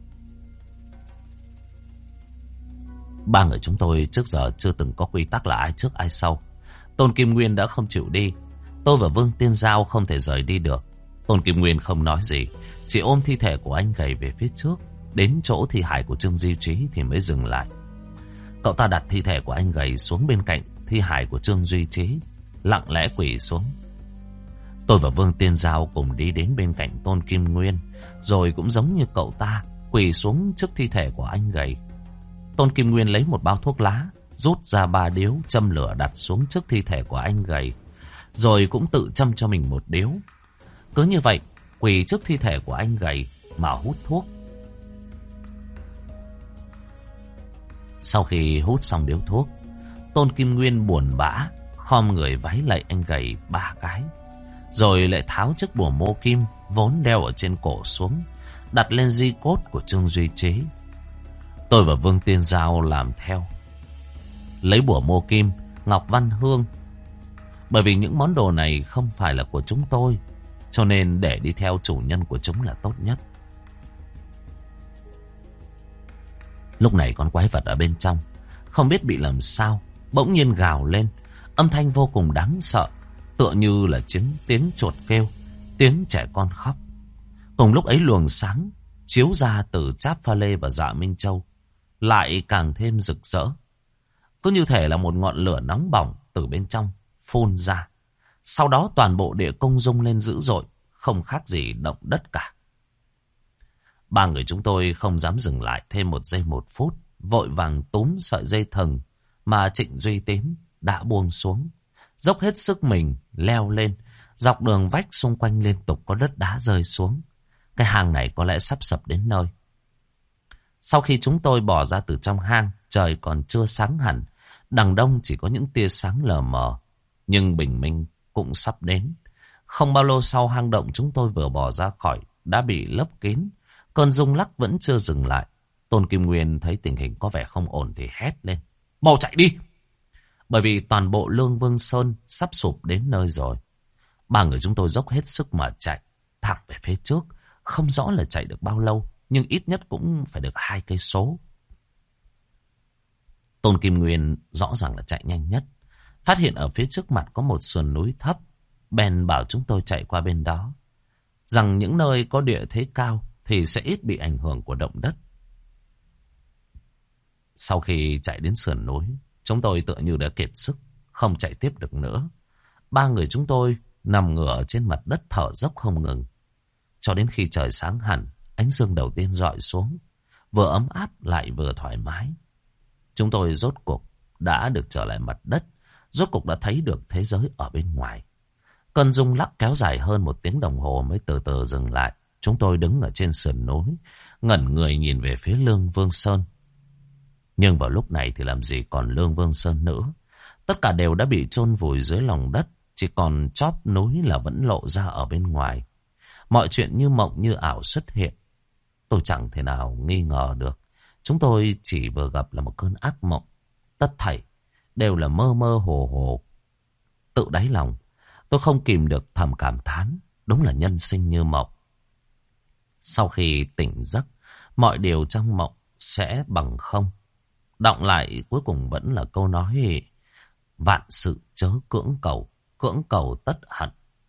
Ba người chúng tôi trước giờ chưa từng có quy tắc là ai trước ai sau. Tôn Kim Nguyên đã không chịu đi, tôi và Vương Tiên Giao không thể rời đi được. Tôn Kim Nguyên không nói gì, chỉ ôm thi thể của anh gầy về phía trước, đến chỗ thi hài của Trương Duy Trí thì mới dừng lại. Cậu ta đặt thi thể của anh gầy xuống bên cạnh thi hài của Trương Duy Trí, lặng lẽ quỳ xuống. Tôi và Vương Tiên Giao cùng đi đến bên cạnh Tôn Kim Nguyên, rồi cũng giống như cậu ta quỳ xuống trước thi thể của anh gầy. Tôn Kim Nguyên lấy một bao thuốc lá, rút ra ba điếu, châm lửa đặt xuống trước thi thể của anh gầy, rồi cũng tự châm cho mình một điếu. Cứ như vậy, quỳ trước thi thể của anh gầy mà hút thuốc. Sau khi hút xong điếu thuốc, Tôn Kim Nguyên buồn bã khom người vái lạy anh gầy ba cái, rồi lại tháo chiếc bùa mô kim vốn đeo ở trên cổ xuống, đặt lên di cốt của Trương Duy Trí. Tôi và Vương Tiên Giao làm theo, lấy bùa mô kim, ngọc văn hương. Bởi vì những món đồ này không phải là của chúng tôi, cho nên để đi theo chủ nhân của chúng là tốt nhất. Lúc này con quái vật ở bên trong không biết bị làm sao, bỗng nhiên gào lên, âm thanh vô cùng đáng sợ, tựa như là tiếng tiếng chuột kêu, tiếng trẻ con khóc. Cùng lúc ấy luồng sáng chiếu ra từ Tráp Pha Lê và Dạ Minh Châu lại càng thêm rực rỡ, cứ như thể là một ngọn lửa nóng bỏng từ bên trong phun ra. Sau đó toàn bộ địa cung rung lên dữ dội, không khác gì động đất cả. Ba người chúng tôi không dám dừng lại thêm một giây một phút, vội vàng túm sợi dây thừng mà Trịnh Duy Tín đã buông xuống, dốc hết sức mình leo lên. Dọc đường vách xung quanh liên tục có đất đá rơi xuống, cái hang này có lẽ sắp sập đến nơi. Sau khi chúng tôi bỏ ra từ trong hang, trời còn chưa sáng hẳn, đằng đông chỉ có những tia sáng lờ mờ, nhưng bình minh cũng sắp đến. Không bao lâu sau, hang động chúng tôi vừa bỏ ra khỏi đã bị lấp kín, cơn rung lắc vẫn chưa dừng lại. Tôn Kim Nguyên thấy tình hình có vẻ không ổn thì hét lên: Mau chạy đi! Bởi vì toàn bộ Lương Vương Sơn sắp sụp đến nơi rồi. Ba người chúng tôi dốc hết sức mà chạy thẳng về phía trước, không rõ là chạy được bao lâu, nhưng ít nhất cũng phải được hai cây số. Tôn Kim Nguyên rõ ràng là chạy nhanh nhất, phát hiện ở phía trước mặt có một sườn núi thấp, bèn bảo chúng tôi chạy qua bên đó, rằng những nơi có địa thế cao thì sẽ ít bị ảnh hưởng của động đất. Sau khi chạy đến sườn núi, chúng tôi tựa như đã kiệt sức, không chạy tiếp được nữa. Ba người chúng tôi nằm ngửa trên mặt đất thở dốc không ngừng. Cho đến khi trời sáng hẳn, ánh dương đầu tiên rọi xuống, vừa ấm áp lại vừa thoải mái. Chúng tôi rốt cuộc đã được trở lại mặt đất, rốt cuộc đã thấy được thế giới ở bên ngoài. Cơn rung lắc kéo dài hơn một tiếng đồng hồ mới từ từ dừng lại. Chúng tôi đứng ở trên sườn núi, ngẩn người nhìn về phía Lương Vương Sơn. Nhưng vào lúc này thì làm gì còn Lương Vương Sơn nữa. Tất cả đều đã bị chôn vùi dưới lòng đất, chỉ còn chóp núi là vẫn lộ ra ở bên ngoài. Mọi chuyện như mộng như ảo xuất hiện. Tôi chẳng thể nào nghi ngờ được. Chúng tôi chỉ vừa gặp là một cơn ác mộng. Tất thảy đều là mơ mơ hồ hồ. Tự đáy lòng, tôi không kìm được thầm cảm thán. Đúng là nhân sinh như mộng. Sau khi tỉnh giấc, mọi điều trong mộng sẽ bằng không. Đọng lại cuối cùng vẫn là câu nói: vạn sự chớ cưỡng cầu, cưỡng cầu tất hận.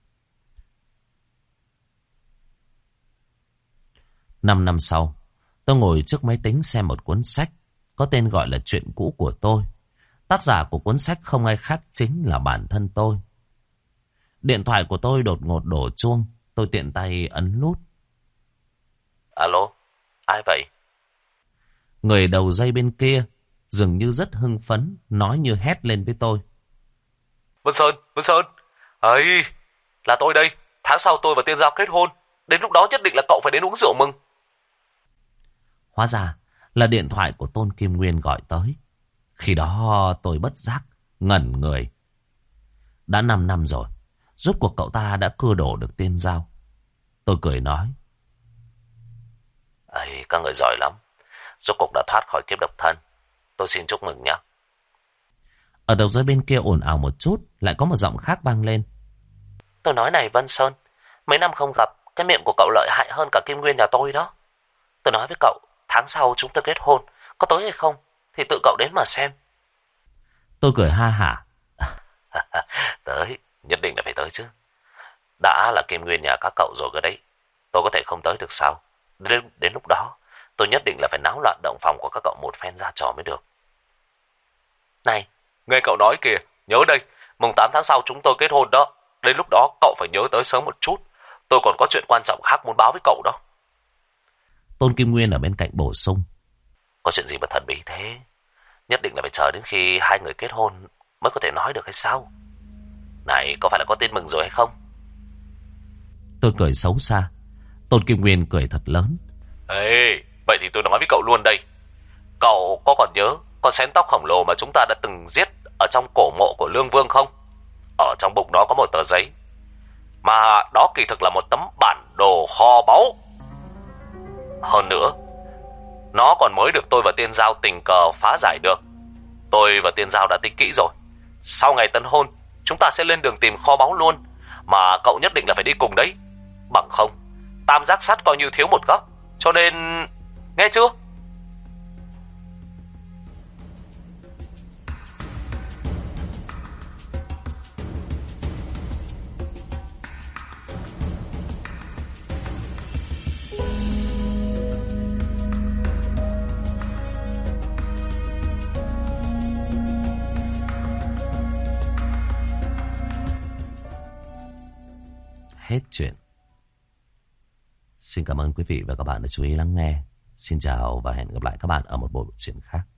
Năm năm sau, tôi ngồi trước máy tính xem một cuốn sách có tên gọi là Chuyện cũ của tôi. Tác giả của cuốn sách không ai khác chính là bản thân tôi. Điện thoại của tôi đột ngột đổ chuông. Tôi tiện tay ấn nút. Alo, ai vậy? Người đầu dây bên kia dường như rất hưng phấn, nói như hét lên với tôi. Vân Sơn, Vân Sơn, ấy, là tôi đây. Tháng sau tôi và Tiên Giao kết hôn. Đến lúc đó nhất định là cậu phải đến uống rượu mừng. Hóa ra là điện thoại của Tôn Kim Nguyên gọi tới. Khi đó tôi bất giác, ngẩn người. Đã năm năm rồi, rốt cuộc cậu ta đã cưa đổ được Tiên Giao. Tôi cười nói. Ấy, các người giỏi lắm. Rốt cuộc đã thoát khỏi kiếp độc thân. Tôi xin chúc mừng nhé. Ở đầu dây bên kia ồn ào một chút, lại có một giọng khác vang lên. Tôi nói này Vân Sơn, mấy năm không gặp, cái miệng của cậu lợi hại hơn cả Kim Nguyên nhà tôi đó. Tôi nói với cậu, tháng sau chúng tôi kết hôn, có tới hay không thì tự cậu đến mà xem. Tôi cười ha hả. Tới, nhất định là phải tới chứ. Đã là Kim Nguyên nhà các cậu rồi cơ đấy. Tôi có thể không tới được sao? Đến, đến lúc đó, tôi nhất định là phải náo loạn động phòng của các cậu một phen ra trò mới được. Này, nghe cậu nói kìa, nhớ đây, mùng tám tháng sau chúng tôi kết hôn đó. Đến lúc đó cậu phải nhớ tới sớm một chút. Tôi còn có chuyện quan trọng khác muốn báo với cậu đó. Tôn Kim Nguyên ở bên cạnh bổ sung. Có chuyện gì mà thần bí thế? Nhất định là phải chờ đến khi hai người kết hôn mới có thể nói được hay sao? Này, có phải là có tin mừng rồi hay không? Tôi cười xấu xa. Tôn Kim Nguyên cười thật lớn. Ê, vậy thì tôi nói với cậu luôn đây. Cậu có còn nhớ con xén tóc khổng lồ mà chúng ta đã từng giết ở trong cổ mộ của Lương Vương không? Ở trong bụng đó có một tờ giấy, mà đó kỳ thực là một tấm bản đồ kho báu. Hơn nữa, nó còn mới được tôi và Tiên Giao tình cờ phá giải được. Tôi và Tiên Giao đã tính kỹ rồi. Sau ngày tân hôn, chúng ta sẽ lên đường tìm kho báu luôn. Mà cậu nhất định là phải đi cùng đấy. Bằng không, tam giác sắt coi như thiếu một góc. Cho nên, nghe chưa? Hết chuyện. Xin cảm ơn quý vị và các bạn đã chú ý lắng nghe. Xin chào và hẹn gặp lại các bạn ở một bộ truyện khác.